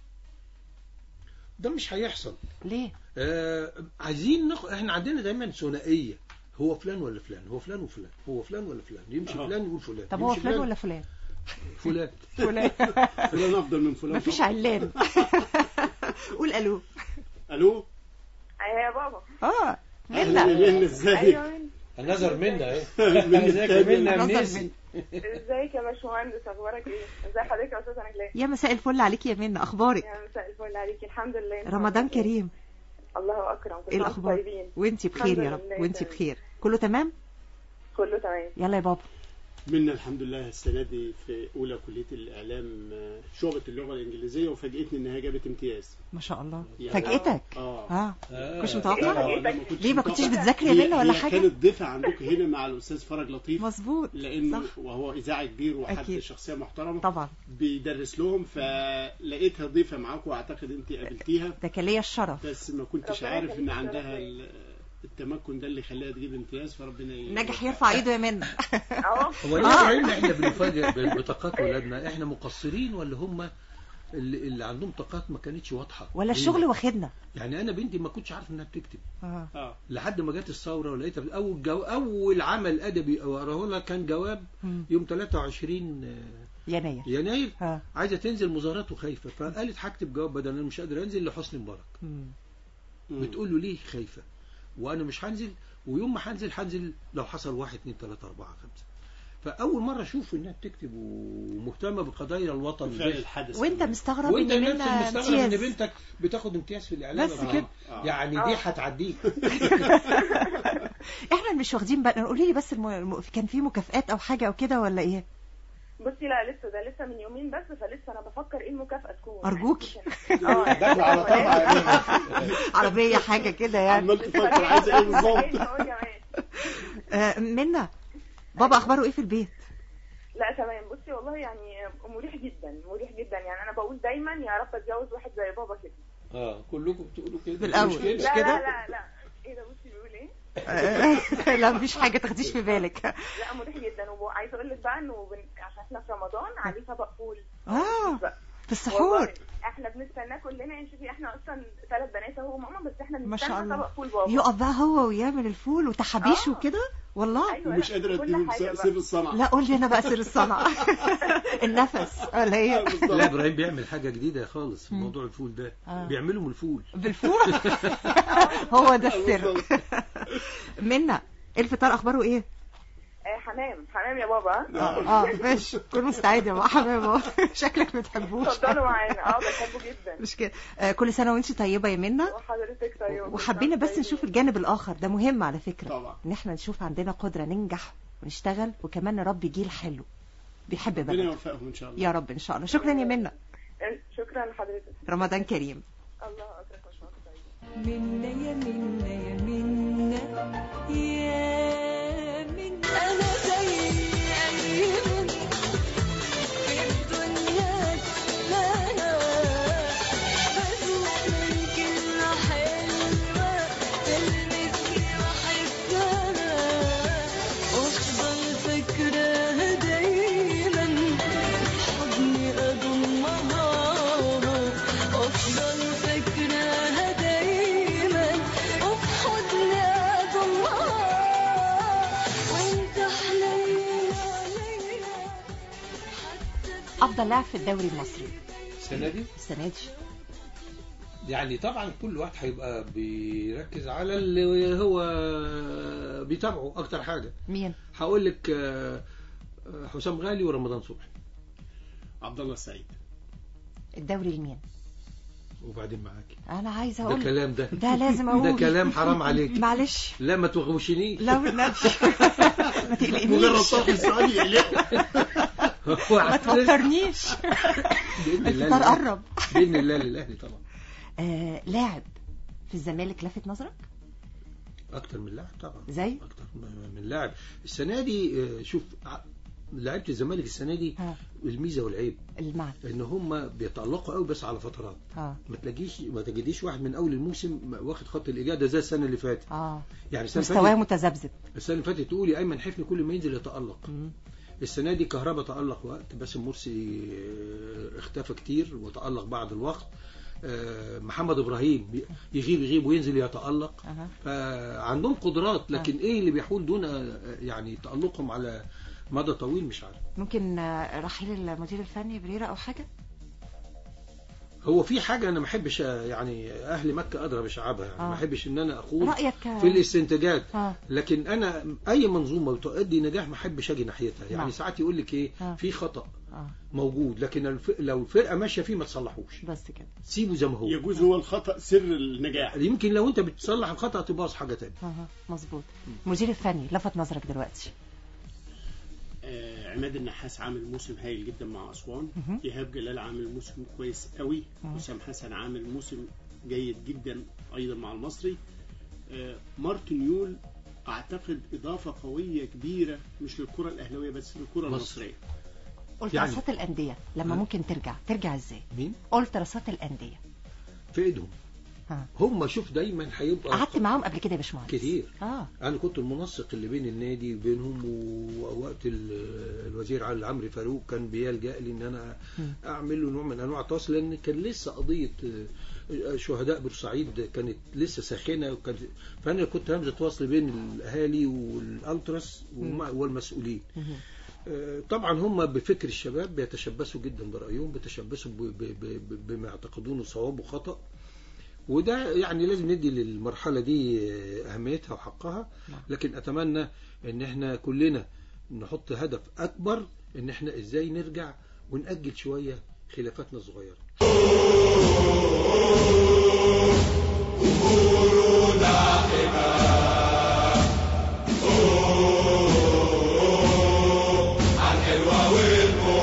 ده مش هيحصل. ليه؟ آه عايزين نخ... احنا عندنا دايما ثنائيه، هو فلان ولا فلان، هو فلان وفلان، هو فلان ولا فلان، يمشي آه. فلان يقول فلان. طب هو فلان, فلان ولا فلان؟ فلان فلان فلان افضل من فلان. مفيش علان. قول الو. الو. ايوه يا بابا. اه منا. منا ازاي؟ النظر منا اهي. ازيك منا منيسي. ازيك يا باشمهندس، اخبارك ايه؟ ازي حضرتك يا استاذ نجلاء؟ يا مساء الفل عليك يا منى، اخبارك؟ يا مساء الفل عليكي، الحمد لله. رمضان كريم. الله اكرم. ايه الاخبار؟ وانتي بخير يا رب، وانتي بخير، كله تمام؟ كله تمام. يلا يا بابا. منا الحمد لله السنه دي في اولى كليه الاعلام شعبة اللغه الانجليزيه، وفاجئتني ان هي جابت امتياز. ما شاء الله. يعني فاجئتك؟ اه اه كنتش متوقع؟ ليه ما كنتيش بتذاكري يا منى ولا حاجه؟ كانت ضيفه عندكم هنا مع الاستاذ فرج لطيف. مظبوط. لانه صح. وهو اذاعي كبير وحد أكيد. شخصيه محترمه طبعا بيدرس لهم، فلقيتها ضيفه معاكم واعتقد انت قابلتيها. ده كان ليا الشرف، بس ما كنتش عارف ان عندها التمكن ده اللي خلاها تجيب امتياز، فربنا نجح يرفع ايده يا منى. اه هو ليه احنا بنفاجئ بطاقات ولادنا؟ احنا مقصرين ولا هم اللي, اللي عندهم طاقات ما كانتش واضحه، ولا الشغل واخدنا؟ يعني انا بنتي ما كنتش عارف انها بتكتب اه اه لحد ما جت الثوره ولقيتها اول جو اول عمل ادبي اقراه لها كان جواب يوم ثلاثة وعشرين يناير يناير آه. عايزه تنزل مظاهرات وخايفه، فقالت هكتب جواب بدل انا مش قادر انزل لحسني مبارك. بتقول له ليه خايفه؟ وانا مش هنزل، ويوم ما هنزل هنزل لو حصل واحد اثنين ثلاثة أربعة خمسة. فاول مره اشوف انها بتكتب ومهتمه بقضايا الوطن الحدث. وانت مستغرب وانت ان نفسك مستغرب ان امتياز. بنتك بتاخد امتياز في الاعلام بس كده آه. يعني دي هتعديك. احنا مش واخدين بالنا. قولي لي بس الم... كان في مكافآت او حاجه او كده ولا ايه؟ بصي لا لسه ده لسه من يومين بس، فلسه انا بفكر ايه المكافأة تكون. ارجوكي اه داخله على طمع عربيه حاجه كده يعني. عمال تفكر عايزه ايه بالظبط. آه، منا بابا اخباره ايه في البيت؟ لا تمام. بصي والله يعني مريح جدا مريح جدا يعني. انا بقول دايما يا رب اتجوز واحد زي بابا كده. اه كلكم بتقولوا كده في الاول مش لا كده؟ لا لا لا ايه ده بصي بيقول ايه؟ لا مفيش حاجه تاخديش في بالك. لا مريح جدا. وعايزه اقول لك بقى انه بن... عشان احنا في رمضان عليه طبق فول. اه بقى. في السحور احنا بنستناه كلنا يعني. شوفي احنا اصلا ثلاث بنات اهو ماما، بس احنا ما شاء بنستنى الله. طبق فول بابا. يقف بقى هو ويعمل الفول وتحابيش آه. وكده والله. أيوة ومش قادره تجيب سر الصنعه. لا قول لي انا بقى سر الصنعه. النفس ولا هي. لا ابراهيم بيعمل حاجه جديده خالص في موضوع الفول ده. آه. بيعملوا من الفول بالفول. هو ده السر. منا الفطار اخباره ايه؟ آه حمام حمام يا بابا. اه اه ماشي كل مستعد يا بابا. حمام شكلك ما بتحبوش. اتفضلوا معانا. اه بحبه جدا. مش كده. آه كل سنه وانت طيبه يا منا. وحضرتك طيبه. وحبينا بس نشوف الجانب الاخر ده مهم على فكره طبعا. ان احنا نشوف عندنا قدره ننجح ونشتغل وكمان نربي جيل حلو بيحب ربنا بلده. يوفقهم ان شاء الله. يا رب ان شاء الله. شكرا يا منا. شكرا لحضرتك. رمضان كريم. الله اكبر. ما شاء الله. منا يا منا يا منا يا منا أنا زي أي من في الدنيا كلها بذوق من كلمة حلوة تلمسني وأحبها وأفضل فاكراها دايما حضني أضمها وأفضل فاكراها دايما وفي حضني أضمها وأنت حنين عليا. افضل لاعب في الدوري المصري السنه دي السنه دي يعني طبعا كل واحد هيبقى بيركز على اللي هو بيتابعه اكتر حاجه. مين؟ هقول لك حسام غالي ورمضان صبحي. عبد الله السعيد. الدوري لمين؟ وبعدين معاكي انا عايزه ده اقول كلام ده ده لازم اقول ده كلام حرام عليك. معلش لا ما تغوشنيش. لا والنبي ما تقلقنيش. مجرد طرف السؤال يقلقه. ما توترنيش. باذن الله الفطار قرب. باذن الله للاهلي طبعا. آه لاعب في الزمالك لفت نظرك؟ اكتر من لاعب طبعا. زي اكتر من لاعب السنه دي. شوف لعيبه الزمالك السنه دي ها. الميزه والعيب المعنى ان هم بيتالقوا قوي بس على فترات. اه ما تلاقيش ما تجديش واحد من اول الموسم واخد خط الاجاده زي السنه اللي فاتت. اه يعني السنه مستواه فاتت متذبذب. السنه اللي فاتت تقولي ايمن حفني كل ما ينزل يتالق. مم. السنه دي كهربا تالق وقت، باسم مرسي اختفى كتير وتالق بعض الوقت. محمد ابراهيم يغيب يغيب وينزل يتالق. أه. فعندهم قدرات لكن أه. ايه اللي بيحول دون يعني تالقهم على مدى طويل مش عارف. ممكن رحيل المدير الفني بريرة او حاجه. هو في حاجه انا ما احبش يعني اهل مكه ادرى بشعبها يعني. آه. ما احبش ان انا اخوض رأيك في الاستنتاجات. آه. لكن انا اي منظومه بتؤدي نجاح ما احبش اجي ناحيتها يعني. نعم. ساعات يقول لك ايه آه. في خطا آه. موجود لكن الف... لو الفرقه ماشيه فيه ما تصلحوش بس كده سيبه زي ما هو. يجوز هو الخطا سر النجاح. يمكن لو انت بتصلح الخطا تباظ حاجه ثانيه. اها مظبوط. المدير الفني لفت نظرك دلوقتي؟ آه عماد النحاس عامل موسم هايل جدا مع اسوان. ايهاب جلال عامل موسم كويس قوي. حسام حسن عامل موسم جيد جدا ايضا مع المصري. آه مارتن يول اعتقد اضافه قويه كبيره مش للكره الاهلاويه بس للكره المصريه. ألتراصات يعني الأندية لما ها؟ ممكن ترجع ترجع ازاي؟ مين؟ ألتراصات الأندية في ايدهم. ها. هم شوف دايما هيبقى قعدت معاهم قبل كده يا باشمهندس كتير. اه انا كنت المنسق اللي بين النادي وبينهم، ووقت الوزير علي عمرو فاروق كان بيلجأ لي ان انا م. اعمل له نوع من انواع التواصل لان كان لسه قضيه شهداء بورسعيد كانت لسه ساخنه وكان فانا كنت همزه وصل بين الاهالي والالتراس والمسؤولين. م. طبعا هم بفكر الشباب بيتشبثوا جدا برأيهم، بيتشبثوا بما يعتقدونه صواب وخطأ، وده يعني لازم ندي للمرحلة دي أهميتها وحقها. لكن أتمنى ان احنا كلنا نحط هدف أكبر ان احنا ازاي نرجع ونأجل شوية خلافاتنا الصغيرة. الحلوة والمرة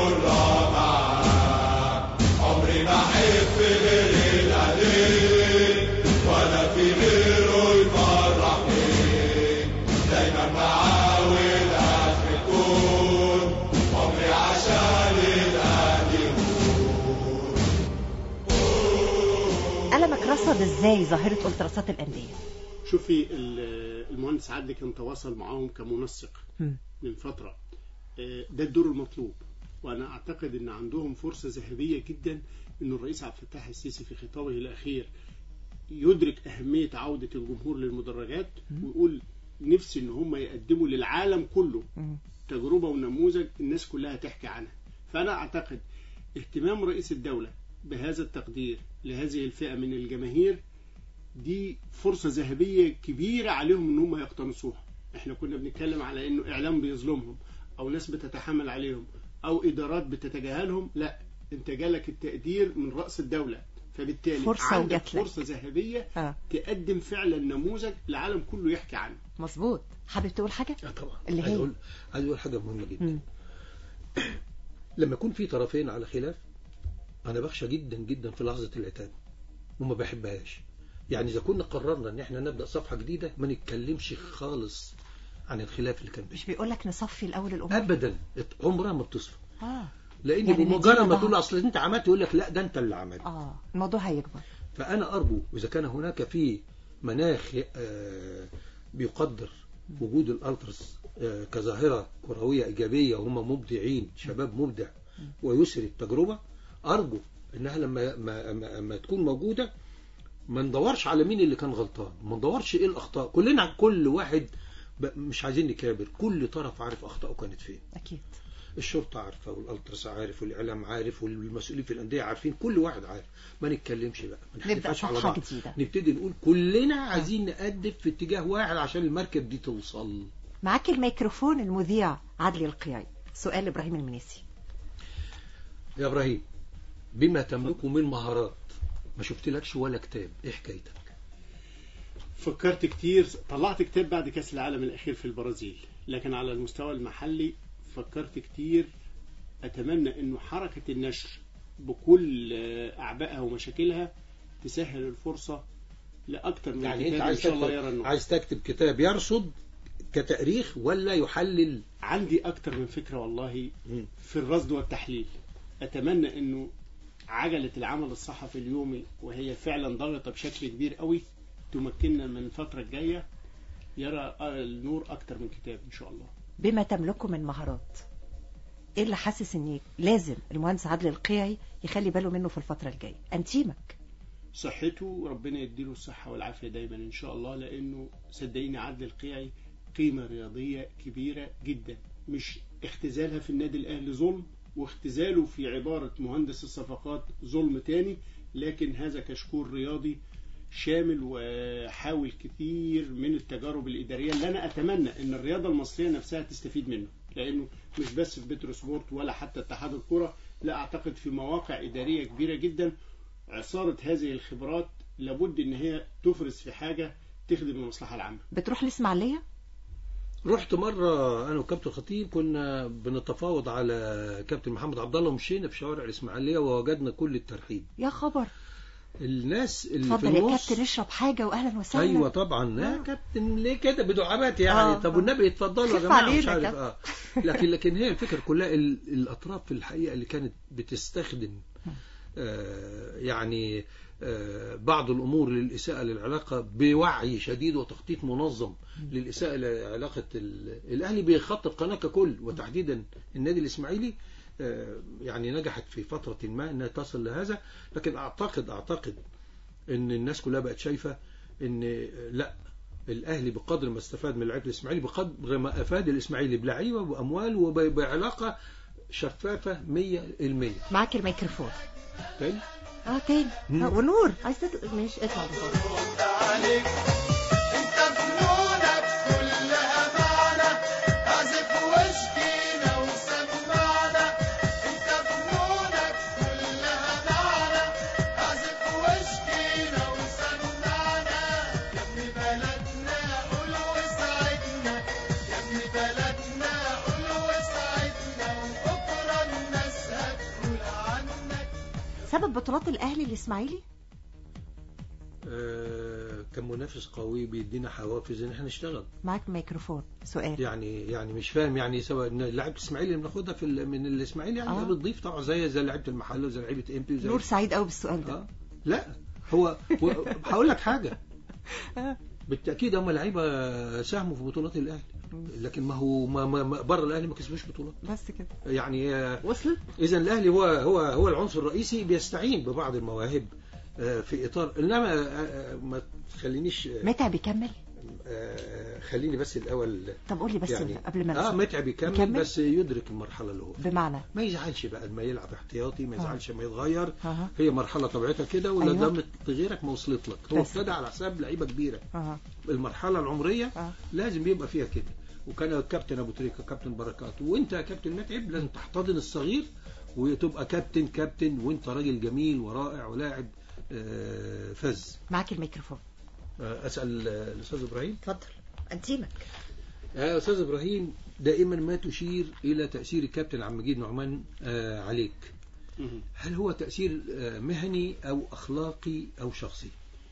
بتترصد ازاي ظاهرة التراسات الأندية؟ شوفي ال- المهندس عدلي كان تواصل معاهم كمنسق مم. من فترة. آه، ده الدور المطلوب، وأنا أعتقد أن عندهم فرصة ذهبية جدا أن الرئيس عبد الفتاح السيسي في خطابه الأخير يدرك أهمية عودة الجمهور للمدرجات، ويقول نفسي أن هم يقدموا للعالم كله تجربة ونموذج الناس كلها تحكي عنها. فأنا أعتقد اهتمام رئيس الدولة بهذا التقدير لهذه الفئة من الجماهير دي فرصة ذهبية كبيرة عليهم ان هم يقتنصوها. احنا كنا بنتكلم على انه اعلام بيظلمهم او ناس بتتحامل عليهم او ادارات بتتجاهلهم، لا، انت جالك التقدير من رأس الدولة، فبالتالي فرصة عندك وجات لك. فرصة ذهبية آه. تقدم فعلا نموذج العالم كله يحكي عنه. مظبوط. حابب تقول حاجة؟ اه طبعا. اللي عايز هي اقول عايز اقول حاجه مهمه جدا. مم. لما يكون في طرفين على خلاف انا بخشى جدا جدا في لحظه العتاب وما بحبهاش. يعني اذا كنا قررنا ان احنا نبدا صفحه جديده ما نتكلمش خالص عن الخلاف اللي كان بيننا. مش بيقول لك نصفي الأول الأمور؟ ابدا، عمرها ما بتصفى. آه. لان يعني بمجرد نديله ما تقول ضهر. اصل انت عملت يقول لك لا ده انت اللي عملت. آه الموضوع هيكبر. فانا ارجو اذا كان هناك في مناخ آه، بيقدر وجود الالترس آه، كظاهره كرويه ايجابيه وهم مبدعين، شباب مبدع ويسري التجربه، ارجو انها لما ما ما ما تكون موجوده ما ندورش على مين اللي كان غلطان، ما ندورش ايه الاخطاء، كلنا كل واحد ب- مش عايزين نكابر، كل طرف عارف اخطائه كانت فين. أكيد. الشرطه عارفه والالترس عارف والاعلام عارف والمسؤولين في الانديه عارفين، كل واحد عارف. ما نتكلمش بقى، ما نبدأ نحتفاش على صفحة بعض، جديدة. نبتدي نقول كلنا عايزين نقدم في اتجاه واحد عشان المركب دي توصل. معاك الميكروفون المذيع عدلي القيعي. سؤال إبراهيم المنيسي. يا ابراهيم، بما تملكه من مهارات ما شفتلكش ولا كتاب، ايه حكايتك؟ فكرت كتير، طلعت كتاب بعد كأس العالم الأخير في البرازيل، لكن على المستوى المحلي فكرت كتير. أتمنى أنه حركة النشر بكل أعبائها ومشاكلها تسهل الفرصة لأكثر من يعني كتاب انت إن عايز شاء الله تكتب يرى النور. عايز تكتب كتاب يرصد كتاريخ ولا يحلل؟ عندي أكثر من فكرة والله في الرصد والتحليل. أتمنى أنه عجلة العمل الصحفي اليومي وهي فعلا ضاغطة بشكل كبير قوي تمكننا من الفترة الجاية يرى النور أكثر من كتاب إن شاء الله. بما تملكه من مهارات، ايه اللي حاسس ان لازم المهندس عدلي القيعي يخلي باله منه في الفترة الجاية؟ انتيمك. صحته، ربنا يديله الصحة والعافية دايما إن شاء الله، لأنه صدقيني عدلي القيعي قيمة رياضية كبيرة جدا. مش اختزالها في النادي الأهلي ظلم، واختزاله في عبارة مهندس الصفقات ظلم تاني، لكن هذا كشكور رياضي شامل وحاول كثير من التجارب الإدارية اللي أنا أتمنى أن الرياضة المصرية نفسها تستفيد منه، لأنه مش بس في بترو سبورت ولا حتى اتحاد الكرة، لا، أعتقد في مواقع إدارية كبيرة جدا عصارة هذه الخبرات لابد أن هي تفرز في حاجة تخدم المصلحة العامة. بتروح الإسماعيلية؟ رحت مرة أنا وكابتن الخطيب، كنا بنتفاوض على كابتن محمد عبد الله ومشينا في شوارع الإسماعيلية ووجدنا كل الترحيب. يا خبر. الناس اللي في اتفضل يا النص. كابتن اشرب حاجة وأهلا وسهلا. أيوة طبعا. لا كابتن ليه كده بدعابات يعني. آه. طب والنبي اتفضلوا يا خف جماعة علينا مش عارف. كابتن. آه. لكن لكن هي الفكرة كلها ال- الأطراف في الحقيقة اللي كانت بتستخدم آه يعني آه بعض الأمور للإساءة للعلاقة بوعي شديد وتخطيط منظم للإساءة لعلاقة ال- الأهلي بيخطط قناة ككل، وتحديدا النادي الإسماعيلي آه يعني نجحت في فترة ما أنها تصل لهذا. لكن أعتقد أعتقد أن الناس كلها بقت شايفة أن لا، الأهلي بقدر ما استفاد من لعيبة الإسماعيلي بقدر ما أفاد الإسماعيلي بلعيبة وأموال وبعلاقة شفافة مية المية. معاك الميكروفون. تاني؟ اه تاني. مم. آه ونور عايز تطلع. ماشي اطلع بفضل. عليك انت فنونك كلها معنا، اعزف واشكينا وسمعنا. انت فنونك كلها معنا، اعزف واشكينا وسمعنا. يا ابن بلدنا قول وساعدنا، يا ابن بلدنا قول وساعدنا، وبكره الناس هتقول عنك. سبب بطولات الأهلي الإسماعيلي؟ آه كمنافس قوي بيدينا حوافز ان احنا نشتغل. معاك ميكروفون. سؤال. يعني يعني مش فاهم يعني سواء ان لعيبه الاسماعيلي اللي بناخدها في ال- من الاسماعيلي يعني آه. بتضيف طبعا زي زي لعيبه المحله وزي لعيبه ام بي وزي نور سعيد قوي بالسؤال ده. آه. لا هو هقول لك حاجة، بالتأكيد هم لعيبة ساهموا في بطولات الأهلي، لكن ما هو ما ما بره الأهلي ما كسبوش بطولات بس كده يعني. وصلت. إذا الأهلي هو هو هو العنصر الرئيسي، بيستعين ببعض المواهب في إطار، إنما ما تخلينيش. متعب يكمل. خليني بس الأول. طب قولي بس يعني قبل ما اه متعب يكمل, يكمل بس يدرك المرحلة اللي هو بمعنى ما يزعلش بقى ما يلعب احتياطي، ما يزعلش ما يتغير. آه. هي مرحلة طبيعتها كده، ولا أيوة. دامت غيرك ما وصلت لك، هو ابتدى على حساب لعيبة كبيرة. آه. المرحلة العمرية آه. لازم يبقى فيها كده، وكان الكابتن أبو تريكة كابتن بركات، وانت يا كابتن متعب لازم تحتضن الصغير وتبقى كابتن كابتن وانت راجل جميل ورائع ولاعب آه فز. معاك الميكروفون. آه أسأل الأستاذ إبراهيم. اتفضل انتيمك. يا أستاذ إبراهيم، دائما ما تشير إلى تأثير الكابتن عبد المجيد نعمان آه عليك، هل هو تأثير آه مهني أو أخلاقي أو شخصي؟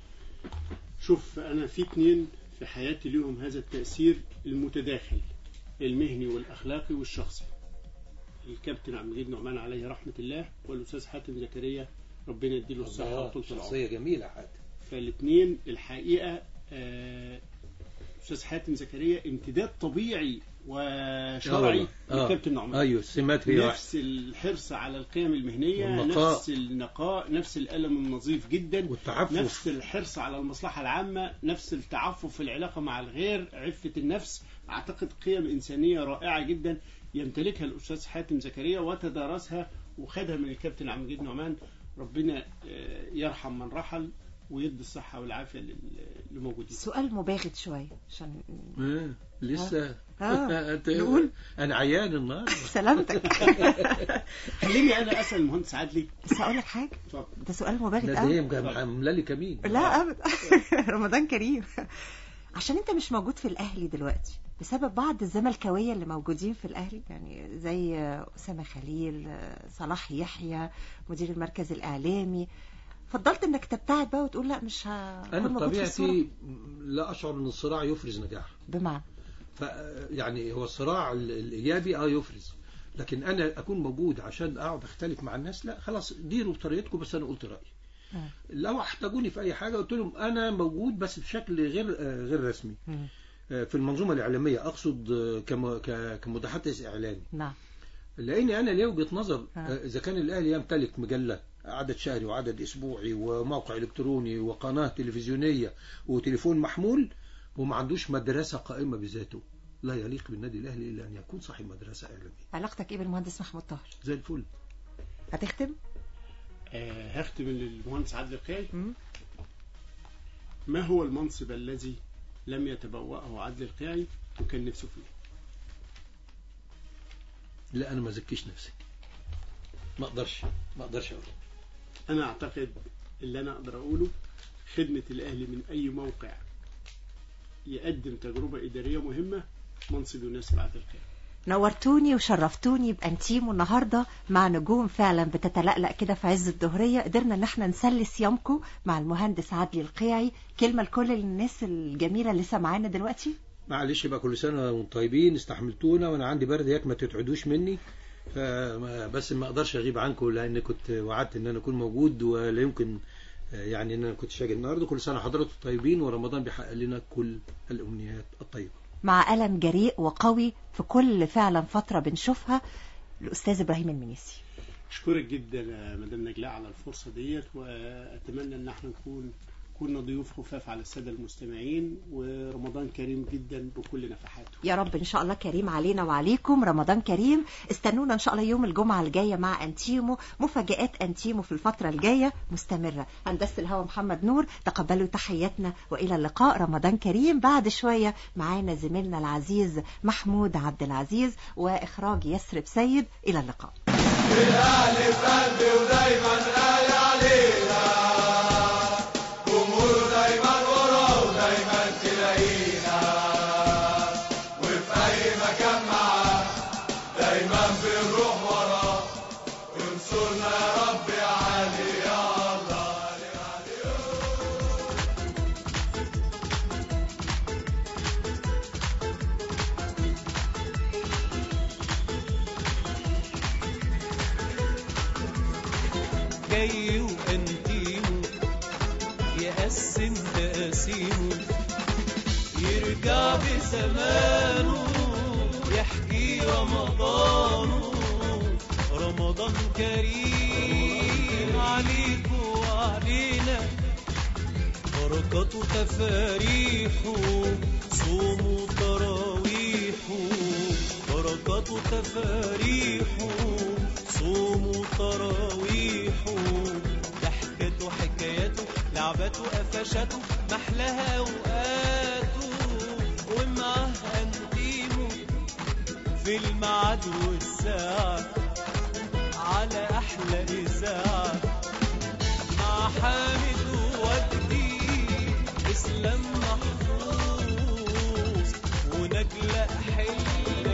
شوف، أنا في اثنين في حياتي لهم هذا التأثير المتداخل، المهني والأخلاقي والشخصي. الكابتن عبد المجيد نعمان عليه رحمة الله، والأستاذ حاتم زكريا ربنا يديله الصحة وطول العمر. شخصية جميلة حاتم. فالاثنين الحقيقة آه أستاذ حاتم زكريا امتداد طبيعي وشرعي للكابتن نعمان. أيوه السمات هي نفس الحرص على القيم المهنية، والنقاء. نفس النقاء، نفس القلم النظيف جدا، والتعفف. نفس الحرص على المصلحة العامة، نفس التعفف في العلاقة مع الغير، عفة النفس. أعتقد قيم إنسانية رائعة جدا يمتلكها الأستاذ حاتم زكريا وتدارسها وخدها من الكابتن عبد المجيد نعمان. ربنا يرحم من رحل ويدي الصحة والعافية للموجودين. سؤال مباغت شوية عشان آه. لسه آه. نقول أنا عيان النهارده. سلامتك. خليني أنا أسأل المهندس عدلي. بس هقول لك حاجة، ده سؤال مباغت قوي. ده عامله لي كمين. لا أبدا. رمضان كريم. عشان أنت مش موجود في الأهلي دلوقتي بسبب بعض الزملكاوية اللي موجودين في الأهلي، يعني زي أسامة خليل، صلاح يحيى مدير المركز الإعلامي، فضلت انك تبتعد بقى وتقول لا مش هكون انا موجود في الصورة. طبيعتي لا اشعر ان الصراع يفرز نجاح. بمعنى ف يعني هو الصراع الايجابي اه يفرز، لكن انا اكون موجود عشان اقعد اختلف مع الناس؟ لا خلاص ديروا بطريقتكم، بس انا قلت رايي. آه. لو احتاجوني في اي حاجه قلت لهم انا موجود بس بشكل غير آه غير رسمي. م. آه في المنظومه الاعلاميه، اقصد آه كمتحدث اعلامي. نعم. لاني انا ليه وجهه نظر آه. آه اذا كان الاهلي يمتلك مجله عدد شهري وعدد اسبوعي وموقع الكتروني وقناه تلفزيونيه وتليفون محمول وما عندوش مدرسه قائمه بذاته، لا يليق بالنادي الاهلي الا ان يكون صاحب مدرسه اعلاميه. علاقتك ايه بالمهندس محمود طاهر؟ زي الفل. هتختم؟ آه هختم للمهندس عادل القيعي. ما هو المنصب الذي لم يتبوأه عادل القيعي وكان نفسه فيه؟ لا انا ما زكيش نفسي، ما اقدرش ما اقدرش اقول. انا اعتقد اللي انا اقدر اقوله خدمة الاهلي من اي موقع يقدم تجربة ادارية مهمة منصب يناسب عادل القيعي. نورتوني وشرفتوني بأنتيمو النهاردة مع نجوم فعلا بتتلألأ كده في عز الظهرية. قدرنا ان احنا نسلي صيامكم مع المهندس عادل القيعي. كلمة لكل الناس الجميلة اللي سمعانا دلوقتي. معلش بقى، كل سنة وانتم طيبين، استحملتونا وانا عندي برد ياك ما تتعدوش مني، بس ما اقدرش اغيب عنكم لان كنت وعدت ان انا اكون موجود ولا يمكن يعني ان انا كنت شاجي النهارده. كل سنة حضراتكم طيبين ورمضان بيحقق لنا كل الامنيات الطيبة. مع ألم جريء وقوي في كل فعلا فترة بنشوفها، الأستاذ إبراهيم المنيسي. أشكرك جدا مدام نجلاء على الفرصة ديت، وأتمنى أن احنا نكون كنا ضيوف خفاف على السادة المستمعين، ورمضان كريم جدا بكل نفحاته يا رب. إن شاء الله كريم علينا وعليكم، رمضان كريم. استنونا إن شاء الله يوم الجمعة الجاية مع أنتيمو، مفاجآت أنتيمو في الفترة الجاية مستمرة. هندسة الهوا محمد نور، تقبلوا تحياتنا وإلى اللقاء. رمضان كريم. بعد شوية معانا زميلنا العزيز محمود عبد العزيز وإخراج يسرب سيد. إلى اللقاء. الأهلي في قلبي ودايما غالي علينا، جمهور دايما ورا ودايما تلاقينا، وفي أي مكان معاه دايما بنروح وراه، انصرنا يا رب يا علي يا الله علي علي. جاي وانتيمو قاسم تقاسيمه يرجع بزمانه يحكي رمضانه رمضان كريم عليكوا وعلينا بركاته تفاريحه صوموا تراويحه بركاته تفاريحه صوموا تراويحه ضحكته حكاياته لعبته قفشاته محلاها اوقاته ومعاه انتيمه في الميعاد والساعه على احلى اذاعه مع حامد وودي اسلام محفوظ ونجلاء حلوه